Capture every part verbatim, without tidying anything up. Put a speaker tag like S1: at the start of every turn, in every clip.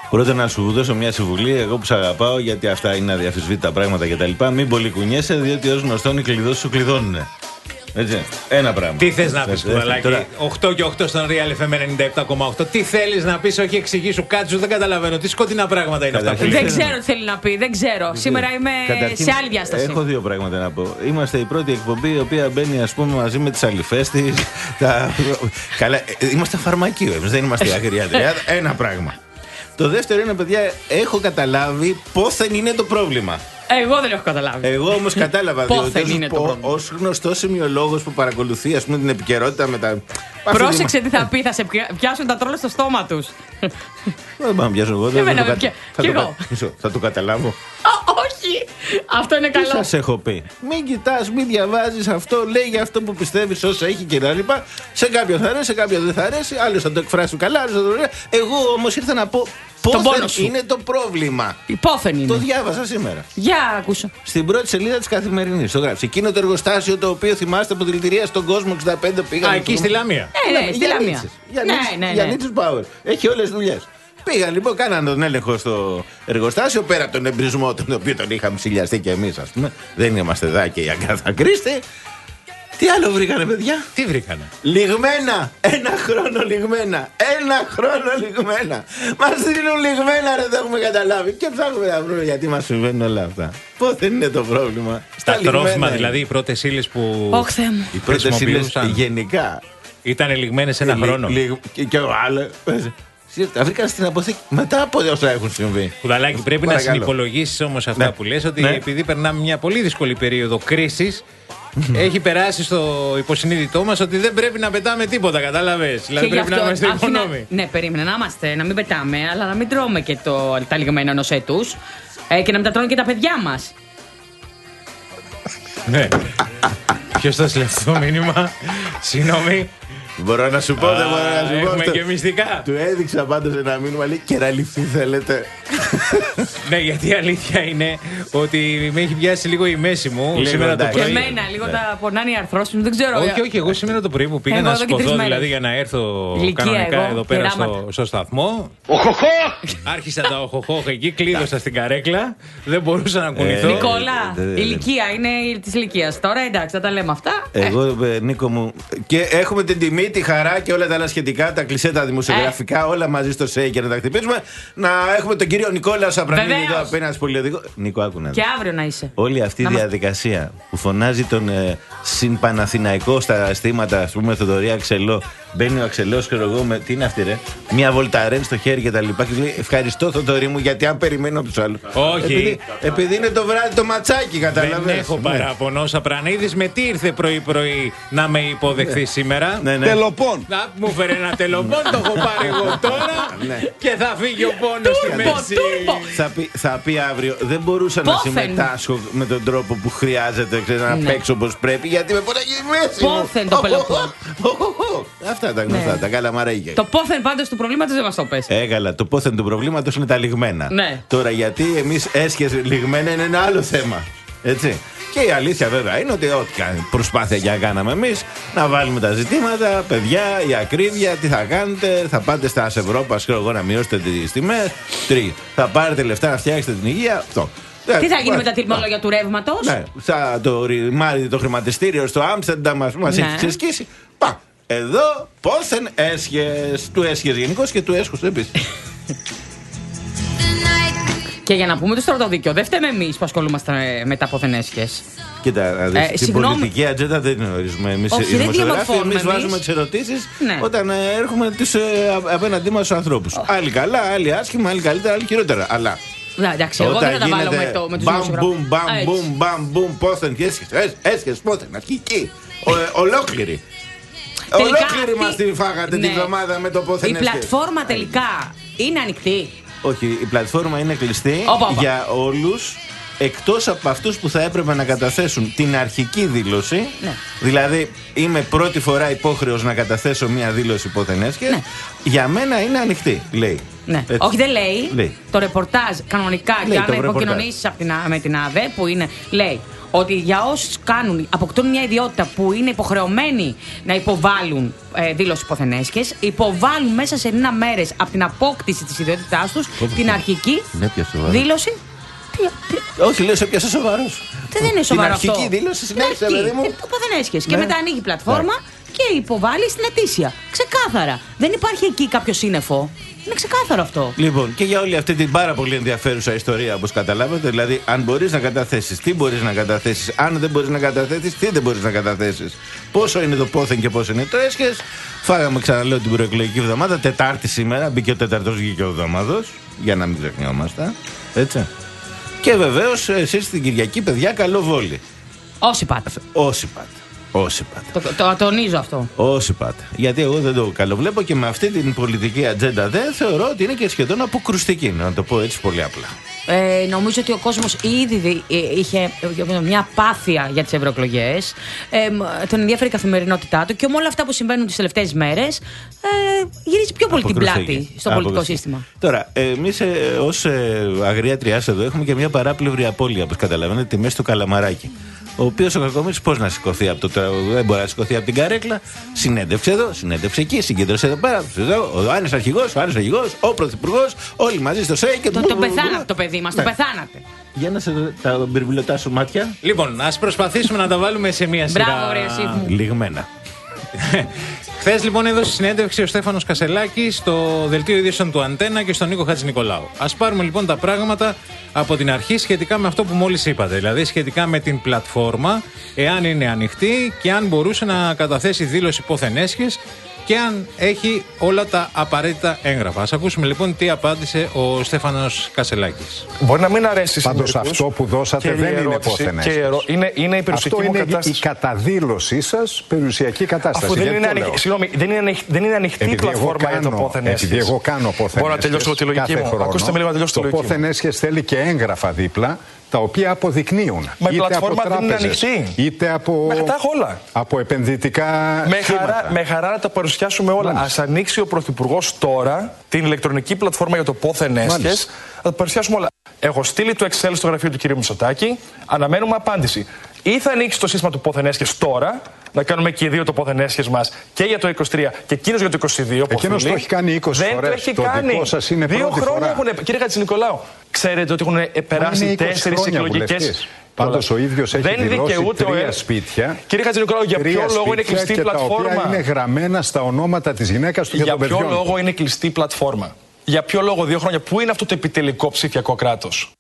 S1: Πρώτα να σου δώσω μια συμβουλή, εγώ που σε αγαπάω, γιατί αυτά είναι αδιαφυσβήτητα πράγματα κτλ. Μην πολύ κουνιέσαι, διότι ως γνωστόν οι κλειδώσεις σου κλειδώνουν. Έτσι. Ένα πράγμα.
S2: Τι θες να πεις, Κουδαλάκη? Τώρα... οκτώ και οκτώ στον Real εφ εμ ενενήντα επτά κόμμα οκτώ. Τι θέλεις να πεις, όχι εξηγήσου, κάτσου, δεν καταλαβαίνω. Τι σκοτεινά πράγματα είναι αυτά που
S3: Δεν ξέρω τι θέλει να πει, δεν ξέρω. Σήμερα είμαι
S1: Καταρχήν,
S3: σε άλλη διάσταση.
S1: Έχω δύο πράγματα να πω. Είμαστε η πρώτη εκπομπή η οποία μπαίνει, ας πούμε, μαζί με τις αληφές της. τα... Καλά, είμαστε φαρμακείο, εμείς δεν είμαστε αγριάτρια. Ένα πράγμα. Το δεύτερο είναι, παιδιά, έχω καταλάβει πόθεν είναι το πρόβλημα.
S3: Εγώ δεν έχω καταλάβει.
S1: Εγώ όμως κατάλαβα.
S3: Διότι
S1: ως γνωστός σημειολόγος που παρακολουθεί, ας πούμε, την επικαιρότητα με τα.
S3: Πρόσεξε τι θα πει, θα σε πιάσουν τα τρόλια στο στόμα τους.
S1: Δεν πάω να πιάσω εγώ. Δεν
S3: Εμένα
S1: θα,
S3: με πια...
S1: θα,
S3: θα,
S1: το... θα... θα το καταλάβω.
S3: Όχι! Αυτό είναι καλό.
S1: Τι σας έχω πει? Μην κοιτάς, μην διαβάζεις αυτό. Λέει για αυτό που πιστεύεις, όσα έχει κτλ. Σε κάποιον θα αρέσει, σε κάποιον δεν θα αρέσει. Άλλος θα το εκφράσει καλά, άλλος θα το λέει. Εγώ όμως ήρθα να πω πόθεν είναι το πρόβλημα.
S3: Πόθεν είναι.
S1: Το διάβασα σήμερα.
S3: Για ακούσω.
S1: Στην πρώτη σελίδα της Καθημερινής το γράψει. Εκείνο το εργοστάσιο το οποίο θυμάστε από δηλητηρία στον κόσμο εξήντα πέντε πήγαν.
S2: Α, εκεί στη Λαμία.
S3: Ναι, ναι, στη Λαμία.
S1: Για Νίτσους Power. Έχει όλες δουλειές. Πήγαν λοιπόν, κάναν τον έλεγχο στο εργοστάσιο, πέρα από τον εμπρισμό, τον οποίο τον είχαμε ψηλιαστεί και εμείς, ας πούμε. Δεν είμαστε εδώ και η Αγκάθα Κρίστη. Τι άλλο βρήκανε, παιδιά?
S2: Τι βρήκανε?
S1: Λιγμένα! Ένα χρόνο λιγμένα! Ένα χρόνο λιγμένα! Μας δίνουν λιγμένα, ρε, δεν έχουμε καταλάβει. Και ψάχνουμε να βρούμε γιατί μας συμβαίνουν όλα αυτά. Πότε είναι το πρόβλημα?
S2: Στα τρόφιμα, δηλαδή, οι πρώτες ύλες που.
S3: Όχι, Θεέ μου.
S1: Οι πρώτες ύλες γενικά
S2: ήταν λιγμένες ένα χρόνο.
S1: Και ο άλλο. Τα βρήκαν στην αποθήκη μετά από όσα έχουν συμβεί.
S2: Κουδαλάκη, πρέπει να συνυπολογίσεις όμως αυτά ναι. που λες, ότι ναι. επειδή περνάμε μια πολύ δύσκολη περίοδο κρίσης, έχει περάσει στο υποσυνείδητό μας ότι δεν πρέπει να πετάμε τίποτα, κατάλαβες? Δηλαδή πρέπει αυτό, να είμαστε οικονόμοι.
S3: Ναι, περίμενε να είμαστε, να μην πετάμε, αλλά να μην τρώμε και το, τα λιγμένα ενός έτους ε, και να μην τα τρώνε και τα παιδιά μας.
S2: Ναι. Ποιος θα στείλει αυτό το μήνυμα? Συγγνώμη.
S1: Μπορώ να σου πω, δεν μπορώ να σου πω.
S2: Έχουμε και μυστικά.
S1: Του έδειξα πάντως ένα μήνυμα, λέει κεραλιφή θέλετε.
S2: Ναι, γιατί η αλήθεια είναι ότι με έχει πιάσει λίγο η μέση μου σήμερα το πρωί.
S3: Και εμένα, λίγο τα πονάνε οι αρθρώσεις μου, δεν ξέρω.
S2: Όχι, όχι, εγώ σήμερα το πρωί που πήγα να σηκωθώ, δηλαδή για να έρθω κανονικά εδώ πέρα στο σταθμό.
S4: Οχοχό!
S2: Άρχισα τα οχοχό εκεί, κλείδωσα στην καρέκλα, δεν μπορούσα να κουνηθώ.
S3: Νικόλα, ηλικία είναι τη ηλικία. Τώρα εντάξει, θα τα λέμε αυτά.
S1: Εγώ, Νίκο μου. Και έχουμε την τιμή, τη χαρά και όλα τα άλλα σχετικά, τα κλισέ, τα δημοσιογραφικά, όλα μαζί στο ΣΕΙ να τα χτυπήσουμε. Να έχουμε τον κύριο Νικόλα Σαπρανίδη εδώ απέναντι στο πολυοδικό. Νίκο, άκουνα.
S3: Και αύριο να είσαι.
S1: Όλη αυτή η διαδικασία που φωνάζει τον ε, συμπαναθηναϊκό στα αισθήματα, α πούμε, Θοδωρή Αξελό. Μπαίνει ο Αξελός, ξέρω εγώ, με. Τι είναι αυτή, ρε? Μια βολταρέν στο χέρι και τα λοιπά. Και λέει: ευχαριστώ, Θοδωρή μου, γιατί αν περιμένω από του άλλου.
S2: Όχι.
S1: Επειδή, επειδή είναι το βράδυ το ματσάκι, καταλαβαίνεις.
S2: Δεν έχω παράπονο. Σαπρανίδης, με τι ήρθε πρωί-πρωί να με υποδεχθεί σήμερα?
S1: Ναι, ναι.
S4: Τελοπών.
S2: Να μου φέρε ένα τελοπών, το έχω πάρει εγώ τώρα. Και θα φύγει ο πόνος στη μέση.
S1: Θα πει, θα πει αύριο: δεν μπορούσα να συμμετάσχω με τον τρόπο που χρειάζεται, ξέρω, να παίξω όπως πρέπει, γιατί με πόναγε η μέση.
S3: Πόθεν το πελοπών.
S1: Αυτά τα γνωστά, τα καλαμαρέγια.
S3: Το πόθεν πάντως του προβλήματος δεν μας το πες.
S1: Έγαλα, το πόθεν του προβλήματος είναι τα λιγμένα.
S3: Ναι.
S1: Τώρα γιατί εμείς έσχες λιγμένα είναι ένα άλλο θέμα. Έτσι. Και η αλήθεια βέβαια είναι ότι ό,τι προσπάθεια για να κάναμε εμείς, να βάλουμε τα ζητήματα, παιδιά, η ακρίβεια, τι θα κάνετε, θα πάτε στα Ευρώπα, ξέρω εγώ, να μειώσετε τις τιμές. Τρει, θα πάρετε λεφτά να φτιάξετε την υγεία. Αυτό.
S3: Τι θα γίνει με τα τιμολόγια του ρεύματος?
S1: Ναι, θα το ρημάρι το χρηματιστήριο στο Άμστερνταμ μας
S3: ναι.
S1: έχει ξεσκίσει. Πα. Εδώ πόθεν έσχες. Του έσχες γενικώς και του έσχους επίσης.
S3: Και για να πούμε το στρατοδίκαιο, δεν φταίμε εμείς που ασχολούμαστε με τα πόθεν έσχες.
S1: Κοίτα, ε, στην πολιτική ατζέντα δεν γνωρίζουμε εμείς οι δημοσιογράφοι. Εμείς βάζουμε τις ερωτήσεις ναι. όταν ε, έρχομαι τις, ε, απέναντί μας τους ανθρώπους. Oh. Άλλοι καλά, άλλοι άσχημα, άλλοι καλύτερα, άλλοι χειρότερα. Αλλά.
S3: Να, εντάξει, εγώ δεν θα τα βάλω με, το, με τους δημοσιογράφους.
S1: Μπαμ, μπαμ, μπαμ, μπαμ, μπαμ, πόθεν και έσχες. Έσχες, πόθεν, αρχική. Ολόκληρη. Ολόκληρη μας την φάγατε ναι. την εβδομάδα με το πόθεν έσχες.
S3: Η πλατφόρμα τελικά είναι ανοιχτή?
S1: Όχι, η πλατφόρμα είναι κλειστή οπα, οπα. για όλους, εκτός από αυτούς που θα έπρεπε να καταθέσουν την αρχική δήλωση. Ναι. Δηλαδή, είμαι πρώτη φορά υπόχρεος να καταθέσω μια δήλωση πόθεν έσχες. Ναι. Για μένα είναι ανοιχτή, λέει.
S3: Ναι. Όχι, δεν λέει.
S1: λέει.
S3: Το ρεπορτάζ κανονικά, λέει, και αν υποκοινωνήσεις με την ΑΔΕ, που είναι, λέει ότι για όσους κάνουν, αποκτούν μια ιδιότητα που είναι υποχρεωμένοι να υποβάλουν ε, δήλωση υποθενέσχες, υποβάλουν μέσα σε ενενήντα μέρες από την απόκτηση της ιδιότητάς τους την αρχική δήλωση.
S1: Όχι, λέω σε πιάσα σοβαρός.
S3: Δεν είναι σοβαρό αυτό.
S1: Την αρχική δήλωση συνέχισε, παιδί μου.
S3: Υποθενέσχες. Και μετά ανοίγει η πλατφόρμα και υποβάλλει στην ετήσια. Ξεκάθαρα. Δεν υπάρχει εκεί κάποιο σύννεφο. Είναι ξεκάθαρο αυτό.
S1: Λοιπόν, και για όλη αυτή την πάρα πολύ ενδιαφέρουσα ιστορία, όπως καταλάβατε, δηλαδή, αν μπορείς να καταθέσεις, τι μπορείς να καταθέσεις, αν δεν μπορείς να καταθέσεις, τι δεν μπορείς να καταθέσεις, πόσο είναι το πόθεν και πόσο είναι το έσχες. Φάγαμε, ξαναλέω, την προεκλογική εβδομάδα, Τετάρτη σήμερα, μπήκε ο τέταρτος βγήκε ο εβδομάδος, για να μην ξεχνιόμαστε. Έτσι. Και βεβαίως, εσείς την Κυριακή, παιδιά, καλό βόλι.
S3: Όσοι πάτε.
S1: Όσοι πάτε. Όσοι πάτε.
S3: Το, το, το τονίζω αυτό.
S1: Όσοι πάτε. Γιατί εγώ δεν το καλοβλέπω και με αυτή την πολιτική ατζέντα δεν θεωρώ ότι είναι και σχεδόν αποκρουστική. Να το πω έτσι πολύ απλά.
S3: Ε, νομίζω ότι ο κόσμος ήδη είχε μια απάθεια για τις ευρωεκλογές. Ε, τον ενδιαφέρει η καθημερινότητά του και με όλα αυτά που συμβαίνουν τις τελευταίες μέρες ε, γυρίζει πιο πολύ την πλάτη στο πολιτικό σύστημα.
S1: Τώρα, εμείς ε, ως ε, αγρία τριάς εδώ έχουμε και μια παράπλευρη απώλεια, όπως καταλαβαίνετε, τη μέση του Καλαμαράκη. Ο οποίος ο Κακομοίρης πώς να σηκωθεί από το τραγούδι, δεν μπορεί να σηκωθεί από την καρέκλα. Συνέντευξε εδώ, συνέντευξε εκεί, συγκέντρωσε εδώ πέρα. Ο Άννης Αρχηγός, ο Άννης Αρχηγός, ο Πρωθυπουργός, όλοι μαζί στο ΣΕΙ και
S3: το. Το πεθάνατε το παιδί μας, το πεθάνατε.
S1: Για να σε τα μπυρβιλωτά σου μάτια.
S2: Λοιπόν, ας προσπαθήσουμε να τα βάλουμε σε μία σειρά.
S3: Μπράβο, ρε, εσύ μου.
S1: Λιγμένα.
S2: Χθες λοιπόν έδωσε συνέντευξη ο Στέφανος Κασελάκης στο δελτίο ειδήσεων του Αντένα και στον Νίκο Χατζηνικολάου. Ας πάρουμε λοιπόν τα πράγματα από την αρχή σχετικά με αυτό που μόλις είπατε. Δηλαδή σχετικά με την πλατφόρμα, εάν είναι ανοιχτή και αν μπορούσε να καταθέσει δήλωση πόθεν-έσχες και αν έχει όλα τα απαραίτητα έγγραφα. Ας ακούσουμε λοιπόν τι απάντησε ο Στέφανος Κασελάκης.
S4: Μπορεί να μην αρέσει
S5: πάντως αυτό που δώσατε δεν είναι πόθεν-έσχες.
S4: Είναι, είναι η περιουσιακή
S5: αυτό
S4: μου
S5: είναι
S4: κατάσταση.
S5: Η καταδήλωσή σας περιουσιακή κατάσταση.
S4: Αφού δεν είναι, ανοιχ... Συγγνώμη, δεν είναι, ανοιχ... δεν είναι ανοιχτή η πλατφόρμα για το πόθεν-έσχες.
S5: Επειδή εγώ κάνω πόθεν-έσχες.
S4: Μπορώ να τελειώσω τη λογική μου.
S5: Χρόνο,
S4: ακούστε με λίγο να τελειώσω τη λογική μου.
S5: Το πόθεν-έσχες θέλει και έγγραφα δίπλα, τα οποία αποδεικνύουν.
S4: Μα η
S5: είτε
S4: πλατφόρμα
S5: από
S4: δεν είναι
S5: τράπεζες,
S4: ανοιχτή.
S5: είτε από,
S4: με, τα έχω όλα.
S5: από επενδυτικά
S4: με
S5: σχήματα.
S4: χαρά, με χαρά να τα παρουσιάσουμε όλα. Ας ανοίξει ο Πρωθυπουργός τώρα την ηλεκτρονική πλατφόρμα για το πόθεν-έσχες. Θα τα παρουσιάσουμε όλα. Έχω στείλει το Excel στο γραφείο του κ. Μητσοτάκη. Αναμένουμε απάντηση. Ή θα ανοίξει το σύστημα του πόθεν-έσχες τώρα, να κάνουμε και οι δύο το πόθεν-έσχες μας και για το είκοσι τρία και εκείνος για το είκοσι δύο.
S5: Εκείνος το έχει κάνει είκοσι
S4: δεν
S5: φορές.
S4: Το έχει
S5: το
S4: κάνει.
S5: Δικό σας είναι
S4: δύο
S5: πρώτη
S4: χρόνια
S5: φορά.
S4: έχουν. Κύριε Χατζηνικολάου, ξέρετε ότι έχουν περάσει τέσσερις εκλογικές.
S5: Πάντως ο ίδιος έχει
S4: δεν
S5: δηλώσει τρία
S4: ο...
S5: σπίτια.
S4: Κύριε Χατζηνικολάου, για ποιο λόγο είναι κλειστή
S5: και
S4: πλατφόρμα.
S5: Τα οποία είναι γραμμένα στα ονόματα της γυναίκας του και
S4: για
S5: των παιδιών.
S4: ποιο λόγο είναι κλειστή πλατφόρμα. Για ποιο λόγο δύο χρόνια. Πού είναι αυτό το επιτελικό ψηφιακό κράτος.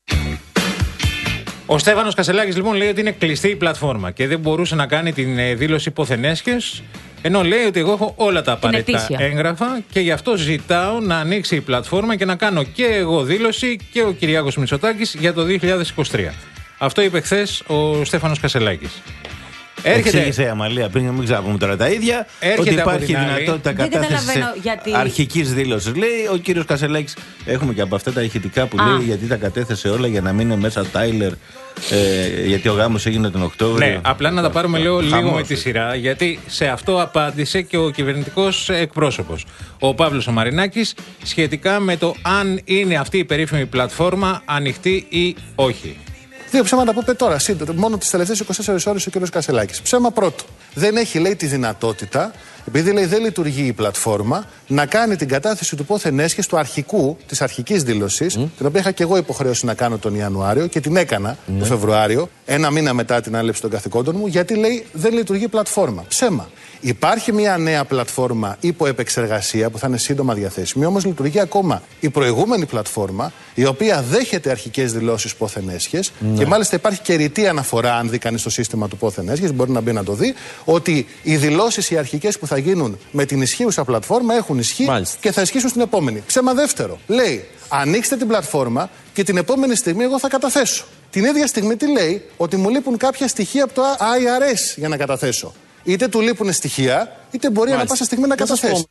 S2: Ο Στέφανος Κασελάκης λοιπόν λέει ότι είναι κλειστή η πλατφόρμα και δεν μπορούσε να κάνει την ε, δήλωση πόθεν-έσχες, ενώ λέει ότι εγώ έχω όλα τα απαραίτητα έγγραφα και γι' αυτό ζητάω να ανοίξει η πλατφόρμα και να κάνω και εγώ δήλωση και ο Κυριάκος Μητσοτάκης για το δύο χιλιάδες είκοσι τρία. Αυτό είπε χθες ο Στέφανος Κασελάκης.
S1: Έρχεται... Εξήγησε η Αμαλία πριν, μην ξαναπούμε τώρα τα ίδια.
S2: Έρχεται
S1: ότι υπάρχει δυνατότητα κατάθεσης
S3: γιατί...
S1: αρχικής δήλωσης. Λέει ο κύριος Κασελάκης, έχουμε και από αυτά τα ηχητικά που Α. λέει γιατί τα κατέθεσε όλα για να μην είναι μέσα Τάιλερ. Ε, γιατί ο γάμος έγινε τον Οκτώβριο.
S2: Ναι, απλά να τα πάρουμε λίγο, λίγο με τη σειρά, γιατί σε αυτό απάντησε και ο κυβερνητικός εκπρόσωπος, ο Παύλος ο Μαρινάκης, σχετικά με το αν είναι αυτή η περίφημη πλατφόρμα ανοιχτή ή όχι.
S6: Δύο ψέματα που είπε τώρα, σύντομα, μόνο τις τελευταίες είκοσι τέσσερις ώρες ο κ. Κασελάκης. Ψέμα πρώτο. Δεν έχει, λέει, τη δυνατότητα, επειδή λέει δεν λειτουργεί η πλατφόρμα, να κάνει την κατάθεση του πόθεν-έσχες του αρχικού, της αρχικής δήλωσης, mm. την οποία είχα και εγώ υποχρέωση να κάνω τον Ιανουάριο και την έκανα mm. τον Φεβρουάριο, ένα μήνα μετά την άλεψη των καθηκόντων μου, γιατί λέει δεν λειτουργεί η πλατφόρμα. Ψέμα. Υπάρχει μια νέα πλατφόρμα υπό επεξεργασία που θα είναι σύντομα διαθέσιμη, όμως λειτουργεί ακόμα η προηγούμενη πλατφόρμα, η οποία δέχεται αρχικές δηλώσεις πόθεν-έσχες ναι. και μάλιστα υπάρχει και ρητή αναφορά, αν δει κανείς το σύστημα του πόθεν-έσχες, μπορεί να μπει να το δει, ότι οι δηλώσεις οι αρχικές που θα γίνουν με την ισχύουσα πλατφόρμα έχουν ισχύ μάλιστα. και θα ισχύσουν στην επόμενη. Ψέμα δεύτερο. Λέει, ανοίξτε την πλατφόρμα και την επόμενη στιγμή εγώ θα καταθέσω. Την ίδια στιγμή τι λέει, ότι μου λείπουν κάποια στοιχεία από το άι αρ ες για να καταθέσω. Είτε του λείπουν στοιχεία, είτε μπορεί ανά πάσα στιγμή να καταθέσει.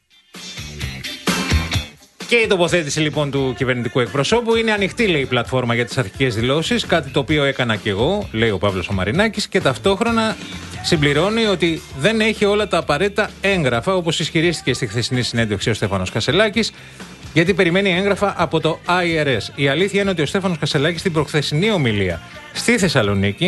S2: Και η τοποθέτηση λοιπόν του κυβερνητικού εκπροσώπου είναι ανοιχτή, λέει, η πλατφόρμα για τις αρχικές δηλώσεις, κάτι το οποίο έκανα και εγώ, λέει ο Παύλος ο Μαρινάκης, και ταυτόχρονα συμπληρώνει ότι δεν έχει όλα τα απαραίτητα έγγραφα, όπως ισχυρίστηκε στη χθεσινή συνέντευξη ο Στέφανος Κασελάκης, γιατί περιμένει έγγραφα από το άι αρ ες. Η αλήθεια είναι ότι ο Στέφανος Κασελάκης στην προχθεσινή ομιλία στη Θεσσαλονίκη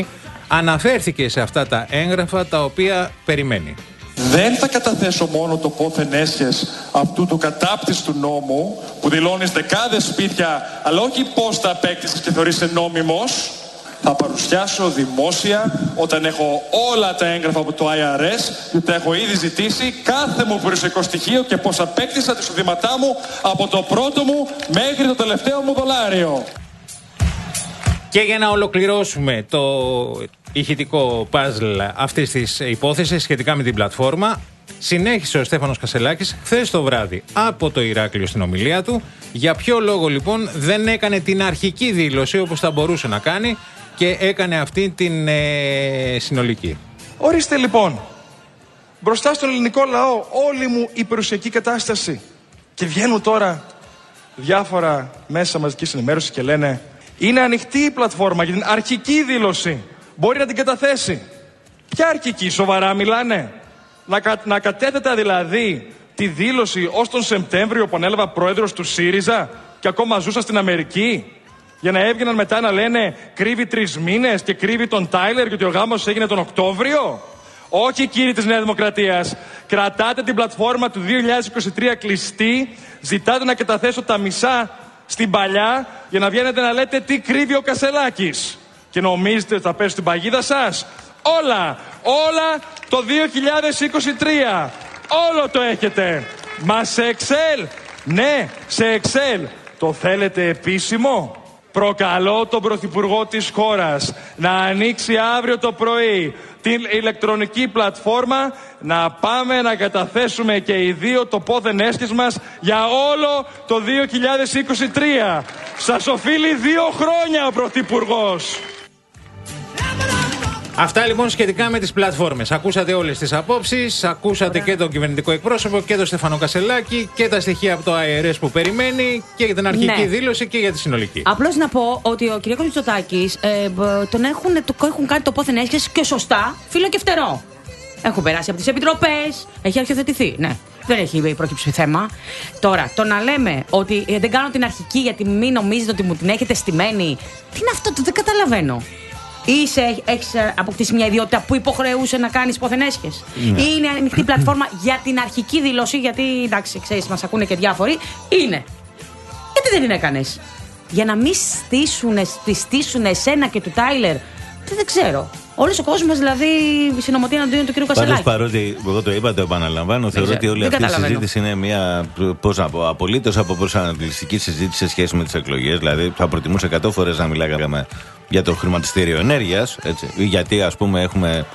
S2: αναφέρθηκε σε αυτά τα έγγραφα τα οποία περιμένει.
S7: Δεν θα καταθέσω μόνο το πόθεν έσχες αυτού του κατάπτυστου νόμου που δηλώνεις δεκάδες σπίτια, αλλά όχι πώς τα απέκτησες και θεωρείσαι νόμιμος. Θα παρουσιάσω δημόσια όταν έχω όλα τα έγγραφα από το άι αρ ες, γιατί έχω ήδη ζητήσει κάθε μου περιουσιακό στοιχείο και πώς απέκτησα τα εισοδήματά μου από το πρώτο μου μέχρι το τελευταίο μου δολάριο.
S2: Και για να ολοκληρώσουμε το ηχητικό παζλ αυτής της υπόθεσης σχετικά με την πλατφόρμα, συνέχισε ο Στέφανος Κασσελάκης χθες το βράδυ από το Ηράκλειο στην ομιλία του. Για ποιο λόγο λοιπόν δεν έκανε την αρχική δήλωση όπως θα μπορούσε να κάνει και έκανε αυτή την ε, συνολική?
S4: Ορίστε λοιπόν, μπροστά στον ελληνικό λαό όλη μου η περιουσιακή κατάσταση, και βγαίνουν τώρα διάφορα μέσα μαζικής ενημέρωσης και λένε είναι ανοιχτή η πλατφόρμα για την αρχική δήλωση, μπορεί να την καταθέσει. Ποια αρχική, σοβαρά μιλάνε? Να, κα, να κατέθετα δηλαδή τη δήλωση ως τον Σεπτέμβριο που ανέλαβα πρόεδρος του ΣΥΡΙΖΑ και ακόμα ζούσα στην Αμερική, για να έβγαιναν μετά να λένε κρύβει τρεις μήνες και κρύβει τον Τάιλερ γιατί ο γάμος έγινε τον Οκτώβριο? Όχι, κύριοι της Νέας Δημοκρατίας. Κρατάτε την πλατφόρμα του δύο χιλιάδες είκοσι τρία κλειστή, ζητάτε να καταθέσω τα μισά στην παλιά για να βγαίνετε να λέτε τι κρύβει ο Κασσελάκης. Και νομίζετε ότι θα πέσω στην παγίδα σας? Όλα, όλα το δύο χιλιάδες είκοσι τρία. Όλο το έχετε. Μα σε Excel? Ναι, σε Excel. Το θέλετε επίσημο? Προκαλώ τον Πρωθυπουργό της χώρας να ανοίξει αύριο το πρωί την ηλεκτρονική πλατφόρμα, να πάμε να καταθέσουμε και οι δύο το πόθεν έσχες μας για όλο το δύο χιλιάδες είκοσι τρία. Σας οφείλει δύο χρόνια ο Πρωθυπουργός.
S2: Αυτά λοιπόν σχετικά με τις πλατφόρμες. Ακούσατε όλες τις απόψεις, ακούσατε και τον κυβερνητικό εκπρόσωπο και τον Στέφανο Κασσελάκη και τα στοιχεία από το άι αρ ες που περιμένει και για την αρχική ναι. δήλωση και για τη συνολική.
S3: Απλώς να πω ότι ο κ. Μητσοτάκης ε, τον έχουν, το, έχουν κάνει το πόθεν έσχες και σωστά φύλλο και φτερό. Έχουν περάσει από τις επιτροπές, έχει αρχιοθετηθεί. Ναι. Δεν έχει προκύψει θέμα. Τώρα, το να λέμε ότι ε, δεν κάνω την αρχική γιατί μην νομίζετε ότι μου την έχετε στημένη. Τι είναι αυτό, το δεν καταλαβαίνω. Είσαι, έχεις αποκτήσει μια ιδιότητα που υποχρεούσε να κάνεις πόθεν έσχες. Ναι. Ή είναι ανοιχτή πλατφόρμα για την αρχική δήλωση, γιατί εντάξει, ξέρεις, μας ακούνε και διάφοροι. Είναι. Γιατί δεν την έκανες? Για να μην στήσουν, στήσουν εσένα και του Τάιλερ. Δεν ξέρω. Όλος ο κόσμος δηλαδή συνομωτεί εναντίον του κ. Κασσελάκη.
S1: Πάντως, παρότι εγώ το είπα, το επαναλαμβάνω, θεωρώ ότι όλη αυτή η συζήτηση είναι μια πώς να πω, απολύτως αποπροσανατολιστική συζήτηση σε σχέση με τις εκλογές. Δηλαδή, θα προτιμούσα εκατό φορές να μιλάγαμε για το χρηματιστήριο ενέργειας, έτσι, γιατί ας πούμε έχουμε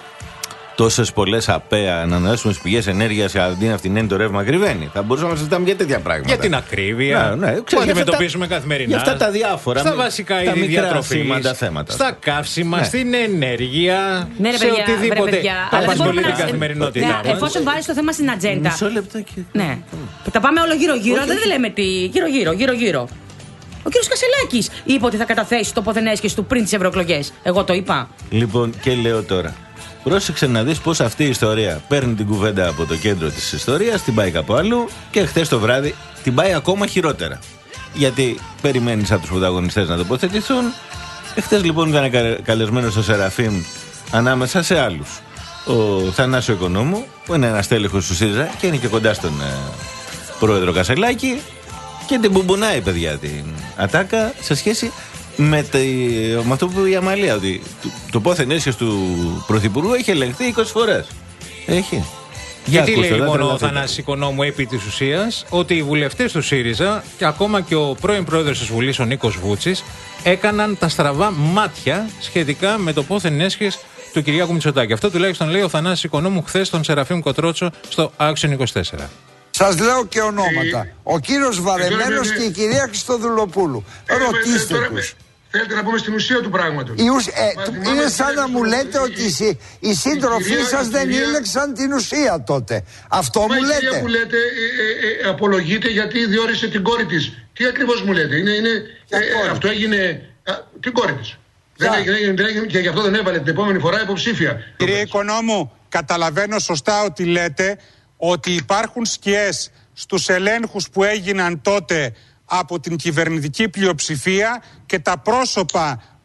S1: τόσες πολλές ΑΠΕΑ, ανανεώσιμες πηγές ενέργειας, αντί να φτηνένει το ρεύμα ακριβένει. Θα μπορούσαμε να συζητάμε για τέτοια πράγματα.
S2: Για την ακρίβεια. Ναι, ναι,
S1: που
S2: αντιμετωπίζουμε τα, καθημερινά.
S1: Για αυτά τα διάφορα.
S2: Στα βασικά είδη διατροφής, θέματα. Στα καύσιμα, ναι. στην ενέργεια.
S3: Ναι, ρε,
S2: σε
S3: παιδιά,
S2: οτιδήποτε
S3: παιδιά,
S2: απασχολεί την καθημερινότητά
S3: ναι,
S2: μας.
S3: Εφόσον βάλεις το θέμα στην ατζέντα.
S1: Μισό λεπτάκι.
S3: Ναι. Και τα πάμε όλο γύρω-γύρω, δεν λέμε τι. Γύρω-γύρω, γύρω-γύρω. Ο κ. Κασσελάκης είπε ότι θα καταθέσει το πόθεν έσχες του πριν τις ευρωεκλογές. Εγώ το είπα.
S1: Λοιπόν, και λέω τώρα. Πρόσεξε να δεις πως αυτή η ιστορία παίρνει την κουβέντα από το κέντρο της ιστορίας, την πάει κάπου αλλού και χθες το βράδυ την πάει ακόμα χειρότερα. Γιατί περιμένεις από τους πρωταγωνιστές να τοποθετηθούν. Χθες λοιπόν ήταν καλεσμένος ο Σεραφείμ ανάμεσα σε άλλους. Ο Θανάσιο Οικονόμου, που είναι ένας τέλεχος του ΣΥΡΙΖΑ και είναι και κοντά στον ε, πρόεδρο Κασσελάκη, και την μπουμπουνάει, παιδιά, την ατάκα σε σχέση με, τη, με αυτό που είπε η Αμαλία, ότι το, το πόθεν έσχες του Πρωθυπουργού έχει ελεγχθεί είκοσι φορές. Έχει.
S2: Γιατί λέει λοιπόν ο Θανάσης Οικονόμου επί της ουσίας ότι οι βουλευτές του ΣΥΡΙΖΑ και ακόμα και ο πρώην πρόεδρος της Βουλής, ο Νίκος Βούτσης, έκαναν τα στραβά μάτια σχετικά με το πόθεν έσχες του Κυριάκου Μητσοτάκη. Αυτό τουλάχιστον λέει ο Θανάσης Οικονόμου χθες στον Σεραφείμ Κοτρότσο στο Action είκοσι τέσσερα.
S8: Σας λέω και ονόματα. Ο κύριος Βαρεμένος και η κυρία Χριστοδουλοπούλου. Ρωτήστε τους.
S9: Θέλετε να πούμε στην ουσία του πράγματος.
S8: Ουσ... Ε, είναι σαν να μου λέτε ότι οι σύντροφοί σας δεν κυρία... ήλεξαν την ουσία τότε. Αυτό Μα μου λέτε. Η κυρία
S9: που λέτε ε, ε, ε, απολογείται γιατί διόρισε την κόρη της. Τι ακριβώς μου λέτε? Είναι, είναι, ε, αυτό έγινε α, την κόρη της. Δεν έγινε, δεν έγινε, και γι' αυτό δεν έβαλε την επόμενη φορά υποψήφια.
S10: Κύριε Οικονόμου, καταλαβαίνω σωστά ότι λέτε ότι υπάρχουν σκιές στους ελέγχους που έγιναν τότε από την κυβερνητική πλειοψηφία και τα πρόσωπα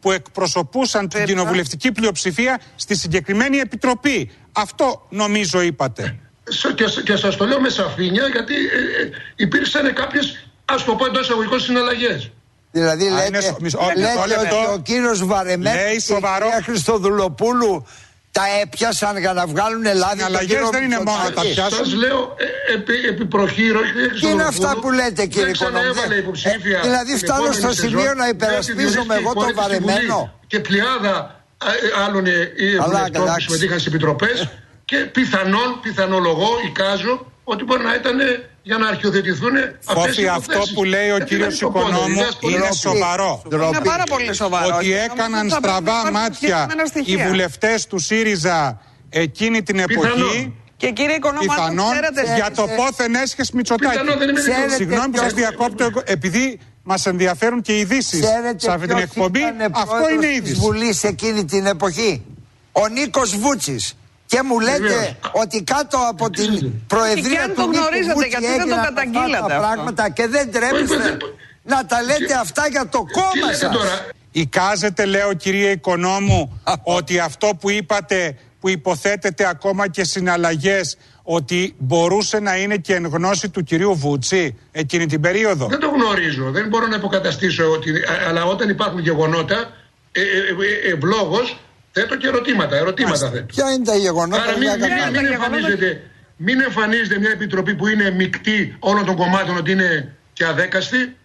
S10: που εκπροσωπούσαν την κοινοβουλευτική πλειοψηφία στη συγκεκριμένη επιτροπή. Αυτό νομίζω είπατε.
S9: Και, και σας το λέω με σαφήνεια, γιατί ε, ε, υπήρξαν κάποιες, ας το πω εντός εισαγωγικών, συναλλαγές.
S8: Δηλαδή Α, λέτε, σο... μισό, λέτε μισό, ότι ο κύριος Βαρεμένης και η κυρία Χριστοδουλοπούλου τα έπιασαν για να βγάλουν λάδι.
S10: Συναλλαγές δεν είναι μόνο να τα πιάσουν.
S9: Σας λέω ε, επί, επί προχείρω.
S8: Τι είναι αυτά που λέτε, κύριε Οικονομίδη? Ε, δηλαδή φτάνω στο σημείο να υπερασπίζομαι εγώ τον Βαρεμένο.
S9: Και πλειάδα άλλων βουλευτών που συμμετείχαν στις επιτροπές. Και πιθανόν, πιθανολογώ, εικάζω ότι μπορεί να ήταν για να αρχιοθετηθούν αυτές οι υποθέσεις.
S10: Αυτό που λέει ο κύριος Οικονόμου είναι σοβαρό.
S11: Είναι πάρα πολύ σοβαρό.
S10: Ότι έκαναν στραβά μάτια οι βουλευτές του ΣΥΡΙΖΑ εκείνη την εποχή.
S11: Και κύριε Οικονόμου,
S10: πιθανόν για το πόθεν έσχες Μητσοτάκη. Συγγνώμη που σας διακόπτω, επειδή μας ενδιαφέρουν και οι ειδήσεις σε αυτή την εκπομπή, αυτό είναι είδηση.
S8: Της Βουλής εκείνη την εποχή, ο Νίκος Βούτσης. Και μου λέτε Βεβαίως. ότι κάτω από την προεδρία του Νίκου Βούτση έγιναν αυτά τα πράγματα και δεν τρέπεστε να τα λέτε αυτά για το κόμμα σας.
S10: Εικάζετε, λέω, κυρία Οικονόμου, ότι αυτό που είπατε, που υποθέτετε ακόμα και συναλλαγές, ότι μπορούσε να είναι και εν γνώση του κυρίου Βούτση εκείνη την περίοδο?
S9: Δεν το γνωρίζω, δεν μπορώ να υποκαταστήσω ότι, αλλά όταν υπάρχουν γεγονότα, ε, ε, ε, ευλόγως θέτω και ερωτήματα, ερωτήματα θέτω.
S8: Ποια είναι τα γεγονότα?
S9: Άρα μην, μην, μην, εμφανίζεται, μην εμφανίζεται μια επιτροπή που είναι μεικτή όλων των κομμάτων ότι είναι και αδέκαστη.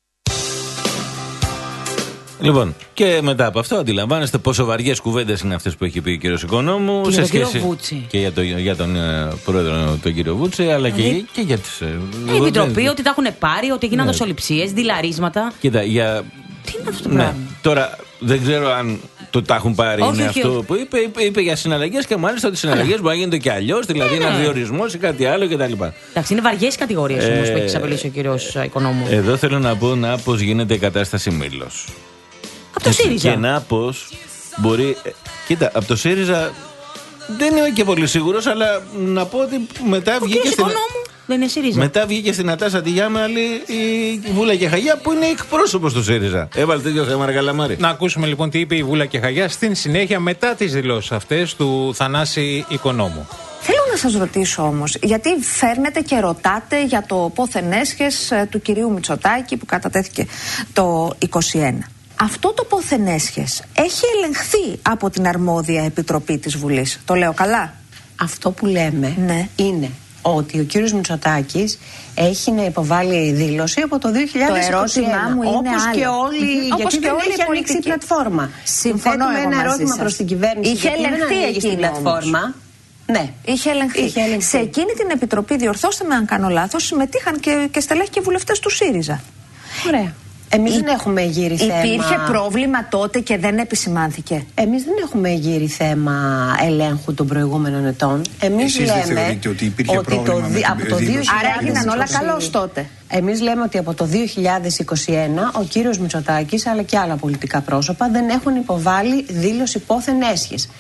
S1: Λοιπόν, και μετά από αυτό αντιλαμβάνεστε πόσο βαριές κουβέντες είναι αυτές που έχει πει ο κύριος Οικονόμου
S3: και
S1: σε
S3: για
S1: σχέση
S3: Βούτση.
S1: Και για, το, για τον uh, πρόεδρο τον κύριο Βούτση, αλλά δηλαδή, και, και για τις...
S3: Η επιτροπή, ότι τα έχουν πάρει, ότι έγιναν ναι. δοσοληψίες, δηλαρίσματα.
S1: Κοίτα, για...
S3: Τι είναι αυτό το πράγμα?
S1: Ναι. Τώρα δεν ξέρω αν το τα έχουν πάρει,
S3: όχι,
S1: είναι
S3: όχι,
S1: αυτό
S3: όχι.
S1: που είπε, είπε, είπε για συναλλαγές και μάλιστα ότι οι συναλλαγές μπορεί να γίνονται και αλλιώς, δηλαδή ένα διορισμός ή κάτι άλλο κτλ.
S3: Εντάξει, είναι βαριές κατηγορίες ε, όμως που έχει απελήσει ο κύριος Οικονόμου.
S1: Εδώ θέλω να πω να πώς γίνεται η κατάσταση Μήλος.
S3: Από το ΣΥΡΙΖΑ.
S1: Και να πώς μπορεί. Κοίτα, από το ΣΥΡΙΖΑ δεν είμαι και πολύ σίγουρος, αλλά να πω ότι μετά
S3: ο
S1: βγήκε στην.
S3: Δεν είναι ΣΥΡΙΖΑ.
S1: Μετά βγήκε στην Νατάσα τη Γιάμαλη η Βούλα και Χαγιά που είναι εκπρόσωπος του ΣΥΡΙΖΑ. Έβαλε τέτοιο θέμα, ρε Καλαμάρη.
S2: Να ακούσουμε λοιπόν τι είπε η Βούλα και Χαγιά στην συνέχεια μετά τις δηλώσεις αυτές του Θανάση Οικονόμου.
S12: Θέλω να σας ρωτήσω όμως, γιατί φέρνετε και ρωτάτε για το πόθεν έσχες του κυρίου Μητσοτάκη που κατατέθηκε το είκοσι ένα. Αυτό το πόθεν έσχες έχει ελεγχθεί από την αρμόδια επιτροπή της Βουλής. Το λέω καλά?
S13: Αυτό που λέμε
S12: ναι.
S13: είναι ότι ο κύριος Μητσοτάκης έχει να υποβάλει δήλωση από το δύο χιλιάδες είκοσι ένα.
S12: Το ερώτημά μου είναι
S13: όπως
S12: άλλο.
S13: Και όλοι,
S12: mm-hmm.
S13: γιατί
S12: όπως και
S13: δεν
S12: όλη
S13: έχει ανοίξει η πλατφόρμα.
S12: Συμφωνώ
S13: με ένα ερώτημα προς την κυβέρνηση.
S12: Είχε ελεγχθεί
S13: εκείνη την πλατφόρμα. Ναι.
S12: Είχε ελεγχθεί.
S13: Είχε ελεγχθεί.
S12: Σε εκείνη την επιτροπή, διορθώστε με αν κάνω λάθος, συμμετείχαν και, και στελέχοι και βουλευτές του ΣΥΡΙΖΑ.
S13: Ωραία. Εμείς δεν έχουμε γύρει θέμα.
S12: Υπήρχε πρόβλημα τότε και δεν επισημάνθηκε.
S13: Εμείς δεν έχουμε γύρει θέμα ελέγχου των προηγούμενων ετών. Εμείς
S14: Εσείς
S13: λέμε
S14: δεν θεωρείτε ότι υπήρχε
S13: ότι
S14: πρόβλημα
S13: το,
S14: με
S13: από το δύο χιλιάδες είκοσι.
S12: Άρα έγιναν όλα καλώς τότε.
S13: Εμείς λέμε ότι από το δύο χιλιάδες είκοσι ένα ο κύριος Μητσοτάκης αλλά και άλλα πολιτικά πρόσωπα δεν έχουν υποβάλει δήλωση πόθεν έσχες.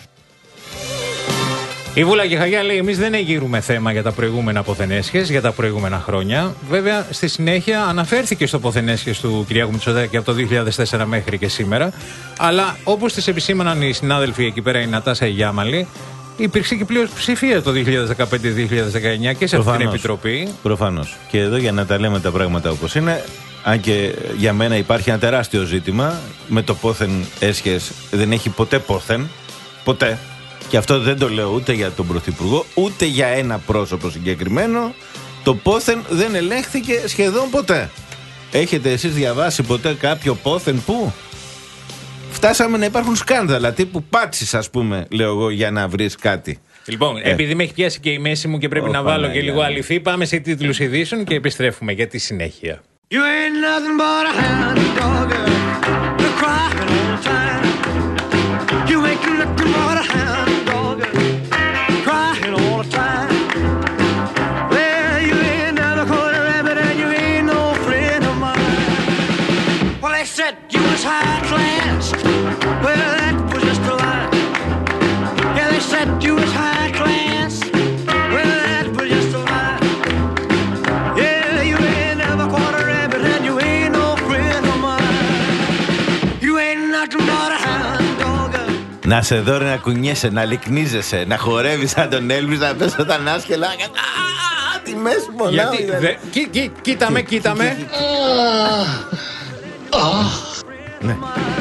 S2: Η Βούλα και Χαγιά λέει: εμείς δεν εγείρουμε θέμα για τα προηγούμενα ποθενέσχες, για τα προηγούμενα χρόνια. Βέβαια, στη συνέχεια αναφέρθηκε στο ποθενέσχες του Κυριάκου Μητσοτάκη από το δύο χιλιάδες τέσσερα μέχρι και σήμερα. Αλλά όπως τις επισήμαναν οι συνάδελφοι εκεί πέρα, η Νατάσα η Γιάμαλη, υπήρξε και πλειοψηφία το δύο χιλιάδες δεκαπέντε δύο χιλιάδες δεκαεννιά και σε αυτή την επιτροπή.
S1: Προφανώς. Και εδώ για να τα λέμε τα πράγματα όπως είναι, αν και για μένα υπάρχει ένα τεράστιο ζήτημα, με το πόθεν έσχες δεν έχει ποτέ πόθεν. Ποτέ. Και αυτό δεν το λέω ούτε για τον Πρωθυπουργό, ούτε για ένα πρόσωπο συγκεκριμένο. Το πόθεν δεν ελέγχθηκε σχεδόν ποτέ. Έχετε εσείς διαβάσει ποτέ κάποιο πόθεν που? Φτάσαμε να υπάρχουν σκάνδαλα, τύπου πάτσεις ας πούμε, λέω εγώ, για να βρεις κάτι.
S2: Λοιπόν, ε. επειδή με έχει πιάσει και η μέση μου και πρέπει oh, να βάλω και λίγο αληθή, πάμε σε τίτλους ειδήσεων και επιστρέφουμε για τη συνέχεια. You ain't nothing but a hound dog, you're crying all the time. You ain't nothing but a hound dog, crying all the time. Well, you ain't never caught a rabbit and you ain't no friend of mine. Well, they said you was high class. Well, that was just a lie. Yeah, they said you was high class. Well, that was just a lie. Yeah, you ain't never caught a rabbit and you ain't no friend of mine. You ain't nothing but
S1: Να σε δω να κουνιέσαι, να λυκνίζεσαι, να χορεύεις σαν τον Έλβις, να πες όταν άσχελα. Α, τι μέση πονάω.
S2: Κοίτα με, κοίτα με.
S1: Ναι.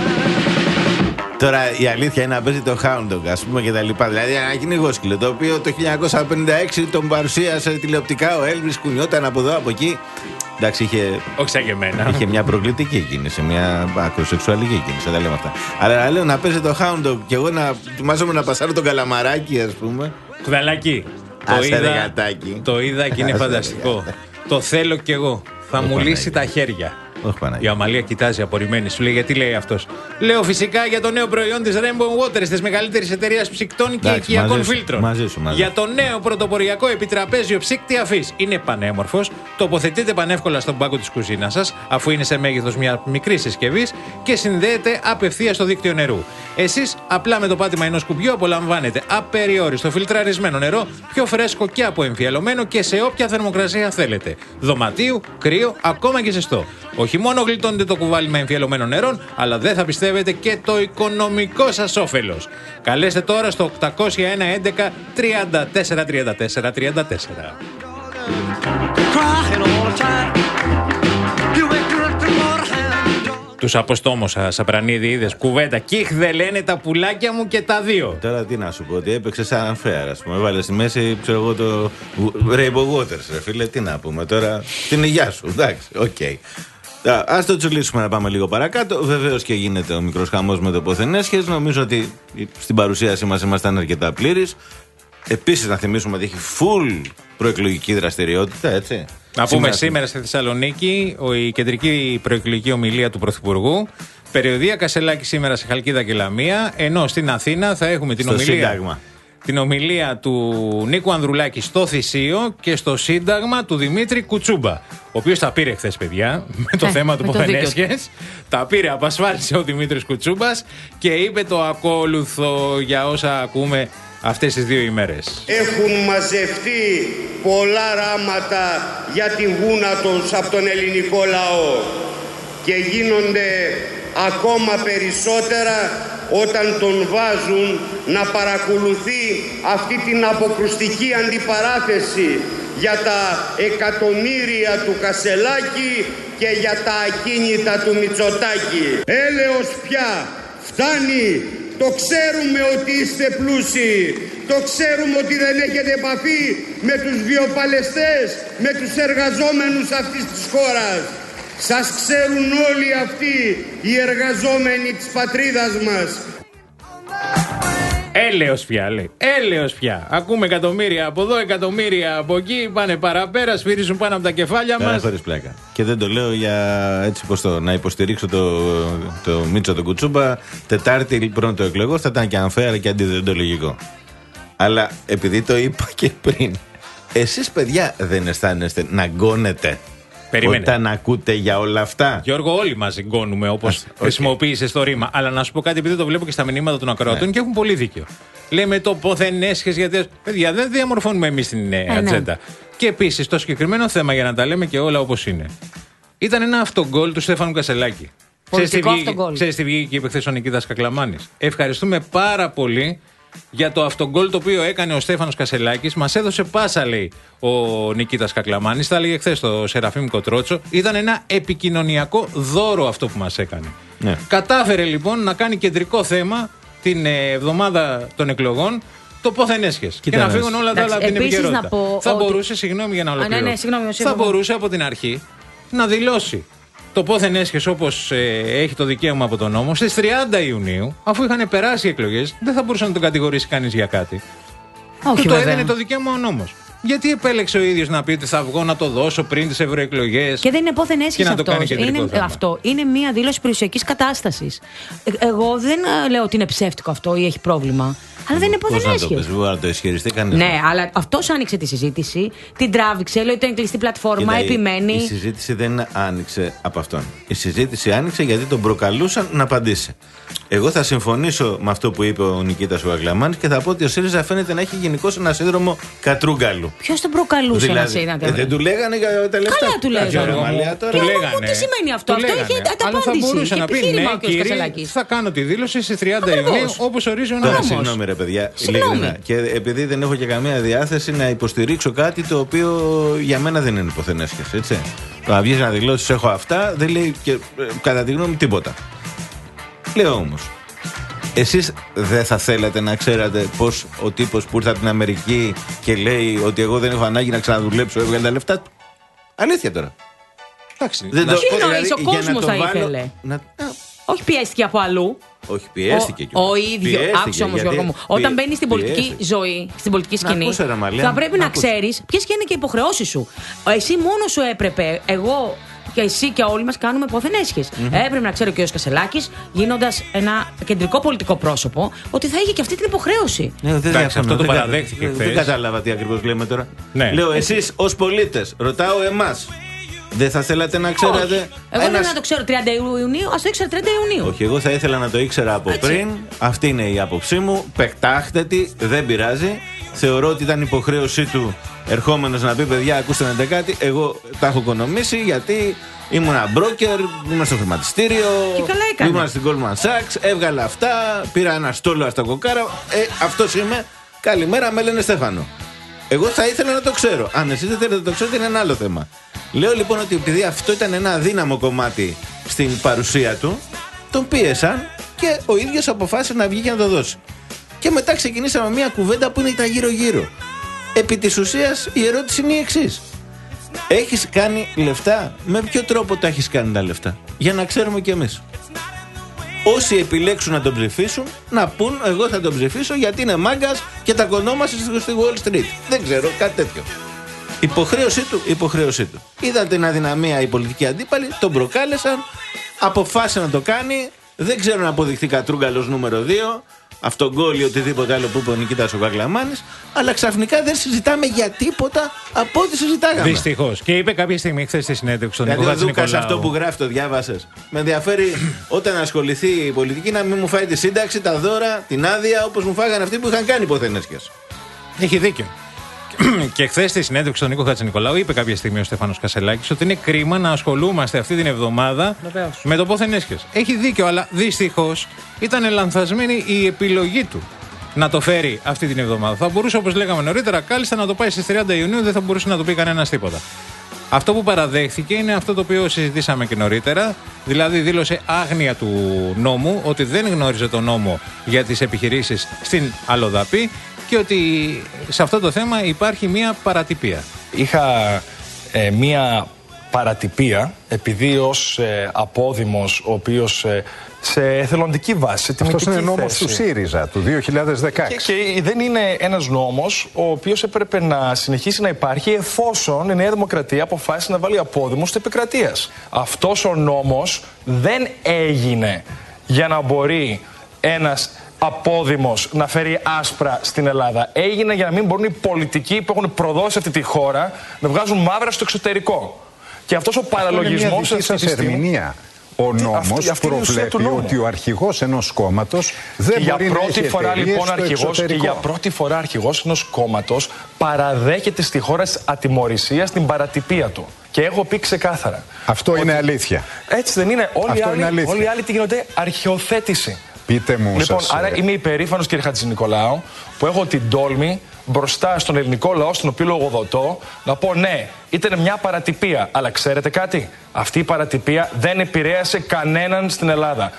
S1: Τώρα η αλήθεια είναι να παίζει το Hound Dog, ας πούμε, και τα λοιπά. Δηλαδή ένα κυνηγόσκυλο το οποίο το χίλια εννιακόσια πενήντα έξι τον παρουσίασε τηλεοπτικά ο Έλβις, κουνιόταν από εδώ από εκεί. Εντάξει, είχε.
S2: Όχι σαν και εμένα.
S1: Είχε μια προκλητική κίνηση, μια ακροσεξουαλική κίνηση, τα λέμε αυτά. Αλλά λέω να παίζει το Hound Dog και εγώ να ετοιμάζομαι να πασάρω τον καλαμαράκι, ας πούμε.
S2: Κουδαλάκι. Το είδα, το είδα και είναι φανταστικό. Το θέλω κι εγώ. Θα μου λύσει τα χέρια. Η Αμαλία κοιτάζει απορριμμένη, σου λέει γιατί λέει αυτός. Λέω φυσικά για το νέο προϊόν της Rainbow Waters, της μεγαλύτερης εταιρείας ψυκτών και οικιακών φίλτρων.
S1: Μαζί σου, μαζί.
S2: Για το νέο πρωτοποριακό επιτραπέζιο ψύκτη αφής. Είναι πανέμορφος, τοποθετείται πανεύκολα στον πάγκο της κουζίνας σας, αφού είναι σε μέγεθος μια μικρής συσκευής και συνδέεται απευθείας στο δίκτυο νερού. Εσείς απλά με το πάτημα ενός κουμπιού απολαμβάνετε απεριόριστο φιλτραρισμένο νερό, πιο φρέσκο και αποεμφιαλωμένο και σε όποια θερμοκρασία θέλετε. Δωματίου, κρύο, ακόμα και ζεστό. Όχι μόνο γλιτώνετε το κουβάλι με εμφιαλωμένο νερό, αλλά δεν θα πιστεύετε και το οικονομικό σας όφελος. Καλέστε τώρα στο οκτακόσια ένα έντεκα τριάντα τέσσερα τριάντα τέσσερα τριάντα τέσσερα. Τους αποστόμωσα, Σαπρανίδη, είδες κουβέντα. Κιχ δεν λένε τα πουλάκια μου και τα δύο.
S1: Τώρα τι να σου πω, ότι έπαιξε σαν unfair, ας πούμε. Έβαλε στη μέση, ξέρω εγώ, το Rainbow Waters, ρε φίλε. Τι να πούμε τώρα, την υγειά σου. Εντάξει, οκ. Okay. Ας το τσουλήσουμε να πάμε λίγο παρακάτω. Βεβαίως και γίνεται ο μικρός χαμός με το πόθεν έσχες. Νομίζω ότι στην παρουσίασή μας ήμασταν αρκετά πλήρεις. Επίσης να θυμίσουμε ότι έχει full προεκλογική δραστηριότητα, έτσι.
S2: Να πούμε σήμερα, σήμερα στη Θεσσαλονίκη η κεντρική προεκλογική ομιλία του Πρωθυπουργού. Περιοδία Κασελάκη σήμερα σε Χαλκίδα και Λαμία. Ενώ στην Αθήνα θα έχουμε την
S1: στο
S2: ομιλία.
S1: Σύνταγμα.
S2: Την ομιλία του Νίκου Ανδρουλάκη στο Θησίο και στο Σύνταγμα του Δημήτρη Κουτσούμπα. Ο οποίος τα πήρε χθες, παιδιά, με το ε, θέμα του Πόθεν-έσχες. Τα πήρε, απασφάλισε ο Δημήτρης Κουτσούμπας και είπε το ακόλουθο για όσα ακούμε αυτές τις δύο ημέρες.
S14: Έχουν μαζευτεί πολλά ράματα για την γούνα τους από τον ελληνικό λαό και γίνονται ακόμα περισσότερα όταν τον βάζουν να παρακολουθεί αυτή την αποκρουστική αντιπαράθεση για τα εκατομμύρια του Κασελάκη και για τα ακίνητα του Μητσοτάκη. Έλεος πια, φτάνει, το ξέρουμε ότι είστε πλούσιοι, το ξέρουμε ότι δεν έχετε επαφή με τους βιοπαλαιστές, με τους εργαζόμενους αυτής της χώρας. Σας ξέρουν όλοι αυτοί οι εργαζόμενοι της πατρίδας μας.
S2: Έλεος πια, λέει. Έλεος πια. Ακούμε εκατομμύρια από εδώ, εκατομμύρια από εκεί. Πάνε παραπέρα, σφυρίζουν πάνω από τα κεφάλια μας.
S1: Χωρίς πλάκα. Και δεν το λέω για έτσι πως το να υποστηρίξω το, το Μίτσο τον Κουτσούμπα. Τετάρτη πρώτο εκλογό θα ήταν και unfair και αντιδεντολογικό. Αλλά επειδή το είπα και πριν, εσείς παιδιά δεν αισθάνεστε να γκώνετε?
S2: Περίμενε.
S1: Όταν ακούτε για όλα αυτά.
S2: Γιώργο, όλοι μας γκώνουμε όπως okay. χρησιμοποίησες το ρήμα. Αλλά να σου πω κάτι, επειδή το βλέπω και στα μηνύματα των ακροατών, ναι, και έχουν πολύ δίκιο. Λέμε το πόθεν έσχες, γιατί. Παιδιά, δεν διαμορφώνουμε εμείς την ε, ατζέντα. Ναι. Και επίσης το συγκεκριμένο θέμα, για να τα λέμε και όλα όπως είναι, ήταν ένα αυτογκόλ του Στέφανου Κασελάκη. Ξέρεις τι βγήκε και είπε χθες ο Νικήτας Κακλαμάνης? Ευχαριστούμε πάρα πολύ για το αυτογκόλ το οποίο έκανε ο Στέφανος Κασελάκης. Μας έδωσε πάσα, λέει ο Νικήτας Κακλαμάνης. Τα έλεγε χθες στο Σεραφείμ Κοτρότσο. Ήταν ένα επικοινωνιακό δώρο αυτό που μας έκανε. Ναι. Κατάφερε λοιπόν να κάνει κεντρικό θέμα την εβδομάδα των εκλογών το πόθεν έσχες. Και να φύγουν όλα τα άλλα από την επικαιρότητα. Θα ότι... μπορούσε, συγγνώμη για να ολοκληρώσω, ναι, ναι, συγγνώμη, θα μπορούσε από την αρχή να δηλώσει το πόθεν έσχες όπως ε, έχει το δικαίωμα από τον νόμο στις τριάντα Ιουνίου, αφού είχαν περάσει οι εκλογές, δεν θα μπορούσε να τον κατηγορήσει κανείς για κάτι. Όχι, του το έδινε το δικαίωμα ο νόμος. Γιατί επέλεξε ο ίδιος να πει ότι θα βγω να το δώσω πριν τις ευρωεκλογές?
S3: Και δεν είναι πόθεν έσχες αυτό. Είναι, αυτό είναι μία δήλωση περιουσιακής κατάστασης. Ε, εγώ δεν λέω ότι είναι ψεύτικο αυτό ή έχει πρόβλημα. Αλλά δεν είναι ποθενέσχες.
S1: Πώς να το πες, να το ισχυριστεί κανείς.
S3: Ναι, αλλά αυτός άνοιξε τη συζήτηση, την τράβηξε, λέει ότι είναι κλειστή πλατφόρμα,
S1: Κοίτα,
S3: επιμένει.
S1: Η συζήτηση δεν άνοιξε από αυτόν. Η συζήτηση άνοιξε γιατί τον προκαλούσαν να απαντήσει. Εγώ θα συμφωνήσω με αυτό που είπε ο Νικήτας ο Γαγκλαμάνης και θα πω ότι ο ΣΥΡΙΖΑ φαίνεται να έχει γενικώς ένα σύνδρομο κατρούγκαλου.
S3: Ποιος τον προκαλούσε
S1: δηλαδή,
S3: να σύνδρομο.
S1: Ε, δεν του λέγανε για τα λεφτά.
S3: Καλά του λέγανε.
S2: Του λέγανε.
S3: Τι σημαίνει αυτό, αυτό είχε
S2: ανταπάντηση. Αλλά θα μπορούσε να πει ναι, κύριε, θα κάνω τη δήλωση στις τριάντα Ιουνίου όπως ορίζει ο νόμος.
S1: Συγγνώμη, ρε παιδιά. Ειλικρινά. Και επειδή δεν έχω και καμία διάθεση να υποστηρίξω κάτι το οποίο για μένα δεν είναι υποθενέσχες. Έτσι. Το να βγεις να δηλώσεις έχω αυτά δεν λέει και κατά τη γνώμη τίποτα. Λέω όμως, εσείς δεν θα θέλατε να ξέρατε πως ο τύπος που ήρθε από την Αμερική και λέει ότι εγώ δεν έχω ανάγκη να ξαναδουλέψω, έβγαλε τα λεφτά του. Αλήθεια τώρα.
S2: Εντάξει.
S3: Τι εννοείς, ο κόσμος θα ήθελε.
S1: Να...
S3: Όχι πιέστηκε από αλλού.
S1: Όχι, πιέστηκε
S3: και ο, ο ίδιο. Άκουσε όμως, Γιώργο μου, όταν μπαίνει στην πολιτική πιέστηκε. ζωή, στην πολιτική σκηνή,
S1: ακούσε, Ραμαλία,
S3: θα πρέπει
S1: να,
S3: να ξέρεις ποιες και είναι και οι υποχρεώσεις σου. Εσύ μόνο σου έπρεπε, εγώ και εσύ και όλοι μας κάνουμε πόθεν έσχες. Mm-hmm. Έπρεπε να ξέρει ο κ. Κασελάκης, γίνοντας ένα κεντρικό πολιτικό πρόσωπο, ότι θα είχε και αυτή την υποχρέωση.
S1: Ναι, δεν
S2: Εντάξει, αυτό το παραδέχτηκε.
S1: Δεν κατάλαβα τι ακριβώς λέμε τώρα.
S2: Ναι.
S1: Λέω, εσείς ως πολίτες, ρωτάω εμάς. Δεν θα θέλατε να ξέρατε.
S3: Όχι. Εγώ ένας... δεν να το ξέρω τριάντα Ιουνίου, ας το ήξερα τριάντα Ιουνίου.
S1: Όχι, εγώ θα ήθελα να το ήξερα από Έτσι. πριν. Αυτή είναι η άποψή μου. Πεκτάχτε τη, δεν πειράζει. Θεωρώ ότι ήταν υποχρέωσή του ερχόμενος να πει: παιδιά, ακούστε να κάτι. Εγώ τα έχω οικονομήσει γιατί ήμουν ένα μπρόκερ, ήμουν στο χρηματιστήριο. Ήμουν στην Goldman Sachs. Έβγαλα αυτά, πήρα ένα στόλο στα κοκάρα. Ε, αυτός είμαι. Καλημέρα, με λένε Στέφανο. Εγώ θα ήθελα να το ξέρω. Αν εσείς δεν θέλετε να το ξέρετε, είναι ένα άλλο θέμα. Λέω λοιπόν ότι επειδή αυτό ήταν ένα αδύναμο κομμάτι στην παρουσία του, τον πίεσαν και ο ίδιος αποφάσισε να βγει και να το δώσει. Και μετά ξεκινήσαμε μια κουβέντα που είναι τα γύρω-γύρω. Επί της ουσίας η ερώτηση είναι η εξής. Έχεις κάνει λεφτά? Με ποιο τρόπο τα έχεις κάνει τα λεφτά? Για να ξέρουμε κι εμείς. Όσοι επιλέξουν να τον ψηφίσουν, να πούν εγώ θα τον ψηφίσω γιατί είναι μάγκας και τα κονόμασε στη Wall Street. Δεν ξέρω, κάτι τέτοιο. Υποχρέωσή του, υποχρέωσή του. Είδαν την αδυναμία οι πολιτικοί αντίπαλοι, τον προκάλεσαν, αποφάσισε να το κάνει. Δεν ξέρω να αποδειχθεί κατρούγκαλος νούμερο δύο, αυτογκόλ ή οτιδήποτε άλλο που είπε ο Νικήτας ο Γαγκλαμάνης, αλλά ξαφνικά δεν συζητάμε για τίποτα από ό,τι συζητάγαμε.
S2: Δυστυχώς. Και είπε κάποια στιγμή χθες στη συνέντευξη στον Νικόλα Χατζηνικολάου.
S1: Δηλαδή, Δούκας, αυτό που γράφει το διάβασες. Με ενδιαφέρει όταν ασχοληθεί η πολιτική να μην μου φάει τη σύνταξη, τα δώρα, την άδεια όπως μου φάγανε αυτοί που είχαν κάνει υποθενέσχες.
S2: Έχει δίκιο. Και χθες στη συνέντευξη στον Νίκο Χατζηνικολάου είπε κάποια στιγμή ο Στέφανος Κασελάκης ότι είναι κρίμα να ασχολούμαστε αυτή την εβδομάδα Βεβαίως. με το πόθεν έσχες. Έχει δίκιο, αλλά δυστυχώς ήταν λανθασμένη η επιλογή του να το φέρει αυτή την εβδομάδα. Θα μπορούσε, όπως λέγαμε νωρίτερα, κάλλιστα να το πάει στις τριάντα Ιουνίου, δεν θα μπορούσε να το πει κανένας τίποτα. Αυτό που παραδέχθηκε είναι αυτό το οποίο συζητήσαμε και νωρίτερα, δηλαδή δήλωσε άγνοια του νόμου, ότι δεν γνώριζε τον νόμο για τις επιχειρήσεις στην Αλοδαπή και ότι σε αυτό το θέμα υπάρχει μία παρατυπία.
S4: Είχα ε, μία παρατυπία επειδή ως ε, απόδημος ο οποίος ε, σε εθελοντική βάση, σε τιμητική θέση.
S5: Αυτός είναι νόμος του ΣΥΡΙΖΑ του δύο χιλιάδες δεκαέξι.
S4: Και, και δεν είναι ένας νόμος ο οποίος έπρεπε να συνεχίσει να υπάρχει εφόσον η Νέα Δημοκρατία αποφάσισε να βάλει απόδημους της επικρατείας. Αυτός ο νόμος δεν έγινε για να μπορεί ένας απόδημος να φέρει άσπρα στην Ελλάδα. Έγινε για να μην μπορούν οι πολιτικοί που έχουν προδώσει αυτή τη χώρα να βγάζουν μαύρα στο εξωτερικό. Και αυτός ο παραλογισμός
S5: αυτή τη ερμηνεία. Ο νόμος προβλέπει ότι ο αρχηγός ενός κόμματος δεν
S4: και
S5: μπορεί
S4: για πρώτη
S5: να έχει
S4: φορά, λοιπόν, αρχηγός,
S5: και
S4: για πρώτη φορά αρχηγός ενός κόμματος παραδέχεται στη χώρα της ατιμωρησίας την παρατυπία του. Και έχω πει ξεκάθαρα.
S5: Αυτό ότι... είναι αλήθεια.
S4: Έτσι δεν είναι? Όλοι οι άλλοι, όλοι οι άλλοι τι γίνονται? Αρχαιοθέτηση.
S5: Πείτε μου,
S4: λοιπόν,
S5: σας...
S4: άρα είμαι υπερήφανος, κύριε Χατζηνικολάου, που έχω την τόλμη μπροστά στον ελληνικό λαό, στον οποίο λογοδοτώ, να πω ναι, ήταν μια παρατυπία. Αλλά ξέρετε κάτι? Αυτή η παρατυπία δεν επηρέασε κανέναν στην Ελλάδα.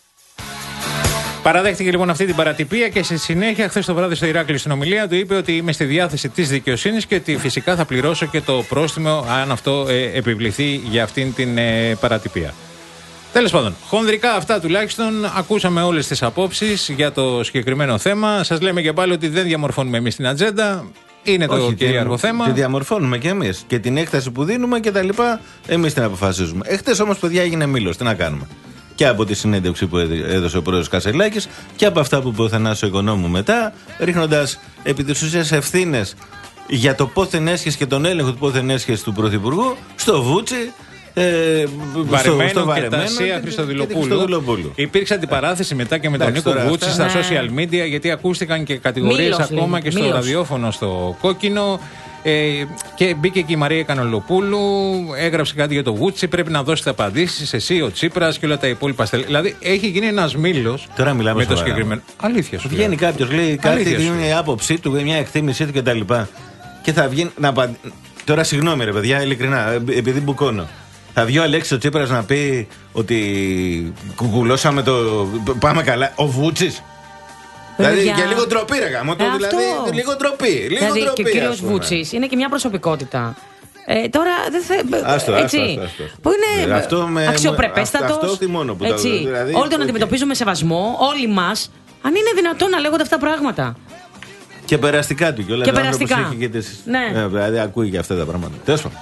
S2: Παραδέχτηκε λοιπόν αυτή την παρατυπία και στη συνέχεια, χθες το βράδυ στο Ηράκλειο στην ομιλία του, είπε ότι είμαι στη διάθεση της δικαιοσύνης και ότι φυσικά θα πληρώσω και το πρόστιμο αν αυτό ε, επιβληθεί για αυτήν την ε, παρατυπία. Τέλος πάντων, χονδρικά αυτά τουλάχιστον, ακούσαμε όλες τις απόψεις για το συγκεκριμένο θέμα. Σας λέμε και πάλι ότι δεν διαμορφώνουμε εμείς την ατζέντα. Είναι το Όχι, κυρίαρχο
S1: την,
S2: θέμα.
S1: Τη διαμορφώνουμε και εμείς. Και την έκταση που δίνουμε και τα λοιπά, εμείς την αποφασίζουμε. Εχθές όμως, παιδιά, έγινε μήλος. Τι να κάνουμε? και από τη συνέντευξη που έδωσε ο πρόεδρος Κασελάκης και από αυτά που είπε ο Θανάσης Οικονόμου μετά, ρίχνοντας επί της ουσίας ευθύνες για το πόθεν έσχες και τον έλεγχο του πόθεν έσχες του Πρωθυπουργού στο Βούτσι. Ε,
S2: Βαρεμένο
S1: στο, στο
S2: και τα Ασία Χριστοδουλοπούλου. Υπήρξε αντιπαράθεση μετά και με τον Νίκο Βούτση στα social media, γιατί ακούστηκαν και κατηγορίες ακόμα και στο Μήλος. Ραδιόφωνο στο Κόκκινο. Ε, και μπήκε και η Μαρία Κανολοπούλου, έγραψε κάτι για το Βούτση. Πρέπει να δώσετε απαντήσεις εσύ, ο Τσίπρας και όλα τα υπόλοιπα στελέχη. Δηλαδή έχει γίνει ένας μήλος.
S1: Τώρα μιλάμε
S2: με το συγκεκριμένο. Αλήθεια σου.
S1: Βγαίνει κάποιος, λέει κάτι, είναι η άποψή του, μια εκτίμησή του κτλ. Και, και θα βγει να απαντ... Τώρα συγγνώμη ρε παιδιά, ειλικρινά, επειδή μπουκώνω. Θα βγει ο Αλέξης ο Τσίπρας να πει ότι κουκουλώσαμε το. Πάμε καλά. Ο Βούτσης. Δηλαδή για λίγο ντροπή, ρε γάμο. Ε, δηλαδή λίγο ντροπή. Λίγο
S3: δηλαδή
S1: ντροπή,
S3: και ο κύριος Βούτσης είναι και μια προσωπικότητα. Ε, τώρα δεν θα.
S1: Άστο,
S3: έτσι.
S1: Άστο, άστο, άστο.
S3: Που είναι αξιοπρεπέστατος.
S1: Αυτό, αυτό μόνο που
S3: έτσι.
S1: Τα, δηλαδή,
S3: όλοι τον okay. αντιμετωπίζουμε με σεβασμό, όλοι μας. Αν είναι δυνατόν να λέγονται αυτά πράγματα.
S1: Και περαστικά του κιόλας.
S3: Και περαστικά.
S1: Και τις...
S3: ναι.
S1: Ε, δηλαδή ακούει και αυτά τα πράγματα. Τέλος πάντων.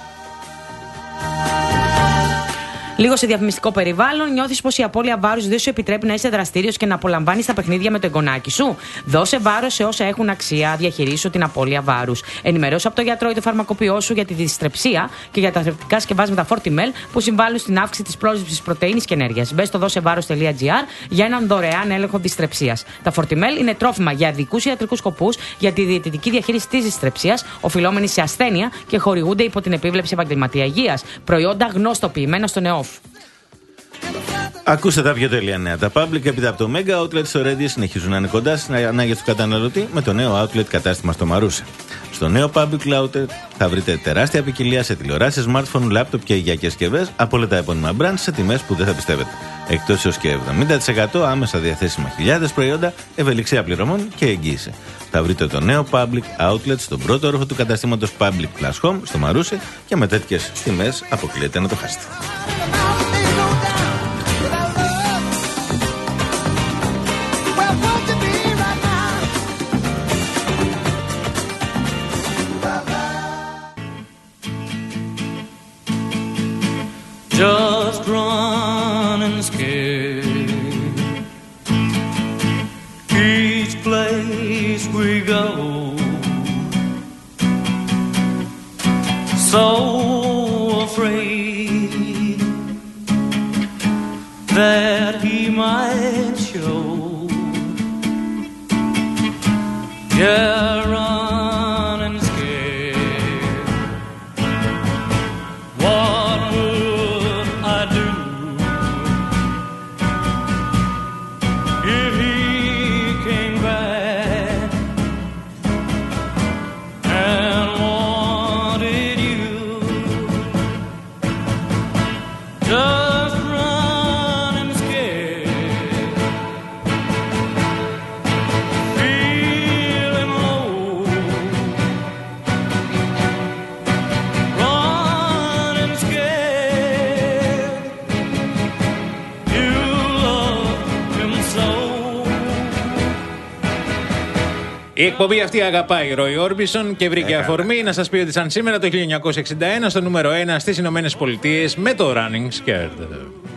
S3: Λίγο σε διαφημιστικό περιβάλλον, νιώθεις πως η απώλεια βάρους δεν σου επιτρέπει να είσαι δραστήριος και να απολαμβάνεις τα παιχνίδια με το εγγονάκι σου. Δώσε βάρος σε όσα έχουν αξία, διαχειρίσου την απώλεια βάρους. Ενημερώσου από το γιατρό ή το φαρμακοποιό σου για τη δυστρεψία και για τα θρεπτικά σκευάσματα Fortimel που συμβάλλουν στην αύξηση της πρόσληψης πρωτεΐνης και ενέργειας. Μπες στο δώσεβάρος.gr για έναν δωρεάν έλεγχο δυστρεψίας. Τα Fortimel είναι τρόφιμα για ειδικούς ιατρικούς σκοπούς για τη διαιτητική διαχείριση της δυστρεψίας, οφειλόμενη σε ασθένεια και χορηγούνται υπό την επίβλεψη επαγγελματία υγείας. Προϊόντα γνωστοποιημένα στο νεόφ.
S1: Ακούστε τα πιο τέλεια νέα. Τα Public έπειτα από το Mega Outlet στο Ready συνεχίζουν να είναι κοντά στις ανάγκες του καταναλωτή με το νέο Outlet κατάστημα στο Μαρούσι. Στο νέο Public Outlet θα βρείτε τεράστια ποικιλία σε τηλεοράσεις, smartphone, laptop και οικιακές συσκευές από όλα τα επώνυμα brands σε τιμές που δεν θα πιστεύετε. Εκτός έως και εβδομήντα τοις εκατό άμεσα διαθέσιμα χιλιάδες προϊόντα, ευελιξία πληρωμών και εγγύηση. Θα βρείτε το νέο Public Outlet στον πρώτο όροφο του καταστήματος Public Plus Home στο Μαρούσι και με τέτοιες τιμές αποκλείεται να το χάσετε.
S15: Just running scared. Each place we go, so afraid that he might show. Yeah, running scared. What would I do if he came back and wanted you? Just running scared, feeling low, running scared. You love him so.
S2: Η εκπομπή αυτή αγαπάει Roy Orbison και βρήκε Έκανα. αφορμή να σας πει ότι σαν σήμερα το χίλια εννιακόσια εξήντα ένα στο νούμερο ένα στις Ηνωμένες Πολιτείες με το Running Scared.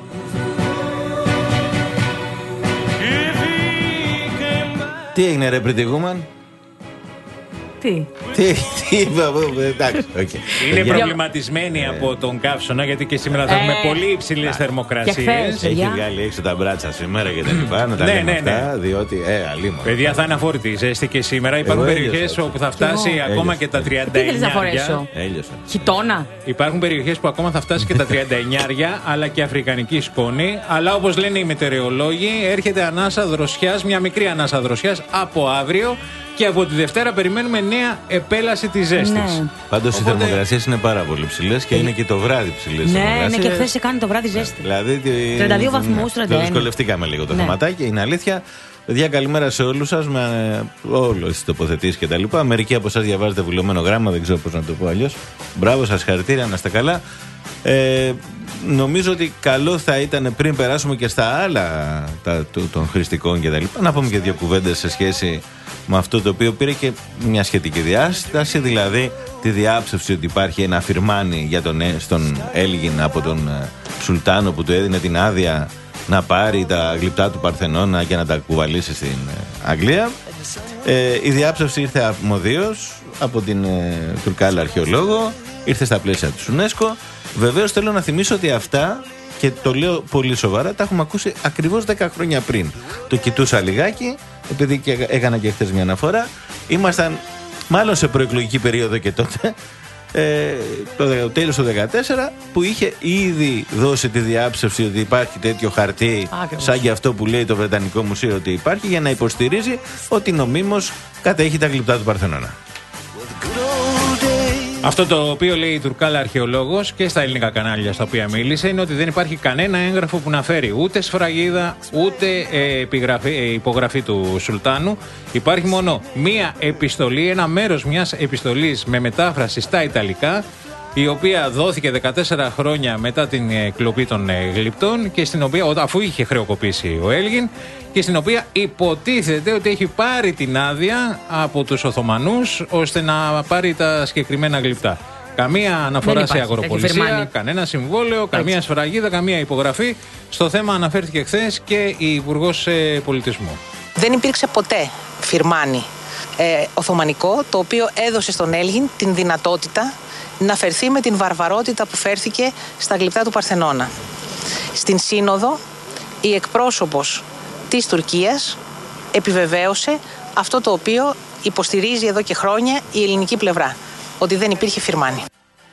S1: Τι έγινε ρε Pretty Woman?
S3: Τι?
S1: Τι, τι είπα, εντάξει, okay.
S2: Είναι προβληματισμένη από τον καύσωνα γιατί και σήμερα θα έχουμε
S3: Ε,
S2: πολύ υψηλές θερμοκρασίες.
S1: Έχει βγάλει έξω τα μπράτσα σήμερα και τα λοιπά. Να τα
S2: Ναι,
S1: λέμε
S2: ναι, ναι.
S1: αυτά, διότι ε, αλίμονο.
S2: Παιδιά, θα είναι αφόρητη η ζέστη και σήμερα. Υπάρχουν
S1: Εγώ
S2: περιοχές
S1: έλειωσα.
S2: όπου θα φτάσει
S1: Εγώ.
S2: ακόμα
S1: Έλειωσα.
S2: και τα τριάντα
S3: Τι θέλεις να
S2: εννιά.
S3: φορέσω?
S1: Έλειωσα.
S3: Χιτώνα.
S2: Υπάρχουν περιοχές που ακόμα θα φτάσει και τα τριάντα εννιά, αλλά και αφρικανική σκόνη. Αλλά όπως λένε οι μετεωρολόγοι, έρχεται ανάσα δροσιάς, μια μικρή ανάσα δροσιάς από αύριο. Και από τη Δευτέρα περιμένουμε νέα επέλαση της ζέστης.
S3: Ναι.
S1: Πάντως οι θερμοκρασίες είναι πάρα πολύ ψηλές και είναι και το βράδυ ψηλές.
S3: Ναι, ναι, και χθες σε κάνει το βράδυ ζέστη.
S1: Δηλαδή,
S3: τριάντα δύο βαθμούς, τριάντα ένα.
S1: δυσκολευτήκαμε λίγο το
S3: Ναι.
S1: θεματάκι, είναι αλήθεια. Παιδιά, καλημέρα σε όλους σας με όλες τις τοποθετήσεις και τα λοιπά. Μερικοί από εσάς διαβάζετε βουλωμένο γράμμα, δεν ξέρω πώς να το πω αλλιώς. Μπράβο σας, χαρητήρια, να είστε καλά. Ε, νομίζω ότι καλό θα ήταν πριν περάσουμε και στα άλλα τα, του, των χρηστικών και τα λοιπά, να πούμε και δύο κουβέντες σε σχέση με αυτό το οποίο πήρε και μια σχετική διάσταση, δηλαδή τη διάψευση ότι υπάρχει ένα φιρμάνι για τον, στον Έλγιν από τον Σουλτάνο που του έδινε την άδεια να πάρει τα γλυπτά του Παρθενώνα και να τα κουβαλήσει στην Αγγλία. Ε, η διάψευση ήρθε αρμοδίως από την ε, Τουρκάλα αρχαιολόγο, ήρθε στα πλαίσια του UNESCO. Βεβαίως θέλω να θυμίσω ότι αυτά, και το λέω πολύ σοβαρά, τα έχουμε ακούσει ακριβώς δέκα χρόνια πριν. Το κοιτούσα λιγάκι, επειδή και έκανα και χθες μια αναφορά. Ήμασταν μάλλον σε προεκλογική περίοδο και τότε, ε, το τέλος του δύο χιλιάδες δεκατέσσερα, που είχε ήδη δώσει τη διάψευση ότι υπάρχει τέτοιο χαρτί, Άκρος. σαν και αυτό που λέει το Βρετανικό Μουσείο ότι υπάρχει, για να υποστηρίζει ότι νομίμως κατέχει τα γλυπτά του Παρθενώνα.
S2: Αυτό το οποίο λέει η Τουρκάλα αρχαιολόγος και στα ελληνικά κανάλια στα οποία μίλησε είναι ότι δεν υπάρχει κανένα έγγραφο που να φέρει ούτε σφραγίδα ούτε ε, επιγραφή, ε, υπογραφή του Σουλτάνου. Υπάρχει μόνο μία επιστολή, ένα μέρος μιας επιστολής με μετάφραση στα Ιταλικά, η οποία δόθηκε δεκατέσσερα χρόνια μετά την κλοπή των γλυπτών και στην οποία, αφού είχε χρεοκοπήσει ο Έλγιν, και στην οποία υποτίθεται ότι έχει πάρει την άδεια από τους Οθωμανούς ώστε να πάρει τα συγκεκριμένα γλυπτά. Καμία αναφορά σε αγοροπολισία, κανένα συμβόλαιο, καμία σφραγίδα, καμία υπογραφή. Στο θέμα αναφέρθηκε χθες και η Υπουργός Πολιτισμού.
S16: Δεν υπήρξε ποτέ φιρμάνι ε, Οθωμανικό, το οποίο έδωσε στον Έλγιν την δυνατότητα να φερθεί με την βαρβαρότητα που φέρθηκε στα γλυπτά του Παρθενώνα. Στην Σύνοδο, η εκπρόσωπος της Τουρκίας επιβεβαίωσε αυτό το οποίο υποστηρίζει εδώ και χρόνια η ελληνική πλευρά, ότι δεν υπήρχε φιρμάνι.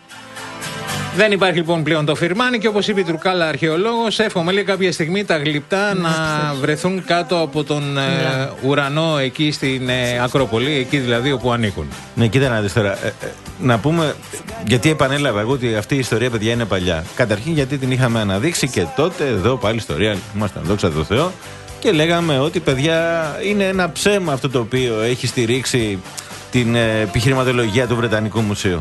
S2: Δεν υπάρχει λοιπόν πλέον το φιρμάνι και όπως είπε η Τουρκάλα αρχαιολόγος, εύχομαι λέει κάποια στιγμή τα γλυπτά να βρεθούν κάτω από τον ε, ουρανό εκεί στην ε, Ακρόπολη, εκεί δηλαδή όπου ανήκουν.
S1: Ναι, κοίτα να δεις τώρα. Ε, ε, να πούμε, γιατί επανέλαβα εγώ ότι αυτή η ιστορία, παιδιά, είναι παλιά. Καταρχήν γιατί την είχαμε αναδείξει και τότε, εδώ πάλι ιστορία, ήμασταν δόξα τω Θεώ, και λέγαμε ότι, παιδιά, είναι ένα ψέμα αυτό το οποίο έχει στηρίξει την ε, επιχειρηματολογία του Βρετανικού Μουσείου.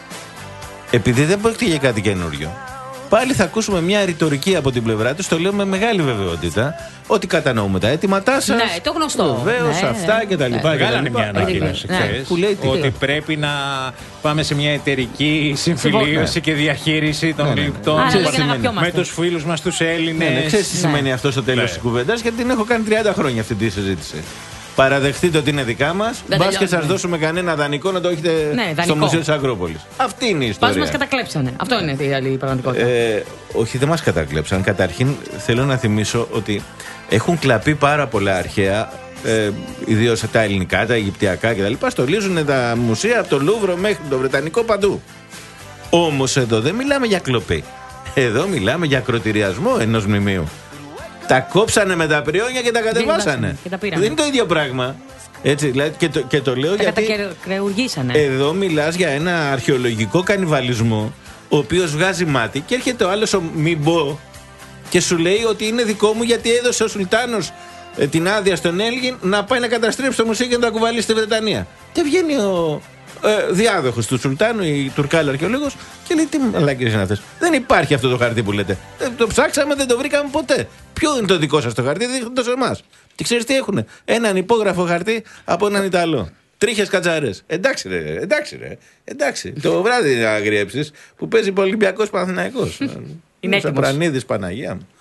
S1: Επειδή δεν πρόκειται για κάτι καινούριο, πάλι θα ακούσουμε μια ρητορική από την πλευρά του, το λέω με μεγάλη βεβαιότητα, ότι κατανοούμε τα αίτηματά σας.
S3: Ναι, το γνωστό.
S1: Βεβαίως,
S3: ναι,
S1: αυτά
S3: ναι,
S1: κτλ.
S3: Ναι.
S2: Βγάλανε μια ανακοίνωση χθες ότι πρέπει να πάμε σε μια εταιρική συμφιλίωση ναι. και διαχείριση των γλυπτών ναι, ναι. με τους φίλους μας τους Έλληνες.
S1: Ναι, ναι. Ξέρεις τι ναι. σημαίνει αυτό στο τέλος ναι. της κουβέντας, γιατί την έχω κάνει τριάντα χρόνια αυτή τη συζήτηση. Παραδεχτείτε ότι είναι δικά μας. Μπας και σας δώσουμε κανένα δανεικό να το έχετε ναι, στο Μουσείο της Ακρόπολης. Αυτή είναι η ιστορία.
S3: Πας μας κατακλέψανε. Αυτό είναι η άλλη πραγματικότητα.
S1: Ε, όχι, δεν μας κατακλέψαν. Καταρχήν θέλω να θυμίσω ότι έχουν κλαπεί πάρα πολλά αρχαία, ε, ιδίως τα ελληνικά, τα αιγυπτιακά κτλ. Στολίζουν τα μουσεία από το Λούβρο μέχρι το Βρετανικό παντού. Όμως εδώ δεν μιλάμε για κλοπή. Εδώ μιλάμε για ακροτηριασμό ενός μνημείου. Τα κόψανε με τα πριόνια και τα κατεβάσανε.
S3: Και τα
S1: δεν είναι το ίδιο πράγμα. Έτσι, δηλαδή, και, το, και το λέω
S3: τα
S1: γιατί
S3: κατακρεουργήσανε.
S1: Εδώ μιλάς για ένα αρχαιολογικό κανιβαλισμό, ο οποίος βγάζει μάτι και έρχεται ο άλλος ο Μιμπό και σου λέει ότι είναι δικό μου γιατί έδωσε ο Σουλτάνος ε, την άδεια στον Έλγιν να πάει να καταστρέψει το μουσείο και να το κουβαλήσει στη Βρετανία. Και βγαίνει ο ε, διάδοχος του Σουλτάνου, η Τουρκάλα αρχαιολόγος, και λέει: τι μαλάκες είναι αυτές. Δεν υπάρχει αυτό το χαρτί που λέτε. Ε, το ψάξαμε, δεν το βρήκαμε ποτέ. Ποιο είναι το δικό σας το χαρτί, δείχνουν το σε εμάς. Και ξέρεις τι έχουνε? Έναν υπόγραφο χαρτί από έναν Ιταλό. Τρίχες κατσαρές. Εντάξει ρε, εντάξει ρε. Εντάξει. Το βράδυ να αγριέψεις που παίζει Ολυμπιακός Παναθηναϊκός.
S3: Είναι έτοιμος.
S1: Σαπρανίδης, Παναγία μου.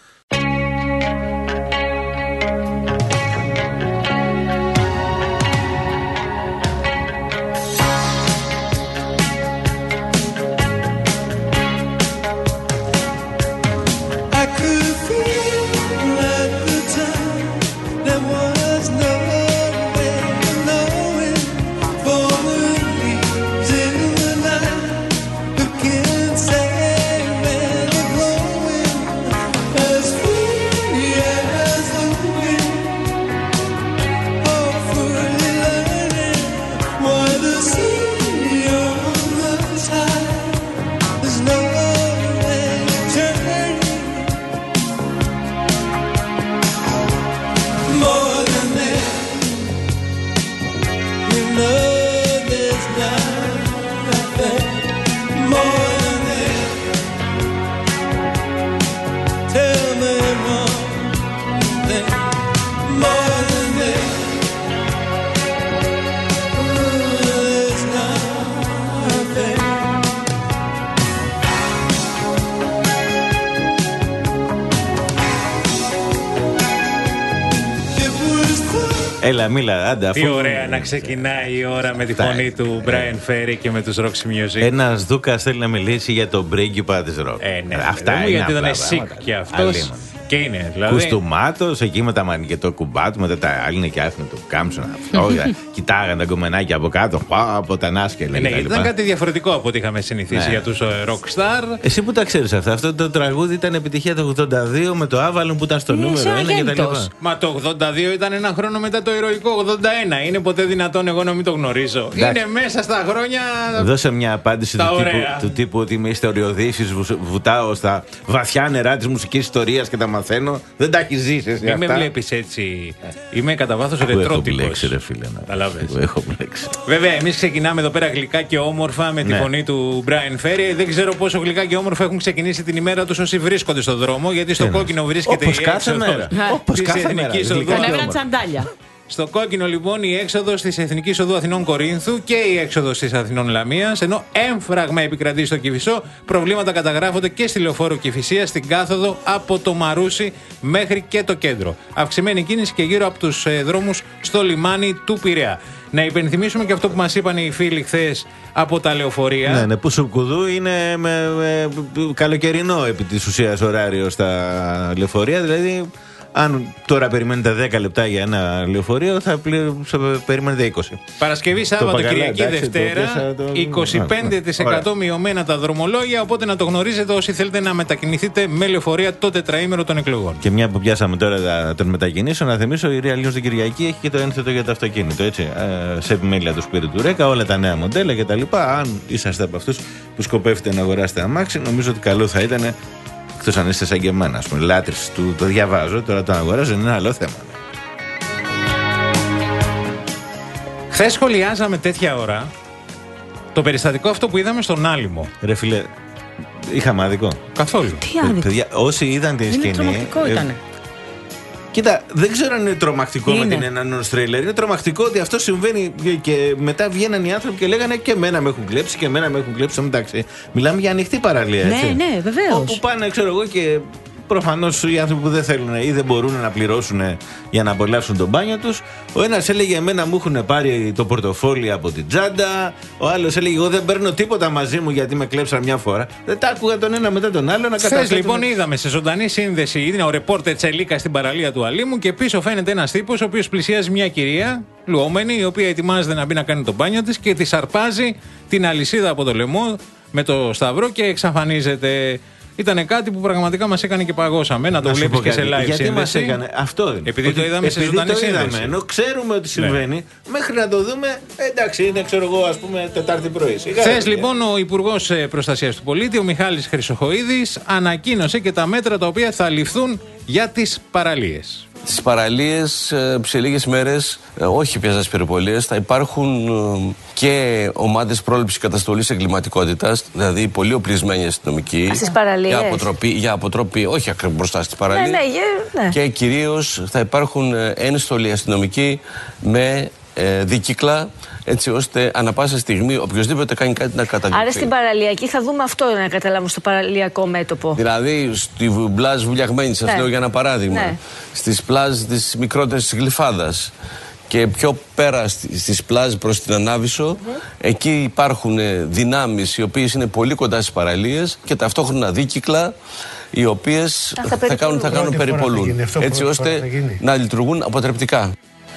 S1: Έλα, μίλα, άντε.
S2: Τι ωραία να ξεκινάει η ώρα με τη φωνή του Brian Ferry και με τους Roxy Music.
S1: Ένας Δούκας θέλει να μιλήσει για το πρίγκιπα της ροκ.
S2: Ε, ναι,
S1: αυτά
S2: είναι.
S1: είναι.
S2: Γιατί ήταν sick και αυτός. Και είναι, δηλαδή.
S1: Κουστούμάτος εκεί με τα μανικετό κουμπά του, μετά τα άλλοι και άφηνε το κάμψον αυτό. Κοιτάγαν τα κομμενάκια από κάτω, από τα νάσκελα.
S2: Ναι, ήταν κάτι διαφορετικό από ό,τι είχαμε συνηθίσει ναι. για τους rockstar.
S1: Εσύ που τα ξέρεις αυτά, αυτό το τραγούδι ήταν επιτυχία το ογδόντα δύο με το Avalon που ήταν στο ναι, νούμερο ένα και τα λοιπά.
S2: Μα το ογδόντα δύο ήταν ένα χρόνο μετά το ηρωικό ογδόντα ένα. Είναι ποτέ δυνατόν εγώ να μην το γνωρίζω? Εντάξει. Είναι μέσα στα χρόνια.
S1: Δώσε μια απάντηση του τύπου, του τύπου ότι είμαι ιστοριοδίφης, βουτάω στα βαθιά νερά της μουσικής ιστορίας και τα μαθαίνω. Δεν τα έχει ζήσει εσύ.
S2: Μην με βλέπεις έτσι. Είμαι κατά βάθος ρετρότυπος.
S1: Έχω μπλέξει, ρε φίλε. Έχω μπλέξει.
S2: Βέβαια, εμείς ξεκινάμε εδώ πέρα γλυκά και όμορφα με τη ναι. φωνή του Brian Ferry. Δεν ξέρω πόσο γλυκά και όμορφα έχουν ξεκινήσει την ημέρα τους όσοι βρίσκονται στον δρόμο. Γιατί στο κόκκινο βρίσκεται η έξοδος της Εθνικής Οδού.
S3: Ανέβαιναν τσαντάλια.
S2: Στο κόκκινο λοιπόν η έξοδος της Εθνικής Οδού Αθηνών Κορίνθου και η έξοδος της Αθηνών Λαμίας, ενώ έμφραγμα επικρατεί στο Κηφισό, προβλήματα καταγράφονται και στη Λεωφόρο Κηφισίας στην κάθοδο από το Μαρούσι μέχρι και το κέντρο. Αυξημένη κίνηση και γύρω από τους ε, δρόμους στο λιμάνι του Πειραιά. Να υπενθυμίσουμε και αυτό που μας είπαν οι φίλοι χθες από τα λεωφορεία.
S1: Ναι, ναι, που Σουκουδού είναι με, με, καλοκαιρινό επί της ουσίας ωράριο στα λεωφορεία, δηλαδή. Αν τώρα περιμένετε δέκα λεπτά για ένα λεωφορείο, θα, πλη... θα περιμένετε είκοσι.
S2: Παρασκευή, Σάββατο, Κυριακή, Δευτέρα, το... είκοσι πέντε τοις εκατό μειωμένα τα δρομολόγια. Οπότε να το γνωρίζετε όσοι θέλετε να μετακινηθείτε με λεωφορεία το τετραήμερο των εκλογών.
S1: Και μια που πιάσαμε τώρα των μετακινήσεων, να θυμίσω η Real News την Κυριακή έχει και το ένθετο για το αυτοκίνητο. Έτσι. Ε, σε επιμέλεια του Σπύρου του Ρέκα, όλα τα νέα μοντέλα κτλ. Αν είσαστε από αυτούς που σκοπεύετε να αγοράσετε αμάξι, νομίζω ότι καλό θα ήταν. Εκτός αν είστε σαν και εμένα, ας πούμε, λάτρης του, το διαβάζω, τώρα το αγοράζω, είναι ένα άλλο θέμα.
S2: Χθες σχολιάζαμε τέτοια ώρα το περιστατικό αυτό που είδαμε στον Άλυμο.
S1: Ρε φίλε, είχαμε άδικο.
S2: Καθόλου.
S3: Τι άδικο?
S1: Παιδιά, όσοι είδαν την σκηνή.
S3: Τρομακτικό ε, ήτανε.
S1: Κοίτα, δεν ξέρω αν είναι τρομακτικό
S3: είναι.
S1: με την ένα τρέιλερ. Είναι τρομακτικό ότι αυτό συμβαίνει και μετά βγαίναν οι άνθρωποι και λέγανε και εμένα με έχουν κλέψει και εμένα με έχουν κλέψει. Στο μεταξύ, μιλάμε για ανοιχτή παραλία, έτσι.
S3: Ναι, ναι, βεβαίως.
S1: Όπου πάνε, ξέρω εγώ, και προφανώς οι άνθρωποι που δεν θέλουν ή δεν μπορούν να πληρώσουν για να απολαύσουν τον μπάνιο τους. Ο ένας έλεγε: εμένα μου έχουν πάρει το πορτοφόλι από την τσάντα. Ο άλλος έλεγε: εγώ δεν παίρνω τίποτα μαζί μου γιατί με κλέψαν μια φορά. Δεν τα άκουγα τον ένα μετά τον άλλο να καταθέτουν.
S2: Λοιπόν, είδαμε σε ζωντανή σύνδεση, είναι ο ρεπόρτερ Τσελίκα στην παραλία του Αλήμου και πίσω φαίνεται ένας τύπος ο οποίος πλησιάζει μια κυρία λουόμενη, η οποία ετοιμάζεται να μπει να κάνει τον μπάνιο της και της αρπάζει την αλυσίδα από το λαιμό με το σταυρό και εξαφανίζεται. Ήταν κάτι που πραγματικά μας έκανε και παγώσαμε. Να το βλέπεις και σε live
S1: γιατί
S2: σύνδεση.
S1: Μας έκανε αυτό. Είναι.
S2: Επειδή το είδαμε σε ζωντανή σύνδεση.
S1: Ενώ ξέρουμε ότι συμβαίνει, ναι. μέχρι να το δούμε, εντάξει, είναι ξέρω εγώ, ας πούμε, Τετάρτη πρωί.
S2: Χθες λοιπόν ο Υπουργός Προστασίας του Πολίτη, ο Μιχάλης Χρυσοχοΐδης, ανακοίνωσε και τα μέτρα τα οποία θα ληφθούν για τις παραλίες.
S17: Στις παραλίες σε λίγες μέρες, όχι πια στις περιπολίες, θα υπάρχουν και ομάδες πρόληψης καταστολής εγκληματικότητας, δηλαδή πολύ οπλισμένοι αστυνομικοί.
S12: Στις παραλίες.
S17: Για αποτροπή, για αποτροπή όχι ακριβώς μπροστά στις παραλίες.
S12: Ναι, ναι, ναι.
S17: Και κυρίως θα υπάρχουν ένστολοι αστυνομικοί με ε, δίκυκλα, έτσι ώστε ανα πάσα στιγμή οποιοδήποτε κάνει κάτι να καταγγελθεί.
S12: Άρα στην παραλιακή θα δούμε αυτό να καταλάβουμε στο παραλιακό μέτωπο.
S17: Δηλαδή στη πλάζ Βουλιαγμένη, σας ναι. λέω για ένα παράδειγμα. Ναι. Στις πλάζ της μικρότερης της Γλυφάδας και πιο πέρα στις πλάζ προς την Ανάβησο, mm-hmm. εκεί υπάρχουν δυνάμεις οι οποίες είναι πολύ κοντά στις παραλίες και ταυτόχρονα δίκυκλα οι οποίες θα, θα, θα κάνουν, θα κάνουν περιπολούν. Έτσι ώστε να λειτουργούν αποτρεπτικά.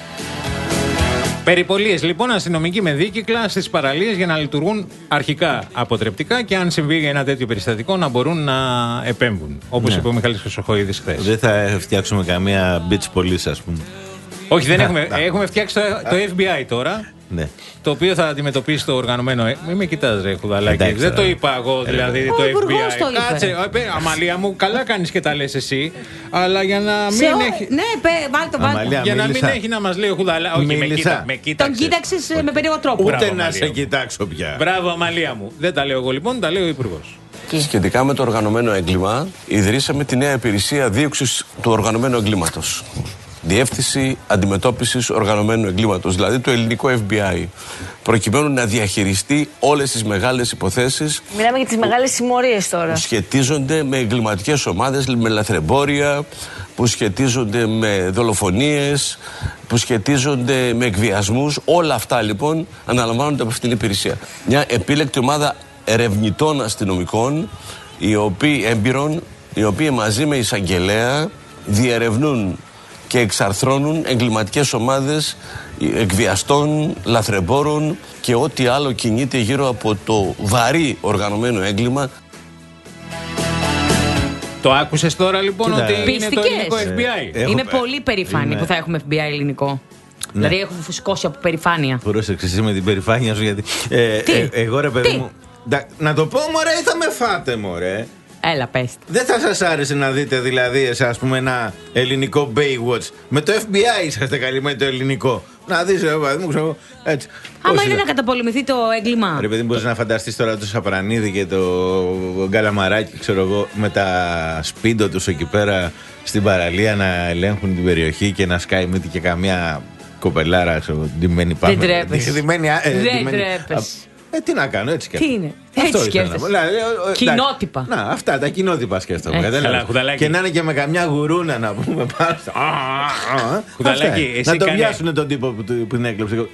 S2: Περιπολίες λοιπόν αστυνομικοί με δίκυκλα στις παραλίες για να λειτουργούν αρχικά αποτρεπτικά και αν συμβεί ένα τέτοιο περιστατικό να μπορούν να επέμβουν. Όπως ναι. είπε ο Μιχάλης Χρυσοχοΐδης χθες.
S1: Δεν θα φτιάξουμε καμία beach police, ας πούμε.
S2: Όχι, δεν έχουμε. Έχουμε φτιάξει το, το εφ μπι άι τώρα.
S1: Ναι.
S2: Το οποίο θα αντιμετωπίσει το οργανωμένο. Μην με κοιτάς, ρε Χουδαλάκη. Δεν το είπα εγώ δηλαδή το εφ μπι άι. Κάτσε, Αμαλία μου, καλά κάνεις και τα λες εσύ. Αλλά για να μην έχει.
S3: Ναι, βάλτε το βάλτε.
S2: Για να μην έχει να μας λέει ο Χουδαλάκη. Όχι, με κοίταξε.
S3: Τον κοίταξες με περίεργο τρόπο.
S1: Ούτε να σε κοιτάξω πια.
S2: Μπράβο, Αμαλία μου. Δεν τα λέω εγώ λοιπόν, τα λέει ο Υπουργός.
S17: Σχετικά με το οργανωμένο έγκλημα, ιδρύσαμε τη νέα υπηρεσία δίωξης του οργανωμένου εγκλήματος. Διεύθυνση Αντιμετώπισης Οργανωμένου Εγκλήματος, δηλαδή το ελληνικό εφ μπι άι, προκειμένου να διαχειριστεί όλες τις μεγάλες υποθέσεις.
S12: Μιλάμε για τις μεγάλες συμμορίες τώρα.
S17: Που σχετίζονται με εγκληματικές ομάδες, με λαθρεμπόρια, που σχετίζονται με δολοφονίες, που σχετίζονται με εκβιασμούς. Όλα αυτά λοιπόν αναλαμβάνονται από αυτήν την υπηρεσία. Μια επίλεκτη ομάδα ερευνητών αστυνομικών, οι οποίοι έμπειρων, οι οποίοι μαζί με εισαγγελέα διερευνούν και εξαρθρώνουν εγκληματικές ομάδες εκβιαστών, λαθρεμπόρων και ό,τι άλλο κινείται γύρω από το βαρύ οργανωμένο έγκλημα.
S2: Το άκουσες τώρα λοιπόν? Κοίτα, ότι είναι
S3: πιστικές.
S2: Το ελληνικό εφ μπι άι.
S3: Ε, Είμαι πολύ περήφανη είμαι... που θα έχουμε εφ μπι άι ελληνικό. Ναι. Δηλαδή έχουμε φουσκώσει από περηφάνεια.
S1: Πρόσεξε εσύ με την περηφάνεια σου γιατί... Ε,
S3: Τι?
S1: Ε, εγώ ρε παιδί
S3: Τι?
S1: μου... Να το πω μωρέ ή θα με φάτε μωρέ?
S3: Έλα πες.
S1: Δεν θα σας άρεσε να δείτε δηλαδή ας πούμε ένα ελληνικό Baywatch? Με το εφ μπι άι είσαστε καλυμμένοι το ελληνικό. Να δεις ρε παιδί μου, ξέρω έτσι.
S3: Άμα είναι να καταπολεμηθεί το έγκλημα.
S1: Ρε παιδί, μπορείς να φανταστείς τώρα το Σαπρανίδη και το Γκαλαμαράκι, ξέρω εγώ, με τα σπίντο τους εκεί πέρα στην παραλία να ελέγχουν την περιοχή και να σκάει μύτη και καμιά κοπελάρα, ξέρω, ντυμένη πάνω.
S3: Δεν τρέπεσαι.
S1: Δεν
S3: τρέπεσαι.
S1: Ε, τι να κάνω, έτσι σκέφτομαι.
S3: Τι είναι, έτσι σκέφτεσαι. Κοινότυπα.
S1: Να, αυτά τα κοινότυπα σκέφτομαι. Ε, και να είναι και με καμιά γουρούνα να πούμε πάνω.
S2: Χουδαλάκι,
S1: να τον πιάσουν τον τύπο που την έκλεψε.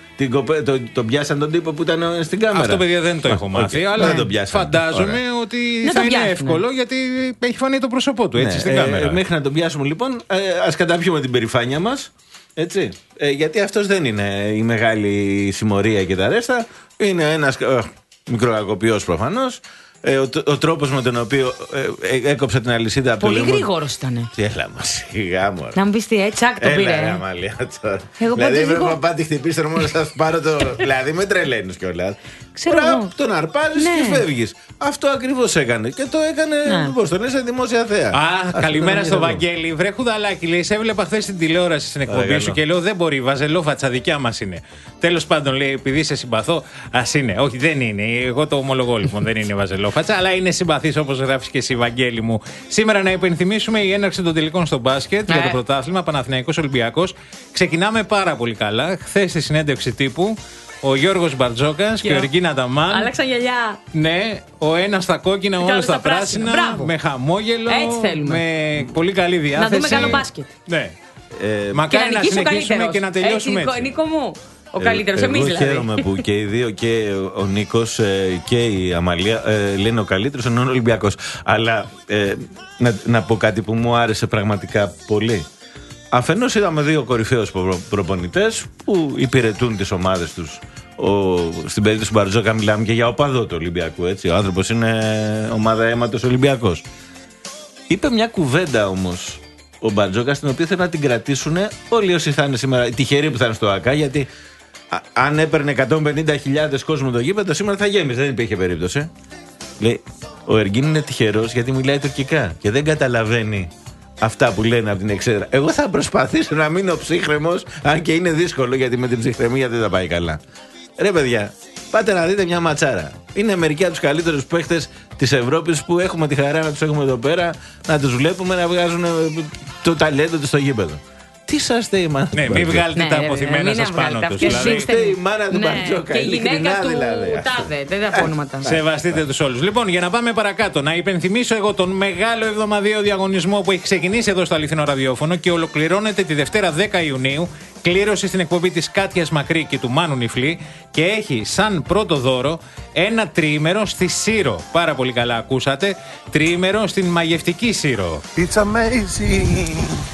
S1: Τον πιάσαν τον τύπο που ήταν στην κάμερα.
S2: Αυτό, παιδιά, δεν το έχω μάθει. Αλλά φαντάζομαι ότι θα είναι εύκολο γιατί έχει φανεί το πρόσωπό του έτσι στην κάμερα.
S1: Μέχρι να τον πιάσουμε λοιπόν, ας καταπιούμε την περηφάνεια μας. Έτσι. Ε, γιατί αυτός δεν είναι η μεγάλη συμμορία και τα ρέστα. Είναι ένας ε, μικροκακοποιός προφανώς. Ε, ο, ο τρόπος με τον οποίο ε, ε, έκοψε την αλυσίδα από το
S3: πολύ γρήγορος ήταν.
S1: Τι έλα μας, σιγά μου.
S3: Να μου πεις τι, έτσι, άκ το πήρε.
S1: Έλα, Αμαλία, τώρα.
S3: Εγώ
S1: δηλαδή
S3: έπρεπε
S1: να πάτε χτυπήσετε μόνο να σας πάρω το... δηλαδή με τρελαίνεις κιόλας.
S3: Ξέρω εγώ.
S1: Τον αρπάζεις
S3: ναι.
S1: και φεύγεις. Αυτό ακριβώς έκανε. Και το έκανε, ναι. πώς το λες, σε δημόσια θέα.
S2: Α, καλημέρα στο Βαγγέλη. Βρε Χουδαλάκι, λέει, σε έβλεπα χθες στην τηλεόραση στην εκπομπή σου και λέω δεν μπορεί, βαζελόφατσα δικιά μας είναι. Τέλος πάντων, λέει, επειδή σε συμπαθώ, ας είναι. Όχι, δεν είναι. Εγώ το ομολογώ λοιπόν, δεν είναι βαζελόφατσα, αλλά είναι συμπαθής όπως γράφεις και εσύ, Βαγγέλη μου. Σήμερα να υπενθυμίσουμε η έναρξη των τελικών στο μπάσκετ για το πρωτάθλημα Παναθηναϊκός Ολυμπιακός. Ξεκινάμε πάρα πολύ καλά. Χθες στη συνέντευξη τύπου. Ο Γιώργος Μπαρτζόκας και ο Εργίνα Ταμάν.
S3: Άλλαξαν γυαλιά.
S2: Ναι, ο ένας στα κόκκινα, ο άλλος στα πράσινα.
S3: πράσινα.
S2: Με χαμόγελο.
S3: Έτσι θέλουμε.
S2: Με πολύ καλή διάθεση.
S3: Να δούμε καλό μπάσκετ.
S2: Ναι. Ε, Μακάρι να, να συνεχίσουμε και να τελειώσουμε έτσι.
S3: έτσι. Νίκο μου. Ο καλύτερος, εμείς δηλαδή.
S1: Εγώ χαίρομαι που και οι δύο, και ο Νίκος και η Αμαλία, ε, λένε ο καλύτερος ενώ είναι ο Ολυμπιακός. Αλλά ε, να, να πω κάτι που μου άρεσε πραγματικά πολύ. Αφενός είδαμε δύο κορυφαίους προ, προπονητές που υπηρετούν τις ομάδες τους. Ο, στην περίπτωση του Μπαρτζόκα μιλάμε και για οπαδό του Ολυμπιακού. Έτσι. Ο άνθρωπος είναι ομάδα αίματος Ολυμπιακός. Είπε μια κουβέντα όμως ο Μπαρτζόκας, την οποία θέλουν να την κρατήσουν όλοι όσοι θα είναι σήμερα, τυχεροί που θα είναι στο ΑΚΑ, γιατί α, αν έπαιρνε εκατόν πενήντα χιλιάδες κόσμο το γήπεδο, σήμερα θα γέμιζε, δεν υπήρχε περίπτωση. Λέει, ο Εργίν είναι τυχερός γιατί μιλάει τουρκικά και δεν καταλαβαίνει αυτά που λένε από την εξέδρα. Εγώ θα προσπαθήσω να μείνω ψύχρεμος, αν και είναι δύσκολο γιατί με την ψυχραιμία δεν θα πάει καλά. Ρε παιδιά, πάτε να δείτε μια ματσάρα. Είναι μερικοί από τους καλύτερους παίχτες της Ευρώπης που έχουμε τη χαρά να τους έχουμε εδώ πέρα, να τους βλέπουμε να βγάζουν το ταλέντο τους στο γήπεδο. Τι σας στέει η μάνα
S2: ναι,
S1: του
S2: μην βγάλετε
S3: ναι,
S2: τα αποθυμένα σας πάνω τους. Δηλαδή.
S1: Τι στέει η μάνα του Μπαρτζόκα.
S3: Και η γυναίκα του
S1: δηλαδή.
S3: Τάδε. Δεν θα πω ονόματα.
S2: Σεβαστείτε τους όλους. Λοιπόν, για να πάμε παρακάτω, να υπενθυμίσω εγώ τον μεγάλο εβδομαδιαίο διαγωνισμό που έχει ξεκινήσει εδώ στο Αληθινό Ραδιόφωνο και ολοκληρώνεται τη Δευτέρα δέκα Ιουνίου. Κλήρωση στην εκπομπή της Κάτιας Μακρύ και του Μάνου Νιφλή και έχει σαν πρώτο δώρο ένα τριήμερο στη Σύρο. Πάρα πολύ καλά ακούσατε. Τριήμερο στην μαγευτική Σύρο.
S6: It's amazing.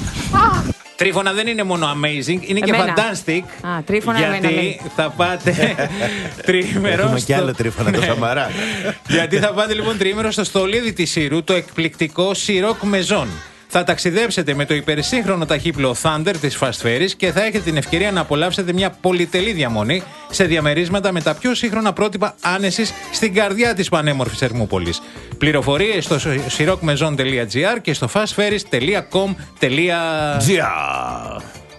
S2: Τρίφωνα δεν είναι μόνο amazing, είναι εμένα. Και fantastic.
S3: Α, τρίφωνα
S2: γιατί
S3: εμένα,
S2: θα πάτε τριήμερο.
S1: Έχουμε
S2: στο...
S1: και άλλο τρίφωνα το Σαμαρά.
S2: Γιατί θα πάτε λοιπόν τριήμερο στο στολίδι της Σύρου, το εκπληκτικό Σιρόκ Μεζόν. Θα ταξιδέψετε με το υπερσύγχρονο ταχύπλοο Thunder της Fast Ferries και θα έχετε την ευκαιρία να απολαύσετε μια πολυτελή διαμονή σε διαμερίσματα με τα πιο σύγχρονα πρότυπα άνεσης στην καρδιά της πανέμορφης Ερμούπολης. Πληροφορίες στο σιρόκμεζόν τελεία τζι άρ και στο fastferries τελεία κομ τελεία τζι άρ.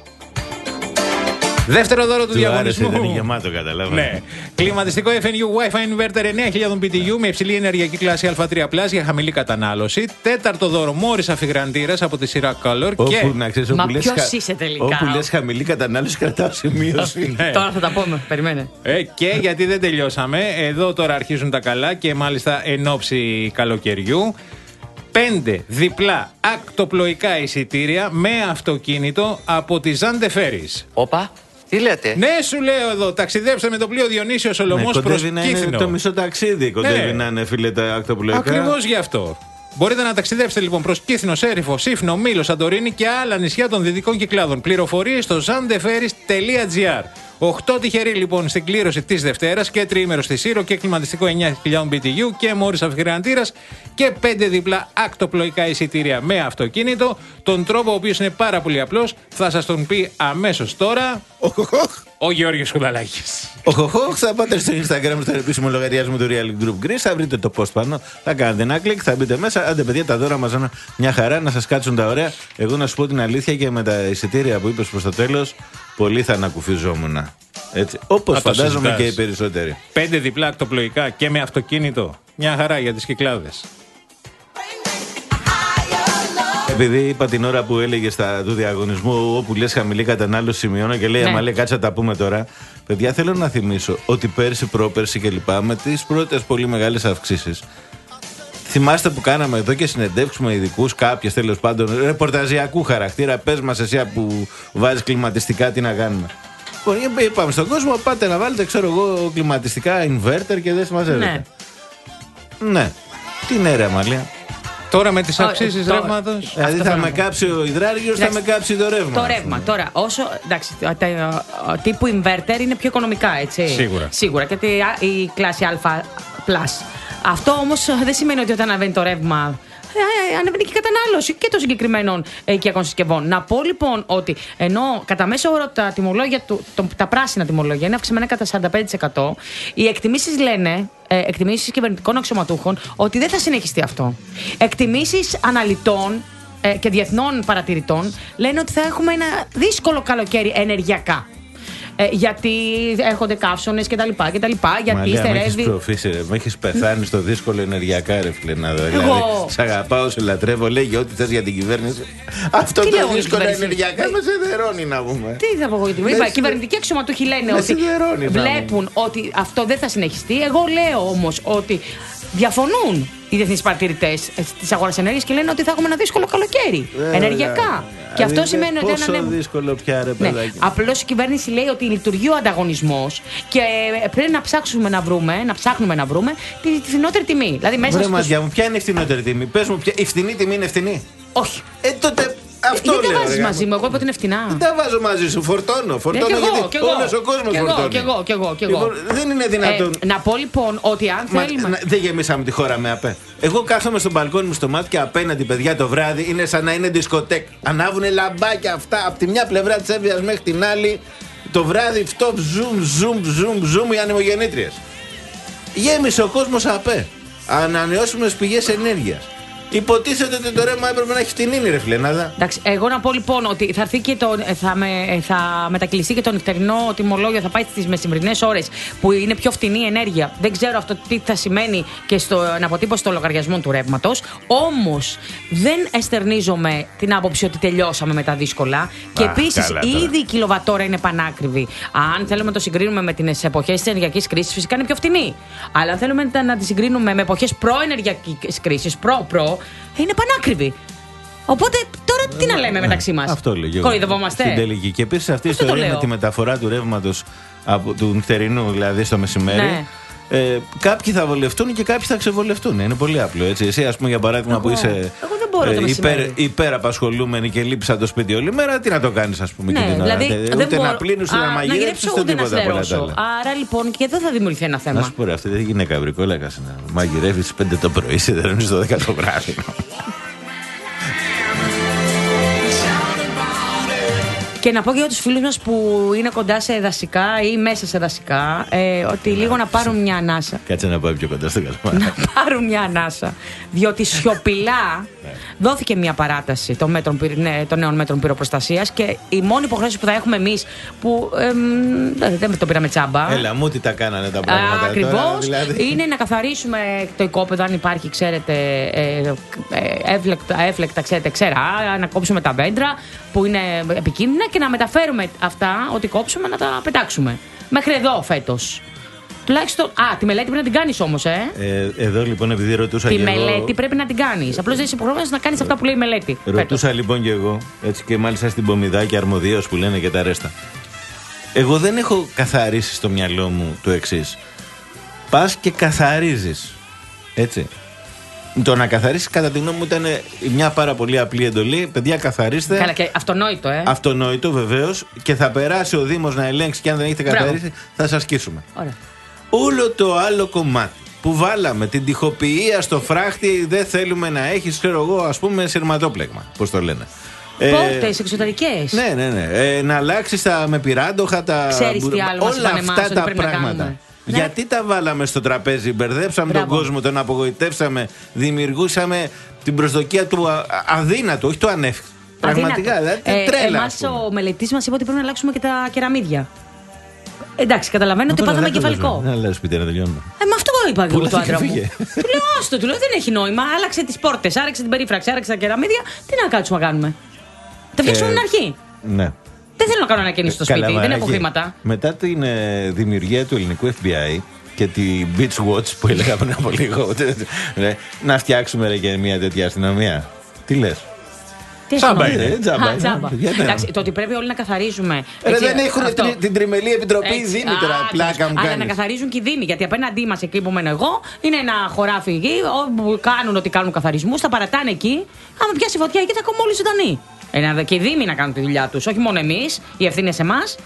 S2: Δεύτερο δώρο του, του διαγωνισμού.
S1: Δεν είναι γεμάτο, καταλάβαμε.
S2: Ναι. Κλιματιστικό εφ εν γιου Wi-Fi Inverter εννέα χιλιάδες μπι τι γιου με υψηλή ενεργειακή κλάση Α τρία πλας για χαμηλή κατανάλωση. Τέταρτο δώρο Μόρις αφιγραντήρας από τη σειρά Color.
S1: Όπου,
S2: και...
S1: να ξέρεις,
S3: Μα
S1: όπου
S3: ποιος
S1: λες,
S3: είσαι τελικά.
S1: Όπου λες χαμηλή κατανάλωση κρατάω σημείωση.
S2: Ναι.
S3: Τώρα θα τα πούμε, περιμένε.
S2: Ε, και γιατί δεν τελειώσαμε, εδώ τώρα αρχίζουν τα καλά και μάλιστα εν ώψη καλοκαιριού. πέντε διπλά ακτοπλοϊκά εισιτήρια με αυτοκίνητο από τη Ζάντε Φέρις.
S18: Όπα. Τι λέτε?
S2: Ναι, σου λέω εδώ. Ταξιδέψτε με το πλοίο Διονύσιο Σολωμός, ναι, προς Κύθινο.
S1: Το μισό ταξίδι κοντεύει, ναι, να είναι, φίλε, τα ακτοπλοϊκά.
S2: Ακριβώς γι' αυτό. Μπορείτε να ταξιδέψετε λοιπόν προς Κύθινο, Σέριφο, Σύφνο, Μήλο, Σαντορίνη και άλλα νησιά των Δυτικών Κυκλάδων. Πληροφορίες στο zandeferis τελεία gr. οκτώ τυχεροί λοιπόν στην κλήρωση της Δευτέρας και τριήμερο στη Σύρο και κλιματιστικό εννιά χιλιάδες μπι τι γιου και μόρις αυγηραντήρας και πέντε διπλά ακτοπλοϊκά εισιτήρια με αυτοκίνητο. Τον τρόπο ο οποίος είναι πάρα πολύ απλός θα σας τον πει αμέσως τώρα ο Γιώργος Κουδαλάκης.
S1: Οχοχοχ, θα πάτε στο Instagram, στον επίσημο λογαριασμό του Real Group Greece, θα βρείτε το post πάνω, θα κάνετε ένα κλικ, θα μπείτε μέσα. Άντε, παιδιά, τα δώρα μαζάνε μια χαρά να σας κάτσουν τα ωραία. Εγώ να σου πω την αλήθεια και με τα εισιτήρια που είπες προς το τέλος, πολύ θα ανακουφιζόμουν. Έτσι. Όπως φαντάζομαι και οι περισσότεροι.
S2: Πέντε διπλά ακτοπλοϊκά και με αυτοκίνητο. Μια χαρά για τις Κυκλάδες.
S1: Επειδή είπα την ώρα που έλεγε στα του διαγωνισμού, όπου λες χαμηλή κατανάλωση σημειώνω και λέει, ναι, άμα λέει κάτσε τα πούμε τώρα. Παιδιά, θέλω να θυμίσω ότι πέρσι, πρόπερσι κλπ. Με τις πρώτες πολύ μεγάλες αυξήσεις. Θυμάστε που κάναμε εδώ και συνεντεύξεις με ειδικούς, κάποιες τέλος πάντων ρεπορταζιακού χαρακτήρα. Πες μας εσύ που βάζεις κλιματιστικά, τι να κάνουμε. Είπαμε στον κόσμο, πάτε να βάλετε, ξέρω εγώ, κλιματιστικά inverter και δεν συμμαζεύετε. Ναι. Ναι. Τι είναι ρε Αμαλία.
S2: Τώρα με τις αυξήσεις ρεύματος.
S1: Δηλαδή θα με κάψει ο υδράργυρος, θα με κάψει το ρεύμα.
S3: Το ρεύμα. Τώρα, όσο. Εντάξει, τύπου inverter είναι πιο οικονομικά, έτσι.
S2: Σίγουρα.
S3: Σίγουρα. Και η κλάση Α+. Αυτό όμως δεν σημαίνει ότι όταν ανεβαίνει το ρεύμα, ανεβαίνει και η κατανάλωση και των συγκεκριμένων οικιακών συσκευών. Να πω λοιπόν ότι ενώ κατά μέσο όρο τα τιμολόγια, του, το, τα πράσινα τιμολόγια είναι αυξημένα κατά σαράντα πέντε τοις εκατό, οι εκτιμήσεις λένε, ε, εκτιμήσεις κυβερνητικών αξιωματούχων, ότι δεν θα συνεχιστεί αυτό. Εκτιμήσεις αναλυτών ε, και διεθνών παρατηρητών λένε ότι θα έχουμε ένα δύσκολο καλοκαίρι ενεργειακά. Ε, γιατί έρχονται καύσονες κτλ. Γιατί στερεύει.
S1: Με έχεις πεθάνει στο δύσκολο ενεργειακά, ρε φιλενάδα. Δηλαδή, σ' αγαπάω, σε λατρεύω, λέγε ό,τι θες για την κυβέρνηση. Αυτό τι το δύσκολο ενεργειακά με σιδερώνει να πούμε.
S3: Τι θα πω εγώ για την κυβέρνηση. Οι κυβερνητικοί αξιωματούχοι λένε ότι βλέπουν ότι αυτό δεν θα συνεχιστεί. Εγώ λέω όμως ότι διαφωνούν οι διεθνείς παρατηρητές της αγοράς ενέργειας και λένε ότι θα έχουμε ένα δύσκολο καλοκαίρι ε, ενεργειακά. Ε, και αυτό σημαίνει ότι.
S1: Πόσο
S3: ένα...
S1: δύσκολο πια, ρε παιδάκι.
S3: Ναι. Απλώς η κυβέρνηση λέει ότι λειτουργεί ο ανταγωνισμός και πρέπει να ψάξουμε να βρούμε, να ψάχνουμε να βρούμε τη, τη φθηνότερη τιμή. Δηλαδή μέσα.
S1: Βρε Μάτια μου, ποια είναι η φθηνότερη τιμή? Πες μου, ποια... η φθηνή τιμή είναι φθηνή?
S3: Όχι.
S1: Ε, τότε. Αυτό
S3: γιατί
S1: λέω,
S3: τα βάζεις μαζί μου, εγώ είπα ότι είναι φτηνά.
S1: Δεν τα βάζω μαζί σου, φορτώνω. Φορτώνω
S3: ναι,
S1: γιατί όλος ο κόσμος φορτώνει.
S3: Και εγώ, και εγώ, και εγώ.
S1: Δεν είναι δυνατόν.
S3: Ε, να πω λοιπόν ότι αν
S1: Μα,
S3: θέλουμε.
S1: Να, δεν γεμίσαμε τη χώρα με ΑΠΕ. Εγώ κάθομαι στο μπαλκόνι μου στο μάτι και απέναντι, παιδιά, το βράδυ είναι σαν να είναι δισκοτέκ. Ανάβουνε λαμπάκια αυτά από τη μια πλευρά της Εύβοιας μέχρι την άλλη. Το βράδυ αυτό zoom, zoom, zoom, zoom οι ανεμογεννήτριες. Γέμισε ο κόσμος ΑΠΕ. Ανανεώσιμες πηγές ενέργειας. Υποτίθεται ότι το ρεύμα έπρεπε να έχει φτηνίνη, ρε φιλενάδα.
S3: Εντάξει, εγώ να πω λοιπόν ότι θα, έρθει και το, θα, με, θα μετακλειστεί και το νυχτερινό τιμολόγιο, θα πάει στις μεσημβρινές ώρες που είναι πιο φτηνή η ενέργεια. Δεν ξέρω αυτό τι θα σημαίνει και στην αποτύπωση των λογαριασμών του ρεύματος. Όμως δεν εστερνίζομαι την άποψη ότι τελειώσαμε με τα δύσκολα. Και επίσης ήδη η κιλοβατόρα είναι πανάκριβη. Αν θέλουμε να το συγκρίνουμε με τις εποχές της ενεργειακής κρίσης, φυσικά είναι πιο φτηνή. Αλλά αν θέλουμε να τη συγκρίνουμε με εποχές προ-ενεργειακής κρίσης, προ-προ. Είναι πανάκριβη. Οπότε τώρα τι να λέμε μεταξύ μας.
S1: Αυτό λέγει.
S3: Κοροϊδευόμαστε.
S1: Στην τελική. Και επίσης αυτή η ιστορία με τη μεταφορά του ρεύματος από του νυχτερινού, δηλαδή στο μεσημέρι. Ναι. Ε, κάποιοι θα βολευτούν και κάποιοι θα ξεβολευτούν. Είναι πολύ απλό έτσι. Εσύ, ας πούμε, για παράδειγμα, εγώ, που είσαι ε, υπέρ, υπεραπασχολούμενη και λείπεις από το σπίτι όλη μέρα, τι να το κάνεις, ας πούμε,
S3: ναι,
S1: και την
S3: δηλαδή,
S1: ώρα. Ούτε να πλύνεις, ούτε να μαγειρέψεις, ούτε τίποτα από όλα τα άλλα.
S3: Άρα λοιπόν και εδώ θα δημιουργηθεί ένα θέμα.
S1: Να σου πω, ρε, αυτή δεν είναι γυναίκα βρικόλακα. Μαγειρεύεις πέντε το πρωί, σιδερώνεις το δέκα το βράδυ.
S3: Και να πω και για τους φίλους μας που είναι κοντά σε δασικά ή μέσα σε δασικά, ε, ότι λίγο να πάρουν μια ανάσα.
S1: Κάτσε να πάει πιο κοντά στο καλαμάρι.
S3: Να πάρουν μια ανάσα. Διότι σιωπηλά δόθηκε μια παράταση των, μέτρων, ναι, των νέων μέτρων πυροπροστασίας και η μόνη υποχρέωση που θα έχουμε εμείς, που ε, δεν το πήραμε τσάμπα.
S1: Έλα μου, τι τα κάνανε τα πράγματα.
S3: Ακριβώς.
S1: Δηλαδή.
S3: Είναι να καθαρίσουμε το οικόπεδο, αν υπάρχει, ξέρετε, ε, έφλεκτα, έφλεκτα, ξέρετε, ξερά, να κόψουμε τα δέντρα που είναι επικίνδυνα και να μεταφέρουμε αυτά, ότι κόψουμε, να τα πετάξουμε. Μέχρι εδώ φέτος. Τουλάχιστον. Α, τη μελέτη πρέπει να την κάνεις όμως, ε.
S1: ε. Εδώ λοιπόν, επειδή ρωτούσα.
S3: Τη
S1: και
S3: μελέτη
S1: εγώ...
S3: πρέπει να την κάνεις. Απλώς δεν είσαι υποχρεωμένος να κάνεις αυτά που λέει η μελέτη.
S1: Ρωτούσα Πέτω. λοιπόν και εγώ, έτσι και μάλιστα στην Πομιδάκη αρμοδίος που λένε και τα ρέστα. Εγώ δεν έχω καθαρίσει στο μυαλό μου το εξής. Πας και καθαρίζεις. Έτσι. Το να καθαρίσεις, κατά τη γνώμη μου, ήταν μια πάρα πολύ απλή εντολή. Παιδιά, καθαρίστε.
S3: Καλά, και αυτονόητο, ε.
S1: Αυτονόητο, βεβαίως. Και θα περάσει ο Δήμος να ελέγξει και αν δεν έχετε καθαρίσει, θα σας σκίσουμε.
S3: Ωραία.
S1: Όλο το άλλο κομμάτι που βάλαμε, την τοιχοποιία στο φράχτη, δεν θέλουμε να έχεις, ξέρω εγώ, ας πούμε, σειρματόπλεγμα. Πώς το λένε.
S3: Πόρτες, ε, εξωτερικές.
S1: Ναι, ναι, ναι. Ε, να αλλάξεις τα με πυράντοχα, τα.
S3: Ξέρεις τι άλλο
S1: όλα
S3: μας
S1: αυτά τα πράγματα.
S3: Ναι.
S1: Γιατί τα βάλαμε στο τραπέζι, μπερδέψαμε Μπράβο. τον κόσμο, τον απογοητεύσαμε, δημιουργούσαμε την προσδοκία του α, αδύνατου, όχι του ανέφικτου. Πραγματικά, δηλαδή ε, τρέλα.
S3: Εμάς ο μελετής μας είπε ότι πρέπει να αλλάξουμε και τα κεραμίδια. Εντάξει, καταλαβαίνω ότι πάθαμε κεφαλικό.
S1: Να λέω σπίτι να τελειώνουμε.
S3: Ε, με αυτό είπα εγώ το άντρα μου. Του λέω, άστο, του λέω, δεν έχει νόημα. Άλλαξε τις πόρτες, άλλαξε την περίφραξη, άλλαξε τα κεραμίδια. Τι να κάτσουμε να κάνουμε. Τα φτιάξουμε την αρχή.
S1: Ναι.
S3: Δεν θέλω να κάνω ανακαίνιση στο σπίτι, δεν έχω χρήματα.
S1: Μετά την ε, δημιουργία του ελληνικού εφ μπι άι και τη Beach Watch που έλεγα πριν από λίγο, να φτιάξουμε ρε, και μια τέτοια αστυνομία. Τι λες?
S3: Τσάμπα είναι. Εντάξει, το ότι πρέπει όλοι να καθαρίζουμε.
S1: Ρε, δεν έχουν την, την τριμελή επιτροπή οι Δήμοι τώρα, πλάκα μου κάνεις.
S3: Αλλά να καθαρίζουν και οι Δήμοι. Γιατί απέναντί μας εκεί που μένω εγώ είναι ένα χωράφι εκεί, όπου κάνουν ότι κάνουν καθαρισμούς, θα παρατάνε εκεί. Άμα πιάσει φωτιά εκεί θα κομμούν όλοι ζωντανοί. Ε, και οι Δήμοι να κάνουν τη δουλειά τους, όχι μόνο εμείς, η ευθύνη σε εμάς.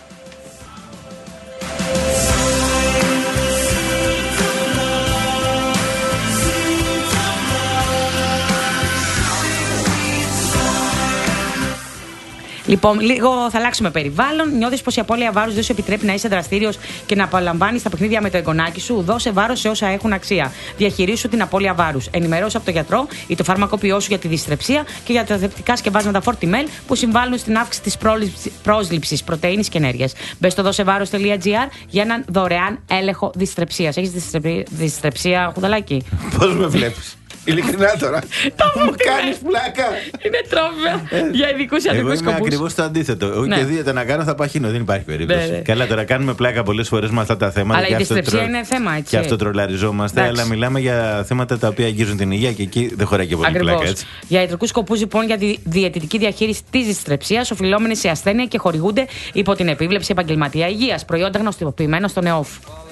S3: Λοιπόν, λίγο θα αλλάξουμε περιβάλλον. Νιώθεις πως η απώλεια βάρους δεν σου επιτρέπει να είσαι δραστήριος και να απολαμβάνεις τα παιχνίδια με το εγγονάκι σου? Δώσε βάρος σε όσα έχουν αξία. Διαχειρίσου την απώλεια βάρους. Ενημερώσου από τον γιατρό ή το φαρμακοποιό σου για τη δυστρεψία και για τα θρεπτικά σκευάσματα Fortimel που συμβάλλουν στην αύξηση της πρόσληψης πρωτεΐνης και ενέργειας. Μπες στο δώσεβάρος τελεία τζι άρ για έναν δωρεάν έλεγχο δυστρεψίας. Έχεις δυστρεψία, Χουδαλάκη?
S1: Πώς με βλέπεις? Ειλικρινά τώρα. Μου κάνεις πλάκα.
S3: Είναι τρόφιμα για ειδικούς ιατρικούς σκοπούς.
S1: Εγώ είμαι ακριβώς το αντίθετο. Και δίαιτα να κάνω θα παχύνω. Δεν υπάρχει περίπτωση. Καλά, τώρα κάνουμε πλάκα πολλές φορές με αυτά τα θέματα.
S3: Αλλά η δυστρεψία είναι θέμα, έτσι.
S1: Και αυτό τρολαριζόμαστε. Αλλά μιλάμε για θέματα τα οποία αγγίζουν την υγεία και εκεί δεν χωράει και πολύ πλάκα, έτσι.
S3: Για ιατρικούς σκοπούς, λοιπόν, για τη διαιτητική διαχείριση της δυστρεψίας, οφειλόμενη σε ασθένεια και χορηγούνται υπό την επίβλεψη επαγγελματία υγείας. Προϊόντα γνωστοποιημένα στον ΕΟΦ.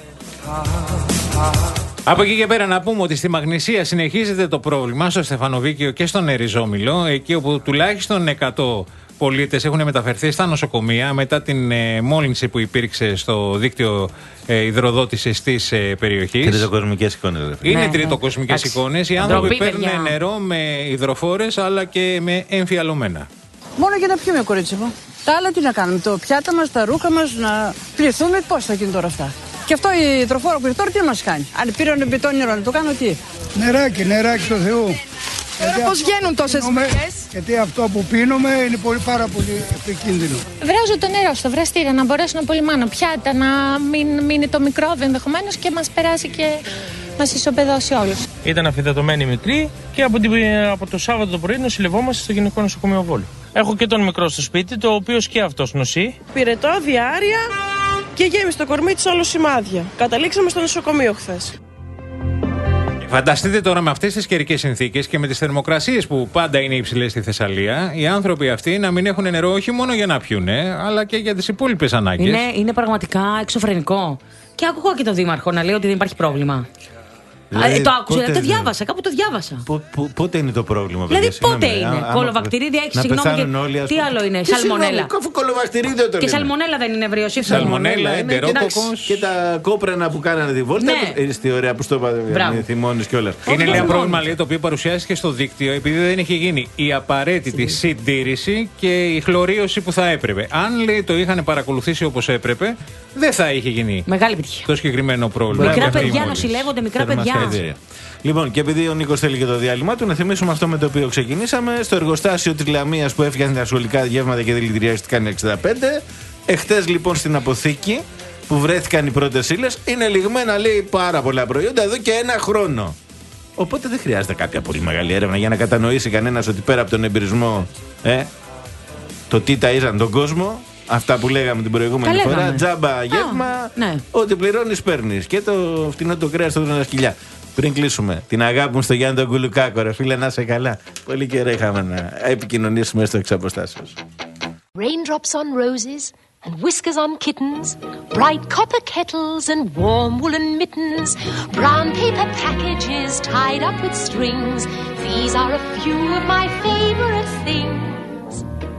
S2: Από εκεί και πέρα να πούμε ότι στη Μαγνησία συνεχίζεται το πρόβλημα στο Στεφανοβίκιο και στον Εριζόμηλο, εκεί όπου τουλάχιστον εκατό πολίτες έχουν μεταφερθεί στα νοσοκομεία μετά την ε, μόλυνση που υπήρξε στο δίκτυο ε, υδροδότησης της ε, περιοχής.
S1: Τριτοκοσμικές εικόνες.
S2: Είναι
S3: ναι,
S2: τριτοκοσμικές ναι. εικόνες. Οι άνθρωποι παίρνουν νερό με υδροφόρες αλλά και με εμφιαλωμένα.
S11: Μόνο για να πιούμε, κορίτσι μου. Τα άλλα τι να κάνουμε, το πιάτα μας, τα ρούχα μας, να πληθούμε, πώς θα γίνει τώρα αυτά. Και αυτό η υδροφόρο που είναι τώρα τι μας κάνει. Αν πήραν μπετόν νερό, να το κάνω τι.
S18: Νεράκι, νεράκι του Θεού.
S11: Ε, πώς βγαίνουν τόσες μέρες.
S18: Γιατί αυτό που πίνουμε είναι πολύ, πάρα πολύ επικίνδυνο.
S19: Βράζω το νερό στο βραστήρα να μπορέσω να πολυμάνω πιάτα, να μην μείνει το μικρόβιο ενδεχομένως και μας περάσει και μας ισοπεδώσει όλους.
S20: Ήταν αφιδατωμένη μικρή και από, την, από το Σάββατο το πρωί νοσηλευόμαστε στο Γενικό Νοσοκομείο Βόλου. Έχω και τον μικρό στο σπίτι, το οποίο και αυτός νοσεί.
S11: Πυρετό, διάρρεια και γέμισε το κορμί της όλο σημάδια. Καταλήξαμε στο νοσοκομείο χθες.
S2: Φανταστείτε τώρα με αυτές τις καιρικές συνθήκες και με τις θερμοκρασίες που πάντα είναι υψηλές στη Θεσσαλία, οι άνθρωποι αυτοί να μην έχουν νερό όχι μόνο για να πιούνε, αλλά και για τις υπόλοιπες ανάγκες.
S3: Είναι, είναι πραγματικά εξωφρενικό. Και ακούω και τον Δήμαρχο να λέει ότι δεν υπάρχει πρόβλημα. Δηλαδή, ε, το άκουσα, πότε... το διάβασα, κάπου το διάβασα.
S1: Πο, πο, πότε είναι το πρόβλημα,
S3: δηλαδή,
S1: παιδιά,
S3: πότε είναι. Α, κολοβακτηρίδια έχει, συγγνώμη. Και...
S1: Όλοι,
S3: τι άλλο είναι,
S1: και
S3: σαλμονέλα.
S1: Αφού κολοβακτηρίδιο το
S3: και σαλμονέλα δεν είναι ευρειοσύνη.
S2: Σαλμονέλα, εντερόκοκος.
S1: Και τα κόπρανα που κάνανε τη βόλτα. Ναι. Στη ωραία που στο είπα, θυμώνεις κιόλας.
S2: Είναι ένα πρόβλημα, λέει, το οποίο παρουσιάστηκε στο δίκτυο επειδή δεν είχε γίνει η απαραίτητη συντήρηση και η χλωρίωση που θα έπρεπε. Αν, λέει, το είχαν παρακολουθήσει όπως έπρεπε, δεν θα είχε γίνει
S3: μεγάλη επιτυχία
S2: το συγκεκριμένο πρόβλημα.
S3: Μικρά παιδιά νοσηλεύονται, μικρά παιδιά.
S1: Λοιπόν, και επειδή ο Νίκος θέλει και το διάλειμμα του, να θυμίσουμε αυτό με το οποίο ξεκινήσαμε. Στο εργοστάσιο της Λαμίας που έφτιαχνε τα σχολικά γεύματα και δηλητηριαστικά εξήντα πέντε. Εχθές λοιπόν στην αποθήκη που βρέθηκαν οι πρώτες ύλες, είναι λιγμένα, λέει, πάρα πολλά προϊόντα εδώ και ένα χρόνο. Οπότε δεν χρειάζεται κάποια πολύ μεγάλη έρευνα για να κατανοήσει κανένας ότι πέρα από τον εμπειρισμό, ε, το τι ταΐζαν τον κόσμο, Αυτά που λέγαμε την προηγούμενη
S3: Τα
S1: φορά.
S3: λέγαμε.
S1: Τζάμπα γεύμα.
S3: Ναι.
S1: Ό,τι πληρώνει, παίρνει. Και το φτηνό το κρέα στο δρόνα σκυλιά. Πριν κλείσουμε, την αγάπη μου στο Γιάννη τον Κουλουκάκο, ρε φίλε, να είσαι καλά. Πολύ καιρό είχαμε να επικοινωνήσουμε στο εξαποστάσεως.
S21: Raindrops on roses and whiskers on kittens, bright copper kettles and warm woolen mittens, brown paper packages tied up with strings. These are a few of my favorite things.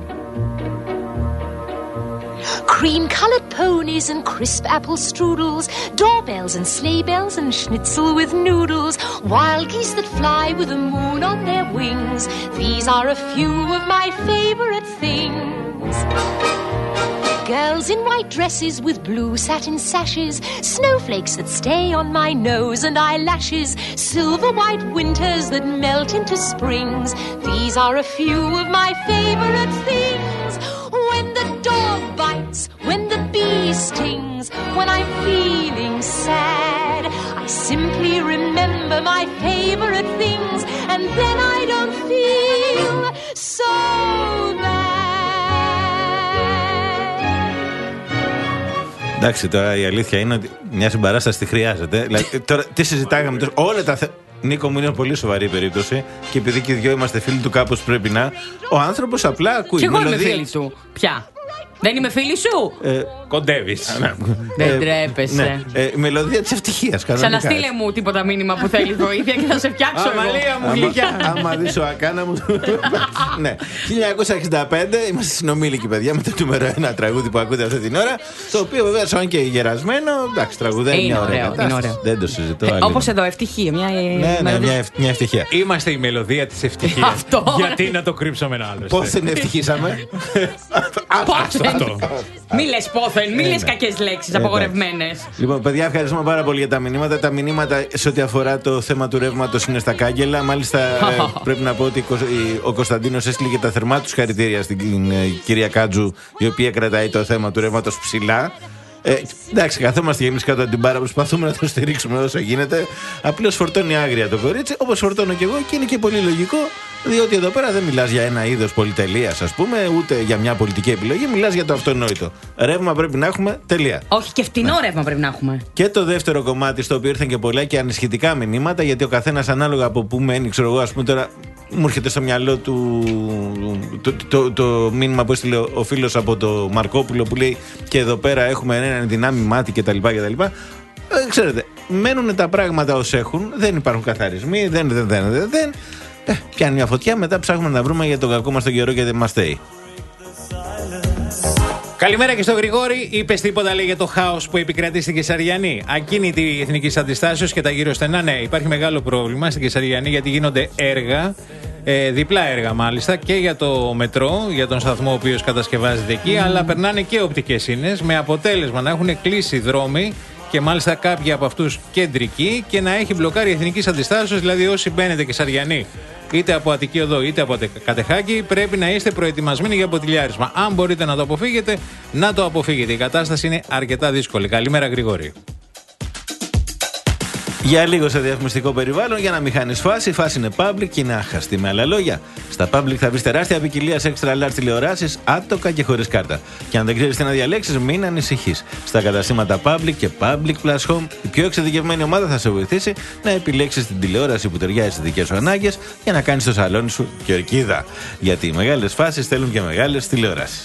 S21: Cream-colored ponies and crisp apple strudels, doorbells and sleigh bells and schnitzel with noodles, wild geese that fly with the moon on their wings. These are a few of my favorite things. Girls in white dresses with blue satin sashes, snowflakes that stay on my nose and eyelashes, silver white winters that melt into springs. These are a few of my favorite things. When the dog bites, when the bee stings, when I'm feeling sad, I simply remember my favorite things, and then I don't feel so bad.
S1: Εντάξει, τώρα η αλήθεια είναι ότι μια συμπαράσταση τη χρειάζεται. Δηλαδή, τώρα τι συζητάγαμε τόσο, όλα τα θέματα. Νίκο μου, είναι πολύ σοβαρή η περίπτωση και επειδή και οι δυο είμαστε φίλοι του, κάπως πρέπει να. Ο άνθρωπος απλά ακούει.
S3: Και εγώ είμαι
S1: μελωδία.
S3: φίλη του. Ποια? Δεν είμαι φίλη σου.
S1: Ε,
S2: Κοντεύεις.
S3: Δεν τρέπεσαι.
S1: Ναι, ε, η μελωδία της ευτυχίας.
S3: Ξαναστείλε μου τίποτα μήνυμα που θέλει βοήθεια και θα σε φτιάξω εγώ.
S2: Αμαλία μου, γλυκιά.
S1: Άμα δεις ο Ακάνα μου. Ναι. χίλια εννιακόσια εξήντα πέντε είμαστε συνομήλικοι, παιδιά, με το νούμερο ένα τραγούδι που ακούτε αυτή την ώρα. Το οποίο βέβαια, σαν και γερασμένο, εντάξει, τραγουδάει μια ωραία κατάσταση. Δεν το συζητώ.
S3: Όπως εδώ, ευτυχία. Μια
S1: μια ευτυχία.
S2: Είμαστε η μελωδία της ευτυχίας. Γιατί να το κρύψουμε ένα άλλο.
S1: Πώς την ευτυχήσαμε?
S3: Μη λες πόθεν, μη λες κακές λέξεις απαγορευμένες.
S1: Λοιπόν, παιδιά, ευχαριστούμε πάρα πολύ για τα μηνύματα. Τα μηνύματα σε ό,τι αφορά το θέμα του ρεύματος είναι στα κάγκελα. Μάλιστα, πρέπει να πω ότι ο Κωνσταντίνος έστειλε και τα θερμά του συγχαρητήρια στην κυρία Κάτζου, η οποία κρατάει το θέμα του ρεύματος ψηλά. Ε, εντάξει, καθόμαστε εμείς κάτω από την μπάρα, προσπαθούμε να το στηρίξουμε όσο γίνεται. Απλώς φορτώνει άγρια το κορίτσι, όπως φορτώνω και εγώ, και είναι και πολύ λογικό, διότι εδώ πέρα δεν μιλάς για ένα είδος πολυτελείας, ας πούμε, ούτε για μια πολιτική επιλογή, μιλάς για το αυτονόητο. Ρεύμα πρέπει να έχουμε, τελεία.
S3: Όχι, και φτηνό ναι. ρεύμα πρέπει να έχουμε.
S1: Και το δεύτερο κομμάτι, στο οποίο ήρθαν και πολλά και ανησυχητικά μηνύματα, γιατί ο καθένας ανάλογα από πού μένει, ξέρω εγώ, ας πούμε τώρα. Μου έρχεται στο μυαλό του το, το, το, το μήνυμα που έστειλε ο φίλος από το Μαρκόπουλο που λέει και εδώ πέρα έχουμε έναν δυνάμει μάτι κτλ. κτλ. Ε, ξέρετε, μένουν τα πράγματα ως έχουν, δεν υπάρχουν καθαρισμοί, δεν, δεν, δεν, δεν, δεν. Ε, πιάνει μια φωτιά, μετά ψάχνουμε να βρούμε για τον κακό μας τον καιρό και δεν μας θέει.
S2: Καλημέρα και στο Γρηγόρη. Είπες τίποτα, λέει, για το χάος που επικρατεί στην Κεσαριανή? Ακίνητη η Εθνική Αντιστάσεως και τα γύρω στενά. Ναι, υπάρχει μεγάλο πρόβλημα στην Κεσαριανή γιατί γίνονται έργα, ε, διπλά έργα μάλιστα, και για το μετρό, για τον σταθμό ο οποίος κατασκευάζεται εκεί, mm. αλλά περνάνε και οπτικές ίνες, με αποτέλεσμα να έχουν κλείσει δρόμοι και μάλιστα κάποιοι από αυτούς κεντρικοί και να έχει μπλοκάρει η Εθνική Αντιστάσεως. Δηλαδή, όσοι μπαίνετε Κεσαριανή, είτε από Αττική Οδό είτε από Κατεχάκη, πρέπει να είστε προετοιμασμένοι για ποτηλιάρισμα. Αν μπορείτε να το αποφύγετε, να το αποφύγετε. Η κατάσταση είναι αρκετά δύσκολη. Καλημέρα, Γρηγόρη.
S1: Για λίγο σε διαφημιστικό περιβάλλον, για να μην χάνεις φάση. Η φάση είναι public και είναι άχαστη. Με άλλα λόγια, στα public θα βρεις τεράστια ποικιλία σε extra large τηλεοράσεις, άτοκα και χωρίς κάρτα. Και αν δεν ξέρεις τι να διαλέξεις, μην ανησυχείς. Στα καταστήματα public και public plus home, η πιο εξειδικευμένη ομάδα θα σε βοηθήσει να επιλέξεις την τηλεόραση που ταιριάζει στις δικές σου ανάγκες για να κάνεις το σαλόνι σου και ορκίδα. Γιατί οι μεγάλες φάσεις θέλουν και μεγάλες τηλεοράσεις.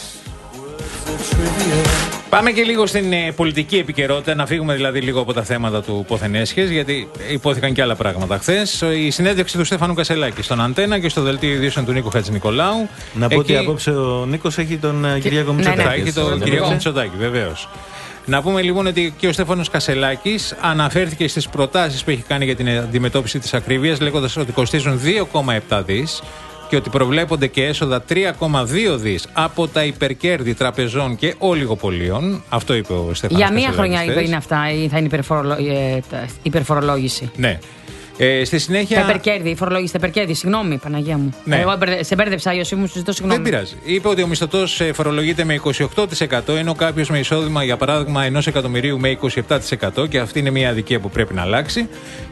S2: Πάμε και λίγο στην ε, πολιτική επικαιρότητα, να φύγουμε δηλαδή λίγο από τα θέματα του πόθεν έσχες, γιατί υπόθηκαν και άλλα πράγματα χθες. Η συνέντευξη του Στέφανου Κασελάκη στον Αντένα και στο δελτίο ειδήσεων του Νίκου Χατζηνικολάου.
S1: Να πω Εκεί... ότι απόψε ο Νίκος έχει τον και... Κυριάκο Μητσοτάκη.
S2: Ναι, ναι. Έχει τον Κυριάκο Μητσοτάκη, βεβαίως. Να πούμε λοιπόν ότι και ο Στέφανος Κασελάκης αναφέρθηκε στις προτάσεις που έχει κάνει για την αντιμετώπιση της ακρίβειας, λέγοντας ότι κοστίζουν δύο κόμμα επτά δις. Και ότι προβλέπονται και έσοδα τρία κόμμα δύο δις από τα υπερκέρδη τραπεζών και ολιγοπολίων. Αυτό είπε ο Στέφανος.
S3: Για μία χρονιά είναι αυτά, θα είναι υπερφορολόγηση.
S2: Ναι. Ε, στη συνέχεια.
S3: Τα υπερκέρδη, η φορολόγηση τα υπερκέρδη, συγγνώμη, Παναγία μου.
S2: Ναι.
S3: Εγώ σε μπέρδεψα, Ιωσή μου, σου ζητώ συγγνώμη.
S2: Δεν πειράζει. Είπε ότι ο μισθωτός φορολογείται με είκοσι οκτώ τοις εκατό, ενώ κάποιος με εισόδημα, για παράδειγμα, ενός εκατομμυρίου με είκοσι επτά τοις εκατό, και αυτή είναι μια αδικία που πρέπει να αλλάξει.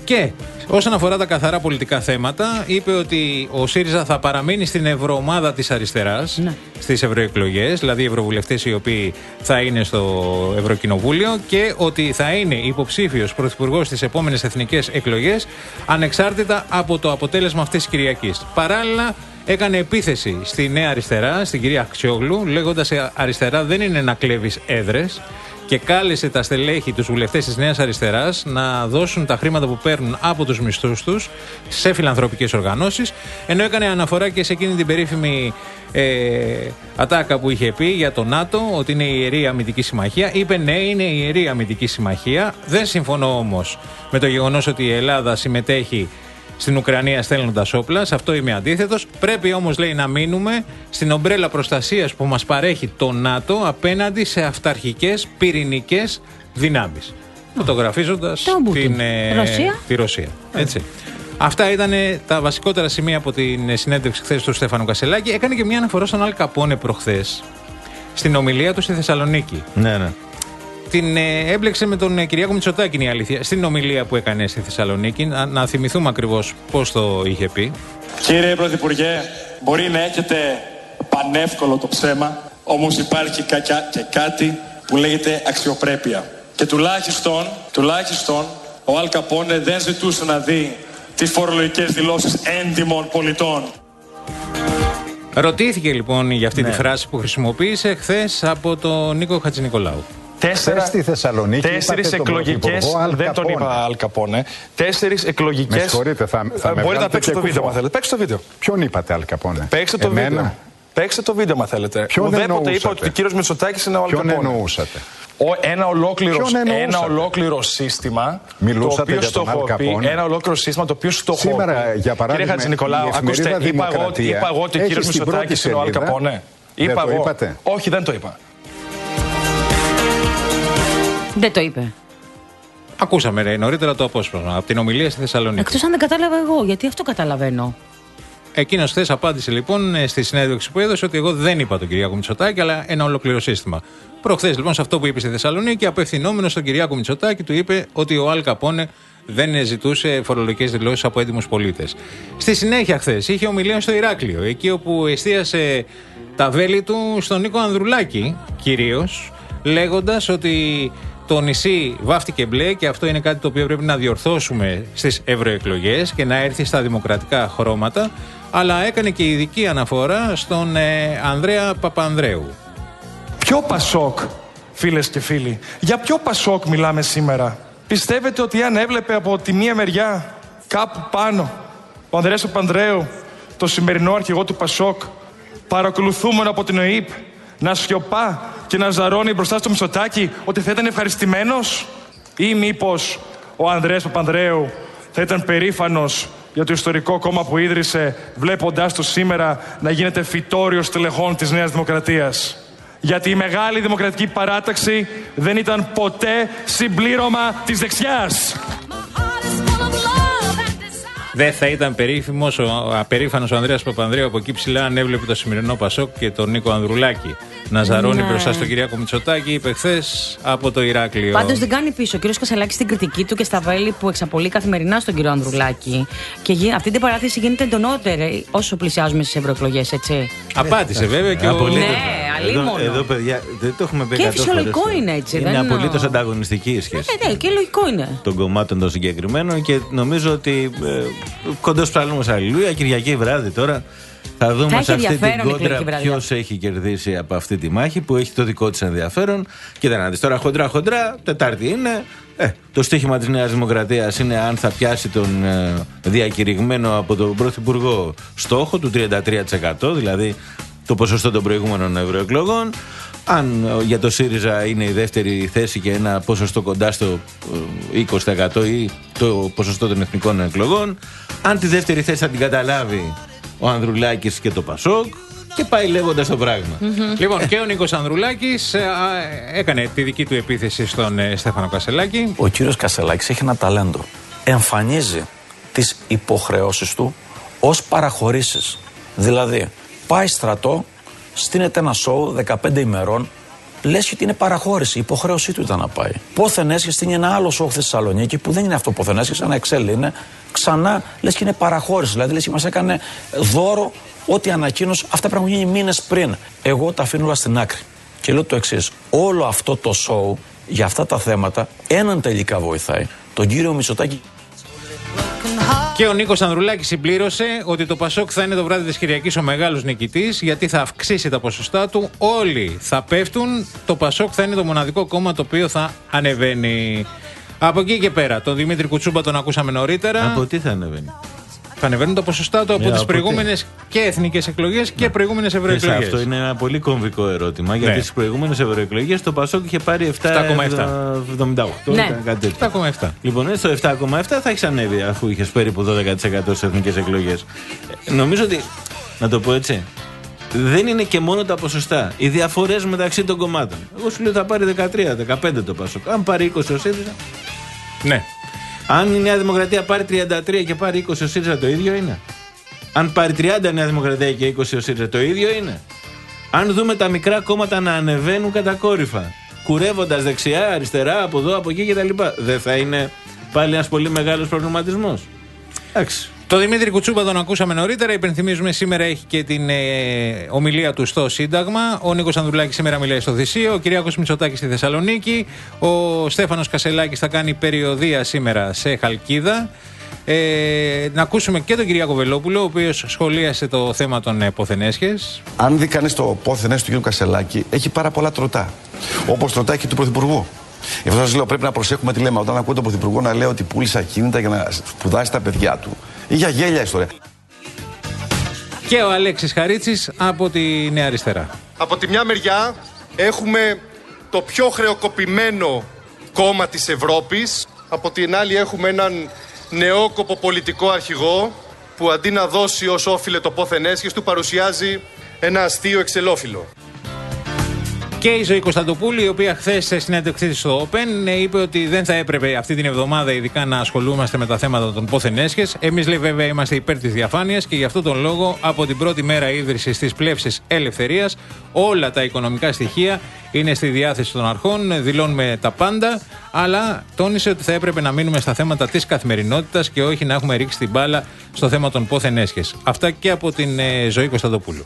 S2: Και όσον αφορά τα καθαρά πολιτικά θέματα, είπε ότι ο ΣΥΡΙΖΑ θα παραμείνει στην ευρωομάδα της αριστεράς, ναι, στις ευρωεκλογές, δηλαδή οι ευρωβουλευτές οι οποίοι θα είναι στο Ευρωκοινοβούλιο, και ότι θα είναι υποψήφιος πρωθυπουργός στις επόμενες εθνικές εκλογές, ανεξάρτητα από το αποτέλεσμα αυτής της Κυριακής. Παράλληλα, έκανε επίθεση στη Νέα Αριστερά, στην κυρία Αξιόγλου, λέγοντας ότι αριστερά δεν είναι να κλέβεις έδρες, και κάλεσε τα στελέχη, τους βουλευτές της Νέας Αριστεράς, να δώσουν τα χρήματα που παίρνουν από τους μισθούς τους σε φιλανθρωπικές οργανώσεις, ενώ έκανε αναφορά και σε εκείνη την περίφημη ε, ατάκα που είχε πει για το ΝΑΤΟ, ότι είναι η Ιερή Αμυντική Συμμαχία. Είπε ναι, είναι η Ιερή Αμυντική Συμμαχία. Δεν συμφωνώ όμως με το γεγονός ότι η Ελλάδα συμμετέχει στην Ουκρανία στέλνοντας όπλα. Σε αυτό είμαι αντίθετος. Πρέπει όμως, λέει, να μείνουμε στην ομπρέλα προστασίας που μας παρέχει το ΝΑΤΟ απέναντι σε αυταρχικές πυρηνικές δυνάμεις. Φωτογραφίζοντας την, ε,
S3: Ρωσία.
S2: τη Ρωσία. Έτσι. Αυτά ήταν τα βασικότερα σημεία από την συνέντευξη χθες του Στέφανου Κασσελάκη. Έκανε και μια αναφορά στον Αλ Καπόνε προχθές στην ομιλία του στη Θεσσαλονίκη.
S1: Ναι, ναι.
S2: Την ε, έμπλεξε με τον ε, Κυριάκο Μητσοτάκη, είναι η αλήθεια, στην ομιλία που έκανε στη Θεσσαλονίκη. Να, να θυμηθούμε ακριβώς πώς το είχε πει.
S7: Κύριε Πρωθυπουργέ, μπορεί να έχετε πανεύκολο το ψέμα, όμως υπάρχει κακιά και κάτι που λέγεται αξιοπρέπεια. Και τουλάχιστον, τουλάχιστον ο Αλ Καπόνε δεν ζητούσε να δει τις φορολογικές δηλώσεις έντιμων πολιτών.
S2: Ρωτήθηκε λοιπόν για αυτή
S1: ναι.
S2: τη φράση που χρησιμοποίησε χθες από τον Νίκο Χατζηνικολάου.
S5: Τέσσερα στη Θεσσαλονίκη.
S4: Τέσσερις εκλογικές. Δεν τον είπα Αλ Καπόνε. Τέσσερις εκλογικές.
S5: Με συγχωρείτε, θα, θα με
S4: μπορείτε να παίξετε το βίντεο, αν θέλετε. Παίξτε το βίντεο.
S5: Ποιον είπατε, Αλ Καπόνε?
S4: Παίξτε το
S5: Εμένα.
S4: βίντεο. Παίξτε το βίντεο, αν θέλετε.
S5: Ποιον
S4: Ουδέποτε είπα ότι ο κύριος Μητσοτάκης είναι ο Αλ Καπόνε.
S5: Ποιον εννοούσατε?
S4: Ο, ένα, ολόκληρο, ένα ολόκληρο σύστημα.
S5: Μιλούσατε
S4: το οποίο
S5: για τον Αλ Καπόνε.
S4: Ένα ολόκληρο σύστημα το οποίο στοχοποιεί.
S5: Σήμερα, για παράδειγμα,
S4: κύριε Χατζηνικολάου, ακούστε, είπα εγώ, είπα εγώ ότι ο κύριος Μητσοτάκης είναι ο Αλ Καπόνε. Είπα εγώ. Όχι, δεν το είπα.
S3: Δεν το είπε.
S2: Ακούσαμε ρε, νωρίτερα το απόσπασμα από την ομιλία στη Θεσσαλονίκη.
S3: Εκτός αν δεν κατάλαβα εγώ, γιατί αυτό καταλαβαίνω.
S2: Εκείνος χθες απάντησε λοιπόν στη συνέντευξη που έδωσε ότι εγώ δεν είπα τον Κυριάκο Μητσοτάκη, αλλά ένα ολόκληρο σύστημα. Προχθές λοιπόν σε αυτό που είπε στη Θεσσαλονίκη, απευθυνόμενος στον Κυριάκο Μητσοτάκη, του είπε ότι ο Αλ Καπόνε δεν ζητούσε φορολογικές δηλώσεις από έντιμους πολίτες. Στη συνέχεια χθες είχε ομιλία στο Ηράκλειο, εκεί όπου εστίασε τα βέλη του στον Νίκο Ανδρουλάκη κυρίως, λέγοντας ότι το νησί βάφτηκε μπλε και αυτό είναι κάτι το οποίο πρέπει να διορθώσουμε στις ευρωεκλογές και να έρθει στα δημοκρατικά χρώματα, αλλά έκανε και ειδική αναφορά στον ε, Ανδρέα Παπανδρέου.
S4: Ποιο Πασόκ, φίλες και φίλοι, για ποιο Πασόκ μιλάμε σήμερα? Πιστεύετε ότι αν έβλεπε από τη μία μεριά κάπου πάνω ο Ανδρέας Παπανδρέου, το σημερινό αρχηγό του Πασόκ, παρακολουθούμενο από την ΟΗΠ, να σιωπά και να ζαρώνει μπροστά στο Μητσοτάκη, ότι θα ήταν ευχαριστημένος? Ή μήπως ο Ανδρέας Παπανδρέου θα ήταν περήφανος για το ιστορικό κόμμα που ίδρυσε, βλέποντάς το σήμερα να γίνεται φυτόριος τελεχών της Νέας Δημοκρατίας? Γιατί η Μεγάλη Δημοκρατική Παράταξη δεν ήταν ποτέ συμπλήρωμα της δεξιάς.
S2: Δεν θα ήταν περίφημος, ο απερίφανος ο Ανδρέας Παπανδρέου από εκεί ψηλά αν έβλεπε το σημερινό Πασόκ και τον Νίκο Ανδρουλάκη να ζαρώνει ναι. μπροστά στον Κυριάκο Μητσοτάκη, είπε χθες από το Ηράκλειο.
S3: Πάντως δεν κάνει πίσω ο κύριος Κασσελάκης στην κριτική του και στα βέλη που εξαπολύει καθημερινά στον κύριο Ανδρουλάκη. Και αυτή την παράθεση γίνεται εντονότερη όσο πλησιάζουμε στις ευρωεκλογές, έτσι.
S2: Απάντησε βέβαια και ο.
S3: Ναι,
S1: εδώ, εδώ, παιδιά, δεν το έχουμε πει.
S3: Και φυσιολογικό φορές. Είναι έτσι.
S1: Είναι
S3: δεν
S1: απολύτως ανταγωνιστική η σχέση.
S3: Ναι, ναι, και λογικό είναι.
S1: Των κομμάτων των συγκεκριμένων και νομίζω ότι ε, κοντός ψαλμός αλληλούια, Κυριακή βράδυ τώρα. Θα δούμε θα σε αυτή την κόντρα ποιος έχει κερδίσει από αυτή τη μάχη που έχει το δικό της ενδιαφέρον. Κοίτα να δεις τώρα, χοντρά χοντρά, Τετάρτη είναι. Ε, το στοίχημα της Νέας Δημοκρατίας είναι αν θα πιάσει τον ε, διακηρυγμένο από τον Πρωθυπουργό στόχο του τριάντα τρία τοις εκατό, δηλαδή το ποσοστό των προηγούμενων ευρωεκλογών. Αν ε, για το ΣΥΡΙΖΑ είναι η δεύτερη θέση και ένα ποσοστό κοντά στο ε, είκοσι τοις εκατό ή το ποσοστό των εθνικών εκλογών. Αν τη δεύτερη θέση θα την καταλάβει ο Ανδρουλάκης και το Πασόκ και πάει λέγοντας το πράγμα.
S2: Mm-hmm. Λοιπόν, και ο Νίκος Ανδρουλάκης ε, ε, έκανε τη δική του επίθεση στον ε, Στέφανο Κασσελάκη.
S22: Ο κύριος Κασσελάκης έχει ένα ταλέντο. Εμφανίζει τις υποχρεώσεις του ως παραχωρήσεις. Δηλαδή, πάει στρατό, στείνεται ένα σοου δεκαπέντε ημερών λες και ότι είναι παραχώρηση. Η υποχρέωσή του ήταν να πάει. Πόθεν έσχεστη είναι ένα άλλο σόου στη Θεσσαλονίκη που δεν είναι αυτό πόθεν έσχεστη, ένα Excel είναι. Ξανά λες και είναι παραχώρηση. Δηλαδή λες και μας έκανε δώρο ό,τι ανακοίνωσε. Αυτά πρέπει να έχουν γίνει μήνες πριν. Εγώ τα αφήνω όλα στην άκρη. Και λέω το εξής. Όλο αυτό το σόου για αυτά τα θέματα έναν τελικά βοηθάει. Τον κύριο Μητσοτάκη.
S2: Και ο Νίκος Ανδρουλάκης συμπλήρωσε ότι το Πασόκ θα είναι το βράδυ της Κυριακής ο μεγάλος νικητής, γιατί θα αυξήσει τα ποσοστά του. Όλοι θα πέφτουν. Το Πασόκ θα είναι το μοναδικό κόμμα το οποίο θα ανεβαίνει. Από εκεί και πέρα, τον Δημήτρη Κουτσούμπα τον ακούσαμε νωρίτερα.
S1: Από τι θα ανεβαίνει?
S2: Θα ανεβαίνουν τα ποσοστά του από
S1: yeah,
S2: τις προηγούμενες και εθνικές εκλογές και προηγούμενες ευρωεκλογές.
S1: Αυτό είναι ένα πολύ κομβικό ερώτημα. Γιατί στις προηγούμενες ευρωεκλογές το Πασόκ είχε πάρει επτά κόμμα εβδομήντα οκτώ.
S2: Ναι, επτά κόμμα επτά.
S1: Λοιπόν, στο επτά κόμμα επτά θα έχεις ανέβει αφού είχες περίπου δώδεκα τοις εκατό στις εθνικές εκλογές. Νομίζω ότι, να το πω έτσι, δεν είναι και μόνο τα ποσοστά. Οι διαφορές μεταξύ των κομμάτων. Εγώ σου λέω θα πάρει δεκατρία δεκαπέντε το Πασόκ. Αν πάρει είκοσι ο ΣΥΡΙΖΑ.
S2: Ναι.
S1: Αν η Νέα Δημοκρατία πάρει τριάντα τρία και πάρει είκοσι ο ΣΥΡΙΖΑ, το ίδιο είναι. Αν πάρει τριάντα η Νέα Δημοκρατία και είκοσι ο ΣΥΡΙΖΑ, το ίδιο είναι. Αν δούμε τα μικρά κόμματα να ανεβαίνουν κατακόρυφα, κουρεύοντας δεξιά, αριστερά, από εδώ, από εκεί κτλ., δεν θα είναι πάλι ένας πολύ μεγάλος προβληματισμός? Εντάξει.
S2: Το Δημήτρη Κουτσούμπα τον ακούσαμε νωρίτερα. Υπενθυμίζουμε σήμερα έχει και την ε, ομιλία του στο Σύνταγμα. Ο Νίκος Ανδρουλάκης σήμερα μιλάει στο Θησίο. Ο Κυριάκος Μητσοτάκης στη Θεσσαλονίκη. Ο Στέφανος Κασελάκης θα κάνει περιοδεία σήμερα σε Χαλκίδα. Ε, να ακούσουμε και τον Κυριάκο Βελόπουλο, ο οποίος σχολίασε το θέμα των ε, πόθεν-έσχες.
S8: Αν δει κανείς το πόθεν-έσχες του κ. Κασελάκη, έχει πάρα πολλά τροτά. Όπως τροτά και του Πρωθυπουργού. Γι' αυτό σας λέω: πρέπει να προσέχουμε τι λέμε. Όταν ακούω τον Πρωθυπουργό να λέει ότι πούλησε ακίνητα για να σπουδάσει τα παιδιά του. Για γέλια ιστορία.
S2: Και ο Αλέξης Χαρίτσης από τη Νέα Αριστερά.
S10: Από τη μια μεριά έχουμε το πιο χρεοκοπημένο κόμμα της Ευρώπης. Από την άλλη έχουμε έναν νεόκοπο πολιτικό αρχηγό που αντί να δώσει ως όφιλε το πόθεν έσχες του παρουσιάζει ένα αστείο εξελόφυλλο.
S2: Και η Ζωή Κωνσταντοπούλη, η οποία χθες σε συνέντευξή της στο Open είπε ότι δεν θα έπρεπε αυτή την εβδομάδα ειδικά να ασχολούμαστε με τα θέματα των πόθεν-έσχες. Εμείς, λέει, βέβαια είμαστε υπέρ της διαφάνειας και γι' αυτόν τον λόγο από την πρώτη μέρα ίδρυσης της Πλεύσης Ελευθερίας όλα τα οικονομικά στοιχεία είναι στη διάθεση των αρχών, δηλώνουμε τα πάντα, αλλά τόνισε ότι θα έπρεπε να μείνουμε στα θέματα της καθημερινότητας και όχι να έχουμε ρίξει την μπάλα στο θέμα των πόθεν-έσχες. Αυτά και από την ε, Ζωή Κωνσταντοπούλου.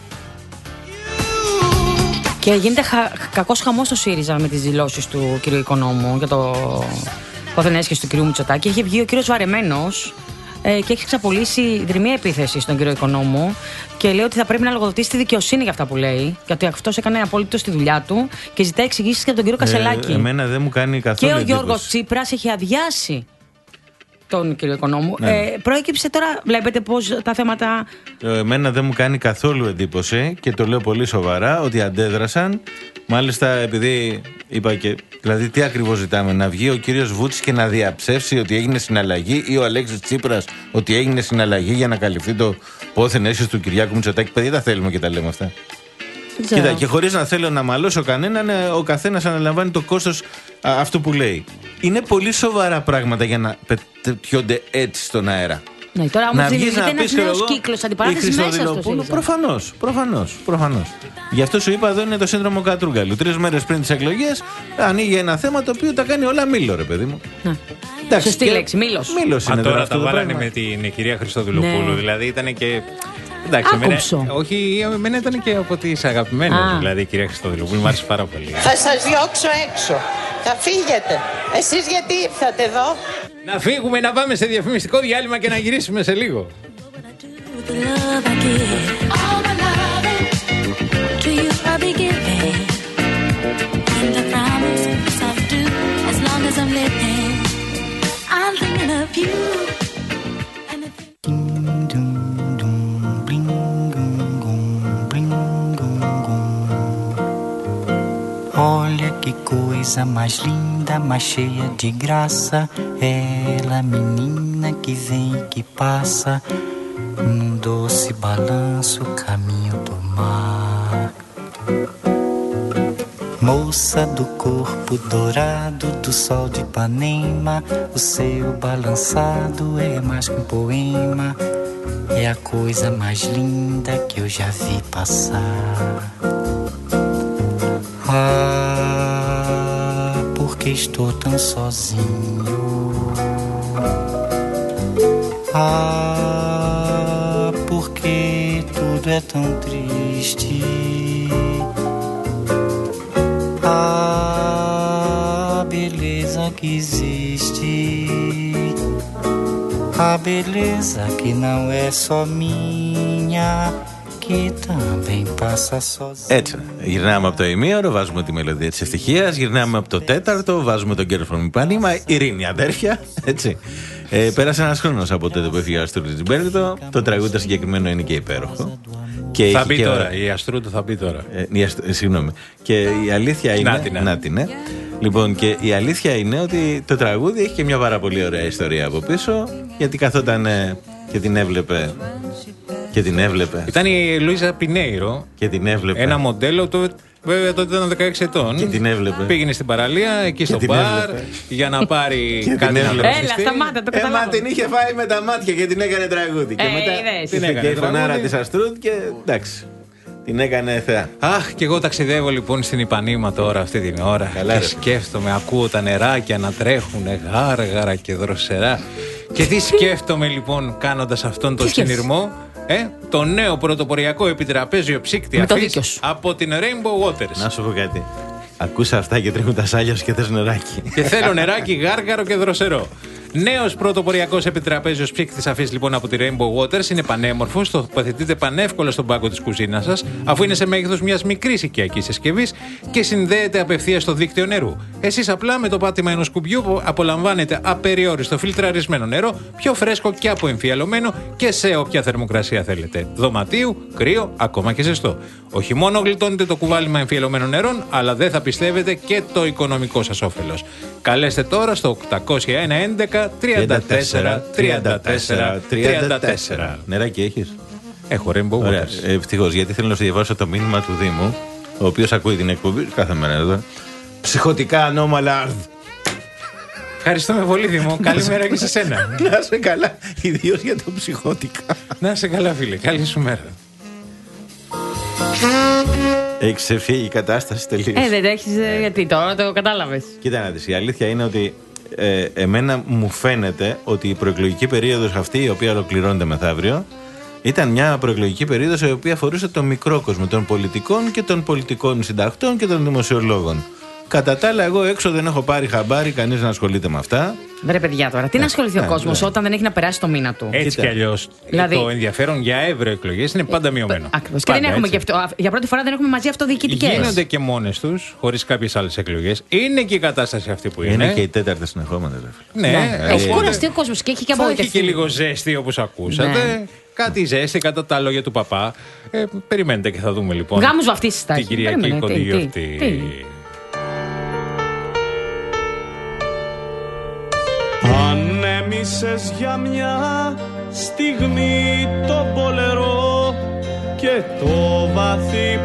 S3: Και γίνεται χα... κακός χαμός στο ΣΥΡΙΖΑ με τις δηλώσεις του κ. Οικονόμου για το πόθεν-έσχες του κ. Μητσοτάκη. Έχει βγει ο κ. Βαρεμένος ε, και έχει εξαπολύσει δρυμία επίθεση στον κ. Οικονόμου και λέει ότι θα πρέπει να λογοδοτήσει τη δικαιοσύνη για αυτά που λέει. Γιατί αυτός έκανε απόλυτο στη δουλειά του και ζητάει εξηγήσεις για τον κ. Κασελάκη.
S1: Ε, εμένα δεν μου κάνει καθόλου.
S3: Και ο Γιώργος Τσίπρας έχει αδειάσει τον κύριο Οικονόμου. Ναι. Ε, προέκυψε τώρα, βλέπετε πώς τα θέματα.
S1: Εμένα δεν μου κάνει καθόλου εντύπωση και το λέω πολύ σοβαρά ότι αντέδρασαν. Μάλιστα, επειδή είπα και. Δηλαδή, τι ακριβώς ζητάμε, να βγει ο κύριος Βούτσης και να διαψεύσει ότι έγινε συναλλαγή ή ο Αλέξης Τσίπρας ότι έγινε συναλλαγή για να καλυφθεί το πόθεν-έσχες του Κυριάκου Μητσοτάκη. Παιδιά, τα θέλουμε και τα λέμε αυτά. Κοίτα, και χωρίς να θέλω να μαλώσω κανέναν, ο καθένας αναλαμβάνει το κόστος α, αυτού που λέει. Είναι πολύ σοβαρά πράγματα για να πετιόνται έτσι στον αέρα.
S3: Ναι, τώρα όμως δημιουργείται ένας νέος κύκλος αντιπαράθεσης μέσα στο ΣΥΡΙΖΑ.
S1: Προφανώς, προφανώς, προφανώς. Γι' αυτό σου είπα, εδώ είναι το σύνδρομο Κατρούγκαλου. Τρεις μέρες πριν τις εκλογές ανοίγει ένα θέμα το οποίο τα κάνει όλα μήλο, ρε παιδί μου.
S3: Ναι. Σωστή λέξη, μήλος.
S1: Μήλος είναι.
S2: Α, τώρα τα βάλανε με την κυρία Χριστοδουλοπούλου, ναι. Δηλαδή ήταν και. Εντάξει, εμένα, όχι, εμένα ήταν και από τις αγαπημένες, δηλαδή η κυρία Χριστοδουλοπούλου, μου άρεσε πάρα πολύ.
S23: Θα σας διώξω έξω. Θα φύγετε. Εσείς γιατί ήρθατε εδώ?
S2: Να φύγουμε, να πάμε σε διαφημιστικό διάλειμμα και να γυρίσουμε σε λίγο.
S24: Olha que coisa mais linda, mais cheia de graça. Ela, menina que vem e que passa, num doce balanço, caminho do mar. Moça do corpo dourado do sol de Ipanema, o seu balançado é mais que um poema. É a coisa mais linda que eu já vi passar. Ah, porque estou tão sozinho. Ah, porque tudo é tão triste. Ah, beleza que existe. A beleza que não é só minha, que também passa sozinha.
S1: Έτσι, γυρνάμε από το ημίωρο, βάζουμε τη μελωδία της ευτυχίας, γυρνάμε από το τέταρτο, βάζουμε τον κύριο Φρονιπάνημα, Ειρήνη αδέρφια, έτσι. Ε, πέρασε ένας χρόνος από τότε που έφυγε ο Αστρούδης Τζιμπέρτο, το τραγούδι συγκεκριμένο είναι και υπέροχο. Και
S2: θα μπει
S1: και...
S2: τώρα, η Αστρούδου θα μπει τώρα.
S1: Ε, η Αστ... Συγγνώμη. Και η αλήθεια είναι.
S2: Νάτινα.
S1: Νάτινα. Λοιπόν, και η αλήθεια είναι ότι το τραγούδι έχει και μια πάρα πολύ ωραία ιστορία από πίσω, γιατί καθόταν και την έβλεπε. Και την έβλεπε.
S2: Ήταν η Λουίζα Πινέιρο.
S1: Και την έβλεπε.
S2: Ένα μοντέλο, το, βέβαια τότε ήταν δεκαέξι ετών.
S1: Και την έβλεπε.
S2: Πήγαινε στην παραλία, εκεί στο μπαρ, για να πάρει κάτι να δραστηριστεί.
S3: Έλα, σταμάτα, το καταλάβω.
S1: Ε, μα την είχε φάει με τα μάτια και την έκανε τραγούδι. Και
S3: ε,
S1: μετά
S3: είδες.
S1: την έκανε. Και η φωνάρα της Αστρούδ και εντάξει. Την έκανε θεά.
S2: Αχ, και εγώ ταξιδεύω λοιπόν στην Ιπανήμα τώρα αυτή την ώρα.
S1: Καλά,
S2: και
S1: ρε.
S2: σκέφτομαι, ακούω τα νεράκια να τρέχουν γάργαρα και δροσερά. Και τι σκέφτομαι λοιπόν κάνοντας αυτόν τον συνειρμό. Ε, το νέο πρωτοποριακό επιτραπέζιο ψύκτη αφής από την Rainbow Waters.
S1: Να σου πω κάτι. Ακούσα αυτά και τρέχουν τα σάλια σου και θες νεράκι.
S2: Και θέλω νεράκι γάργαρο και δροσερό. Νέος πρωτοποριακός επιτραπέζιος ψύκτης αφής λοιπόν από τη Rainbow Waters είναι πανέμορφος, τοποθετείται πανεύκολα στον πάγκο της κουζίνας σας, αφού είναι σε μέγεθος μιας μικρής οικιακής συσκευής και συνδέεται απευθείας στο δίκτυο νερού. Εσείς απλά με το πάτημα ενός κουμπιού απολαμβάνετε απεριόριστο φιλτραρισμένο νερό, πιο φρέσκο και αποεμφιαλωμένο και σε όποια θερμοκρασία θέλετε. Δωματίου, κρύο, ακόμα και ζεστό. Όχι μόνο γλιτώνετε το κουβάλιμα εμφιαλωμένων νερών, αλλά δεν θα πιστεύετε και το οικονομικό σας όφελος. Καλέστε τώρα στο οκτακόσια ένα έντεκα τριάντα τέσσερα τριάντα τέσσερα τριάντα τέσσερα.
S1: Νεράκι έχεις?
S2: Έχω Rainbow Waters.
S1: Ευτυχώς, γιατί θέλω να σου διαβάσω το μήνυμα του Δήμου, ο οποίος ακούει την εκπομπή κάθε μέρα εδώ. Ψυχωτικά ανώμαλα.
S2: Ευχαριστούμε πολύ, Δήμο. Καλημέρα και σε σένα.
S1: Να σε καλά, ιδίως για το ψυχωτικά.
S2: Να σε καλά, φίλε. Καλή σου μέρα.
S1: Έχει ξεφύγει η κατάσταση τελείως.
S3: Ε, δεν έχεις, ε, γιατί τώρα το κατάλαβες.
S1: Κοίτα να δεις, η αλήθεια είναι ότι ε, εμένα μου φαίνεται ότι η προεκλογική περίοδος αυτή, η οποία ολοκληρώνεται μεθαύριο, ήταν μια προεκλογική περίοδος η οποία αφορούσε τον μικρό κόσμο των πολιτικών και των πολιτικών συντακτών και των δημοσιολόγων. Κατά τα άλλα, εγώ έξω δεν έχω πάρει χαμπάρι, κανείς να ασχολείται με αυτά.
S3: Βρε παιδιά τώρα, τι να ασχοληθεί ο κόσμος όταν δεν έχει να περάσει το μήνα του.
S2: Έτσι κι αλλιώς. Δηλαδή... Το ενδιαφέρον για ευρωεκλογές είναι πάντα μειωμένο.
S3: Ακριβώς. Και δεν έχουμε και αυτό. Για πρώτη φορά δεν έχουμε μαζί αυτοδιοικητικές.
S2: Γίνονται και μόνες τους, χωρίς κάποιες άλλες εκλογές. Είναι και η κατάσταση αυτή που είναι.
S1: Είναι και η τέταρτη συνεχόμενη.
S2: Ναι,
S3: ναι. Έχει κουραστεί ο κόσμος και έχει και απογοητευτεί.
S2: Έχει και λίγο ζέστη όπως ακούσατε. Ναι. Κάτι ζέστη κατά τα λόγια του παπά. Ε, περιμένετε και θα δούμε λοιπόν.
S3: Γάμους βαφτίσεις θα
S2: την Κυριακή κοντή γιορτή.
S9: Ανέμισες για μια στιγμή το πολερό και το βαθύ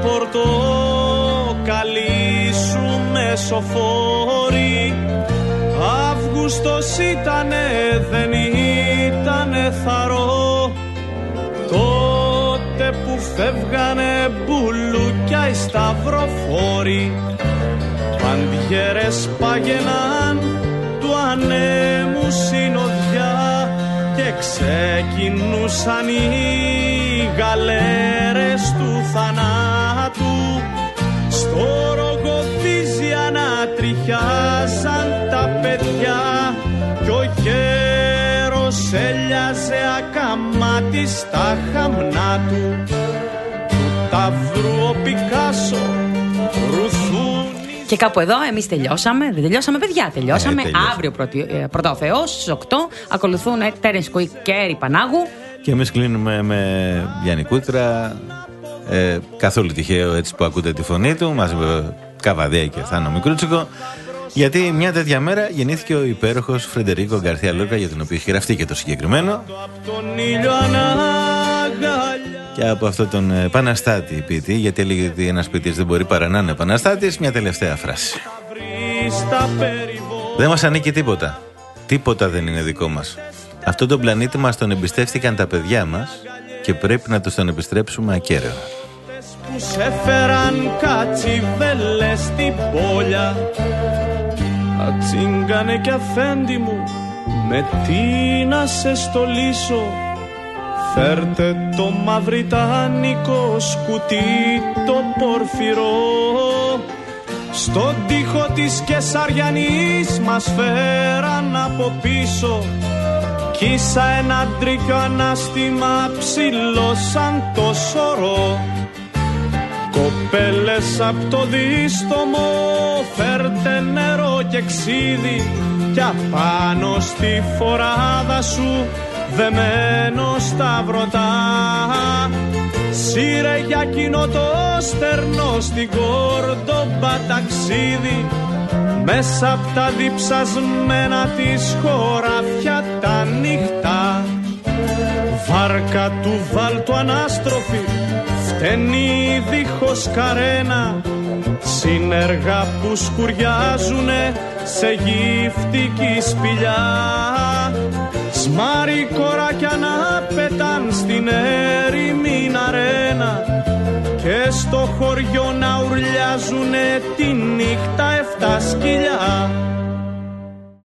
S9: πορτοκαλί σου μεσοφόρη. Αύγουστος ήτανε, δεν ήτανε θαρό, τότε που φεύγανε μπουλούκια οι σταυροφόροι. Παντιέρες πάγαιναν του ανέμου συνοδιά και ξεκινούσαν οι γαλέρες του θανάτου. Στο Ρογοβίζι ανατριχιάζαν τα παιδιά κι ο γέρος έλιαζε ακαμάτι στα χαμνά του. Του ταύρου ο Πικάσο ρουθούν.
S3: Και κάπου εδώ εμείς τελειώσαμε. Δεν τελειώσαμε, παιδιά. Τελειώσαμε. Ε, Αύριο πρώτα ο Θεός στις οκτώ. Ακολουθούν Τέρενς Κουίκ και Έρη Πανάγου.
S1: Και εμείς κλείνουμε με Γιάννη Κούτρα. Ε, καθόλου τυχαίο έτσι που ακούτε τη φωνή του. Μαζί με Καβαδέα και Θάνο Μικρούτσικο. Γιατί μια τέτοια μέρα γεννήθηκε ο υπέροχος Φρεντερίκο Γκαρθία Λόρκα, για τον οποίο έχει γραφτεί και το συγκεκριμένο. Και από αυτό τον επαναστάτη ποιητή, γιατί έλεγε ότι ένας ποιητής δεν μπορεί παρά να είναι επαναστάτης, μια τελευταία φράση. Δεν μας ανήκει τίποτα. Τίποτα δεν είναι δικό μας. Αυτό τον πλανήτη μας τον εμπιστεύτηκαν τα παιδιά μας και πρέπει να τους τον επιστρέψουμε ακέραιο.
S9: τους έφεραν κατσιβέλες στην πόλια. Ατσίγκανε κι αφέντη μου, με τι να σε στολίσω. Φέρτε το μαυριτάνικο σκουτί το πορφυρό. Στον τοίχο της Κεσαριανής μας φέραν από πίσω. Κύσα ένα τρίκιο ανάστημα ψηλό σαν το σωρό. Κοπέλες απ' το δίστομο, φέρτε νερό και ξύδι. Κι απάνω στη φοράδα σου δεμένο στα βρωτά. Σύρε για κοινό το στερνό στην Κόρντομπα ταξίδι. Μέσα απ' τα διψασμένα της χωράφια τα νύχτα. Βάρκα του βάλτου ανάστροφη, φταίνει δίχως καρένα. Συνεργά που σκουριάζουνε σε γυφτική σπηλιά. Σμάρι κοράκια να πετάν στην έρημη αρένα. Και στο χωριό να ουρλιάζουνε τη νύχτα εφτά σκυλιά.